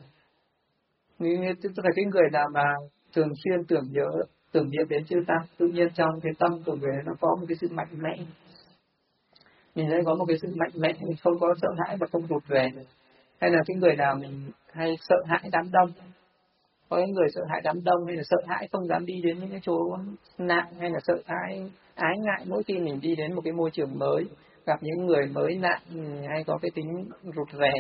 Tức là cái người nào mà thường xuyên tưởng niệm đến chư tăng, tự nhiên trong cái tâm của người nó có một cái sự mạnh mẽ, mình sẽ có một cái sự mạnh mẽ, mình không có sợ hãi và không rụt rè. Hay là cái người nào mình hay sợ hãi đám đông, có cái người sợ hãi đám đông hay là sợ hãi không dám đi đến những cái chỗ nặng, hay là sợ hãi ái ngại mỗi khi mình đi đến một cái môi trường mới, gặp những người mới nặng, hay có cái tính rụt rè,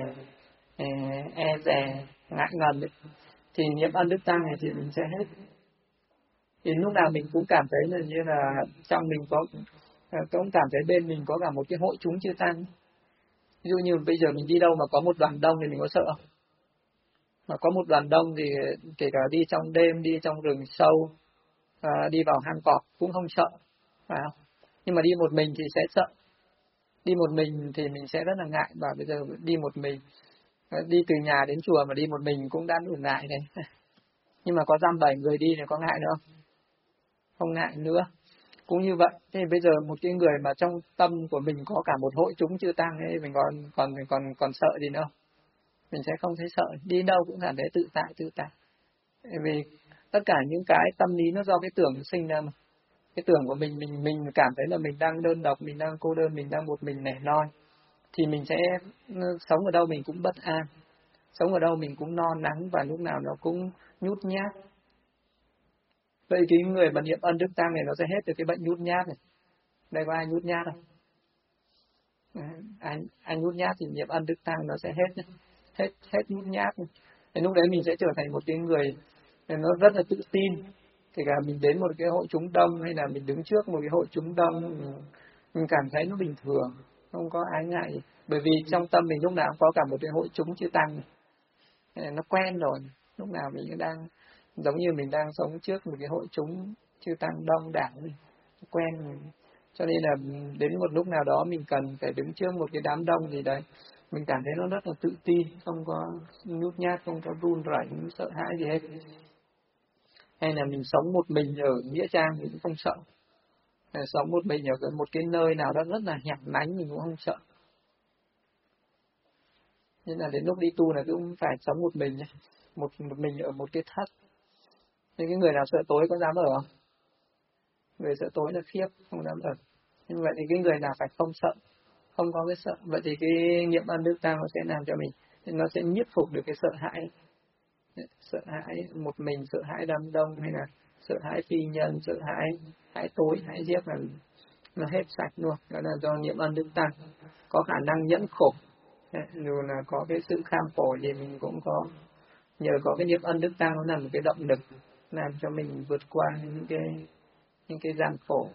e dè, ngại ngần ấy, thì niệm ân đức tăng này thì mình sẽ hết. Thì lúc nào mình cũng cảm thấy là như là trong mình cũng cảm thấy bên mình có cả một cái hội chúng chư tăng. Ví dụ như bây giờ mình đi đâu mà có một đoàn đông thì mình có sợ không? Mà có một đoàn đông thì kể cả đi trong đêm, đi trong rừng sâu, đi vào hang cọp cũng không sợ, phải không? Nhưng mà đi một mình thì sẽ sợ. Đi một mình thì mình sẽ rất là ngại, và bây giờ đi một mình, đi từ nhà đến chùa mà đi một mình cũng đã đủ ngại này. Nhưng mà có dăm 7 người đi thì có ngại nữa không? Không ngại nữa. Cũng như vậy, thế bây giờ một cái người mà trong tâm của mình có cả một hội chúng chư tăng ấy, mình còn sợ gì nữa? Mình sẽ không thấy sợ, đi đâu cũng cảm thấy tự tại. Vì tất cả những cái tâm lý nó do cái tưởng sinh ra mà. Cái tưởng của mình cảm thấy là mình đang đơn độc, mình đang cô đơn, mình đang một mình lẻ loi, thì mình sẽ sống ở đâu mình cũng bất an, sống ở đâu mình cũng no nắng và lúc nào nó cũng nhút nhát. Vậy cái người mà niệm ân đức tăng này nó sẽ hết được cái bệnh nhút nhát này. Đây có ai nhút nhát không? Anh nhút nhát thì niệm ân đức tăng nó sẽ hết nhút nhát. Thì lúc đấy mình sẽ trở thành một cái người nó rất là tự tin. Kể cả mình đến một cái hội chúng đông hay là mình đứng trước một cái hội chúng đông, mình cảm thấy nó bình thường. không có ái ngại gì. Bởi vì trong tâm mình lúc nào cũng có cả một cái hội chúng chư tăng, nó quen rồi, lúc nào mình cũng đang giống như mình đang sống trước một cái hội chúng chư tăng đông đảo, quen rồi. Cho nên là đến một lúc nào đó mình cần phải đứng trước một cái đám đông gì đấy, mình cảm thấy nó rất là tự tin, không có nhút nhát, không có run rẩy, không sợ hãi gì hết. Hay là mình sống một mình ở nghĩa trang mình cũng không sợ, sống một mình ở một cái nơi nào đó rất là hẻo lánh mình cũng không sợ. Nên là đến lúc đi tu là cũng phải sống một mình, một mình ở một cái thất. Nhưng cái người nào sợ tối có dám ở không? Người sợ tối là khiếp, không dám ở. Nhưng vậy thì cái người nào phải không sợ, không có cái sợ, vậy thì cái niệm ân đức tăng nó sẽ làm cho mình, nó sẽ nhiếp phục được cái sợ hãi một mình, sợ hãi đám đông, hay là sợ hãi phi nhân, sợ hãi tối, hãi giết, là nó hết sạch luôn. Đó là do niệm ân đức tăng, có khả năng nhẫn khổ. Dù là có cái sự kham khổ thì mình cũng có, nhờ có cái niệm ân đức tăng nó là một cái động lực làm cho mình vượt qua những cái gian khổ.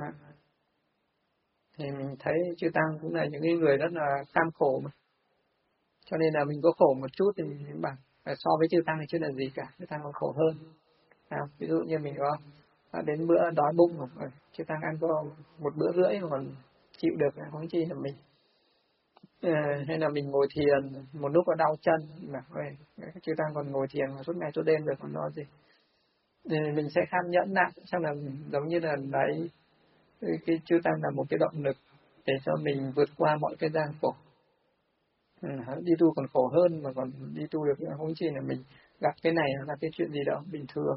Thì mình thấy chư tăng cũng là những cái người rất là kham khổ mà, cho nên là mình có khổ một chút thì mình bảo so với chư tăng thì chưa là gì cả, chư tăng còn khổ hơn. Ví dụ như mình có đến bữa đói bụng rồi, chư tăng ăn có một bữa rưỡi còn chịu được, không chi là mình. Hay là mình ngồi thiền một lúc có đau chân mà chư tăng còn ngồi thiền suốt ngày suốt đêm được, còn lo gì. Thì mình sẽ kham nhẫn lại, xong là giống như là đấy, cái chư tăng là một cái động lực để cho mình vượt qua mọi cái gian khổ. Đi tu còn khổ hơn mà còn đi tu được, không chỉ là mình gặp cái này là cái chuyện gì đó bình thường.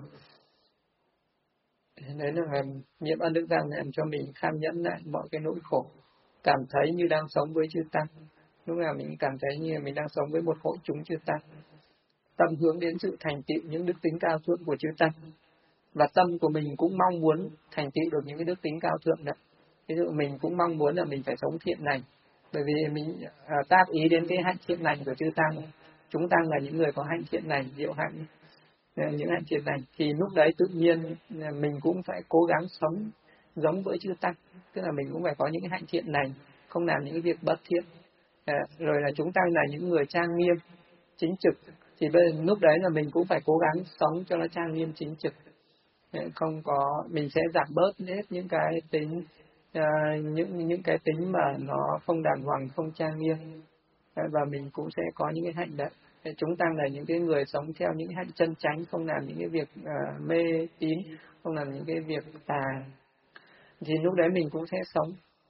Đấy là niệm ân đức tăng làm cho mình kham nhẫn lại mọi cái nỗi khổ, cảm thấy như đang sống với chư tăng. Lúc nào mình cảm thấy như mình đang sống với một hội chúng chư tăng, tâm hướng đến sự thành tựu những đức tính cao thượng của chư tăng, và tâm của mình cũng mong muốn thành tựu được những cái đức tính cao thượng đó. Ví dụ mình cũng mong muốn là mình phải sống thiện lành, bởi vì mình tác ý đến cái hạnh thiện lành của chư tăng. Chúng tăng là những người có hạnh thiện lành, diệu hạnh, những hạnh thiện lành, thì lúc đấy tự nhiên mình cũng phải cố gắng sống giống với chư tăng, tức là mình cũng phải có những cái hạnh thiện lành, không làm những cái việc bất thiện. Rồi là chúng tăng là những người trang nghiêm, chính trực, thì lúc đấy là mình cũng phải cố gắng sống cho nó trang nghiêm chính trực. Không có, mình sẽ giảm bớt hết những cái tính những cái tính mà nó không đàng hoàng, không trang nghiêm, và mình cũng sẽ có những cái hạnh đấy. Chúng tăng là những cái người sống theo những hạnh chân chánh, không làm những cái việc mê tín, không làm những cái việc tà, thì lúc đấy mình cũng sẽ sống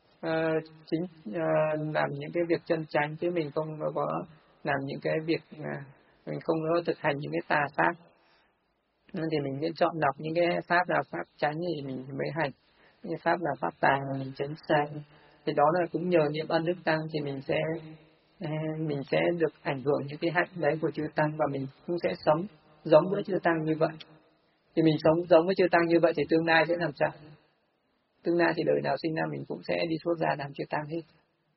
làm những cái việc chân chánh, chứ mình không có làm những cái việc mình không có thực hành những cái tà pháp. Nên thì mình sẽ chọn đọc những cái pháp là pháp chánh thì mình mới hành, những cái pháp là pháp tà mình tránh xa. Thì đó là cũng nhờ niệm ân đức tăng thì mình sẽ được ảnh hưởng những cái hạnh đấy của chư tăng, và mình cũng sẽ sống giống với chư tăng như vậy. Thì mình sống giống với chư tăng như vậy thì tương lai sẽ làm sao? Tương lai thì đời nào sinh ra mình cũng sẽ đi xuất gia làm chư tăng hết.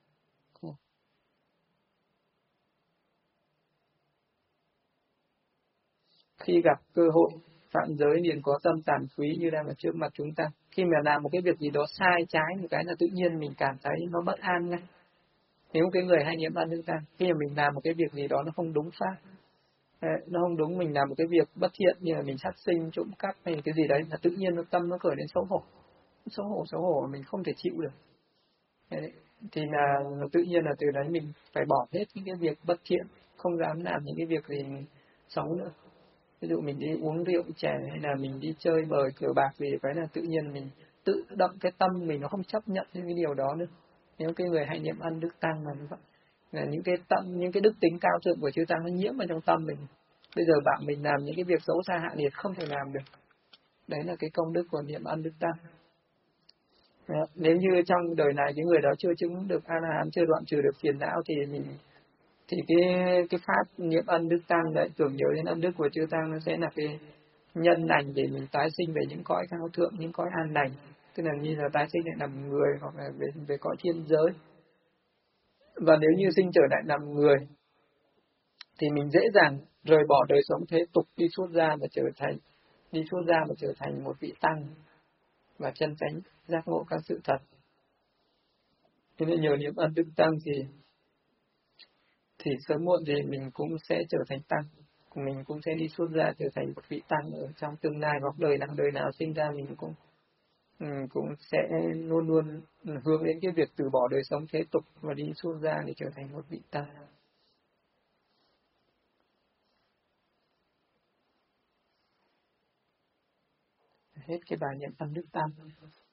Khi gặp cơ hội, phạm giới liền có tâm tàn quý như đang ở trước mặt chúng ta. Khi mà làm một cái việc gì đó sai trái một cái là tự nhiên mình cảm thấy nó bất an ngay. Nếu cái người hay niệm ân đức tăng, khi mà mình làm một cái việc gì đó nó không đúng pháp, nó không đúng, mình làm một cái việc bất thiện như là mình sát sinh, trộm cắp hay cái gì đấy, là tự nhiên tâm nó khởi đến xấu hổ mình không thể chịu được. Đấy. Thì là tự nhiên là từ đấy mình phải bỏ hết những cái việc bất thiện, không dám làm những cái việc gì xấu nữa. Ví dụ mình đi uống rượu chè hay là mình đi chơi bời cờ bạc gì, cái là tự nhiên mình tự động cái tâm mình nó không chấp nhận những cái điều đó nữa. Nếu cái người hay niệm ân đức tăng là như vậy, là những cái tâm, những cái đức tính cao thượng của chư tăng nó nhiễm vào trong tâm mình. Bây giờ bảo mình làm những cái việc xấu xa hạ liệt không thể làm được. Đấy là cái công đức của niệm ân đức tăng. Nếu như trong đời này cái người đó chưa chứng được A La Hán, chưa đoạn trừ được phiền não, thì cái pháp niệm ân đức tăng đấy, tưởng nhớ đến ân đức của chư tăng, nó sẽ là cái nhân lành để mình tái sinh về những cõi cao thượng, những cõi an lành, tức là như là tái sinh lại làm người, hoặc là về cõi thiên giới. Và nếu như sinh trở lại làm người thì mình dễ dàng rời bỏ đời sống thế tục, đi xuất gia và trở thành một vị tăng và chân chánh giác ngộ các sự thật. Thế nên nhờ niệm ân đức tăng thì sớm muộn thì mình cũng sẽ trở thành tăng, mình cũng sẽ đi xuất gia trở thành một vị tăng ở trong tương lai, hoặc đời nào sinh ra mình cũng sẽ luôn luôn hướng đến cái việc từ bỏ đời sống thế tục và đi xuất gia để trở thành một vị tăng. Hết cái bài niệm ân đức tăng.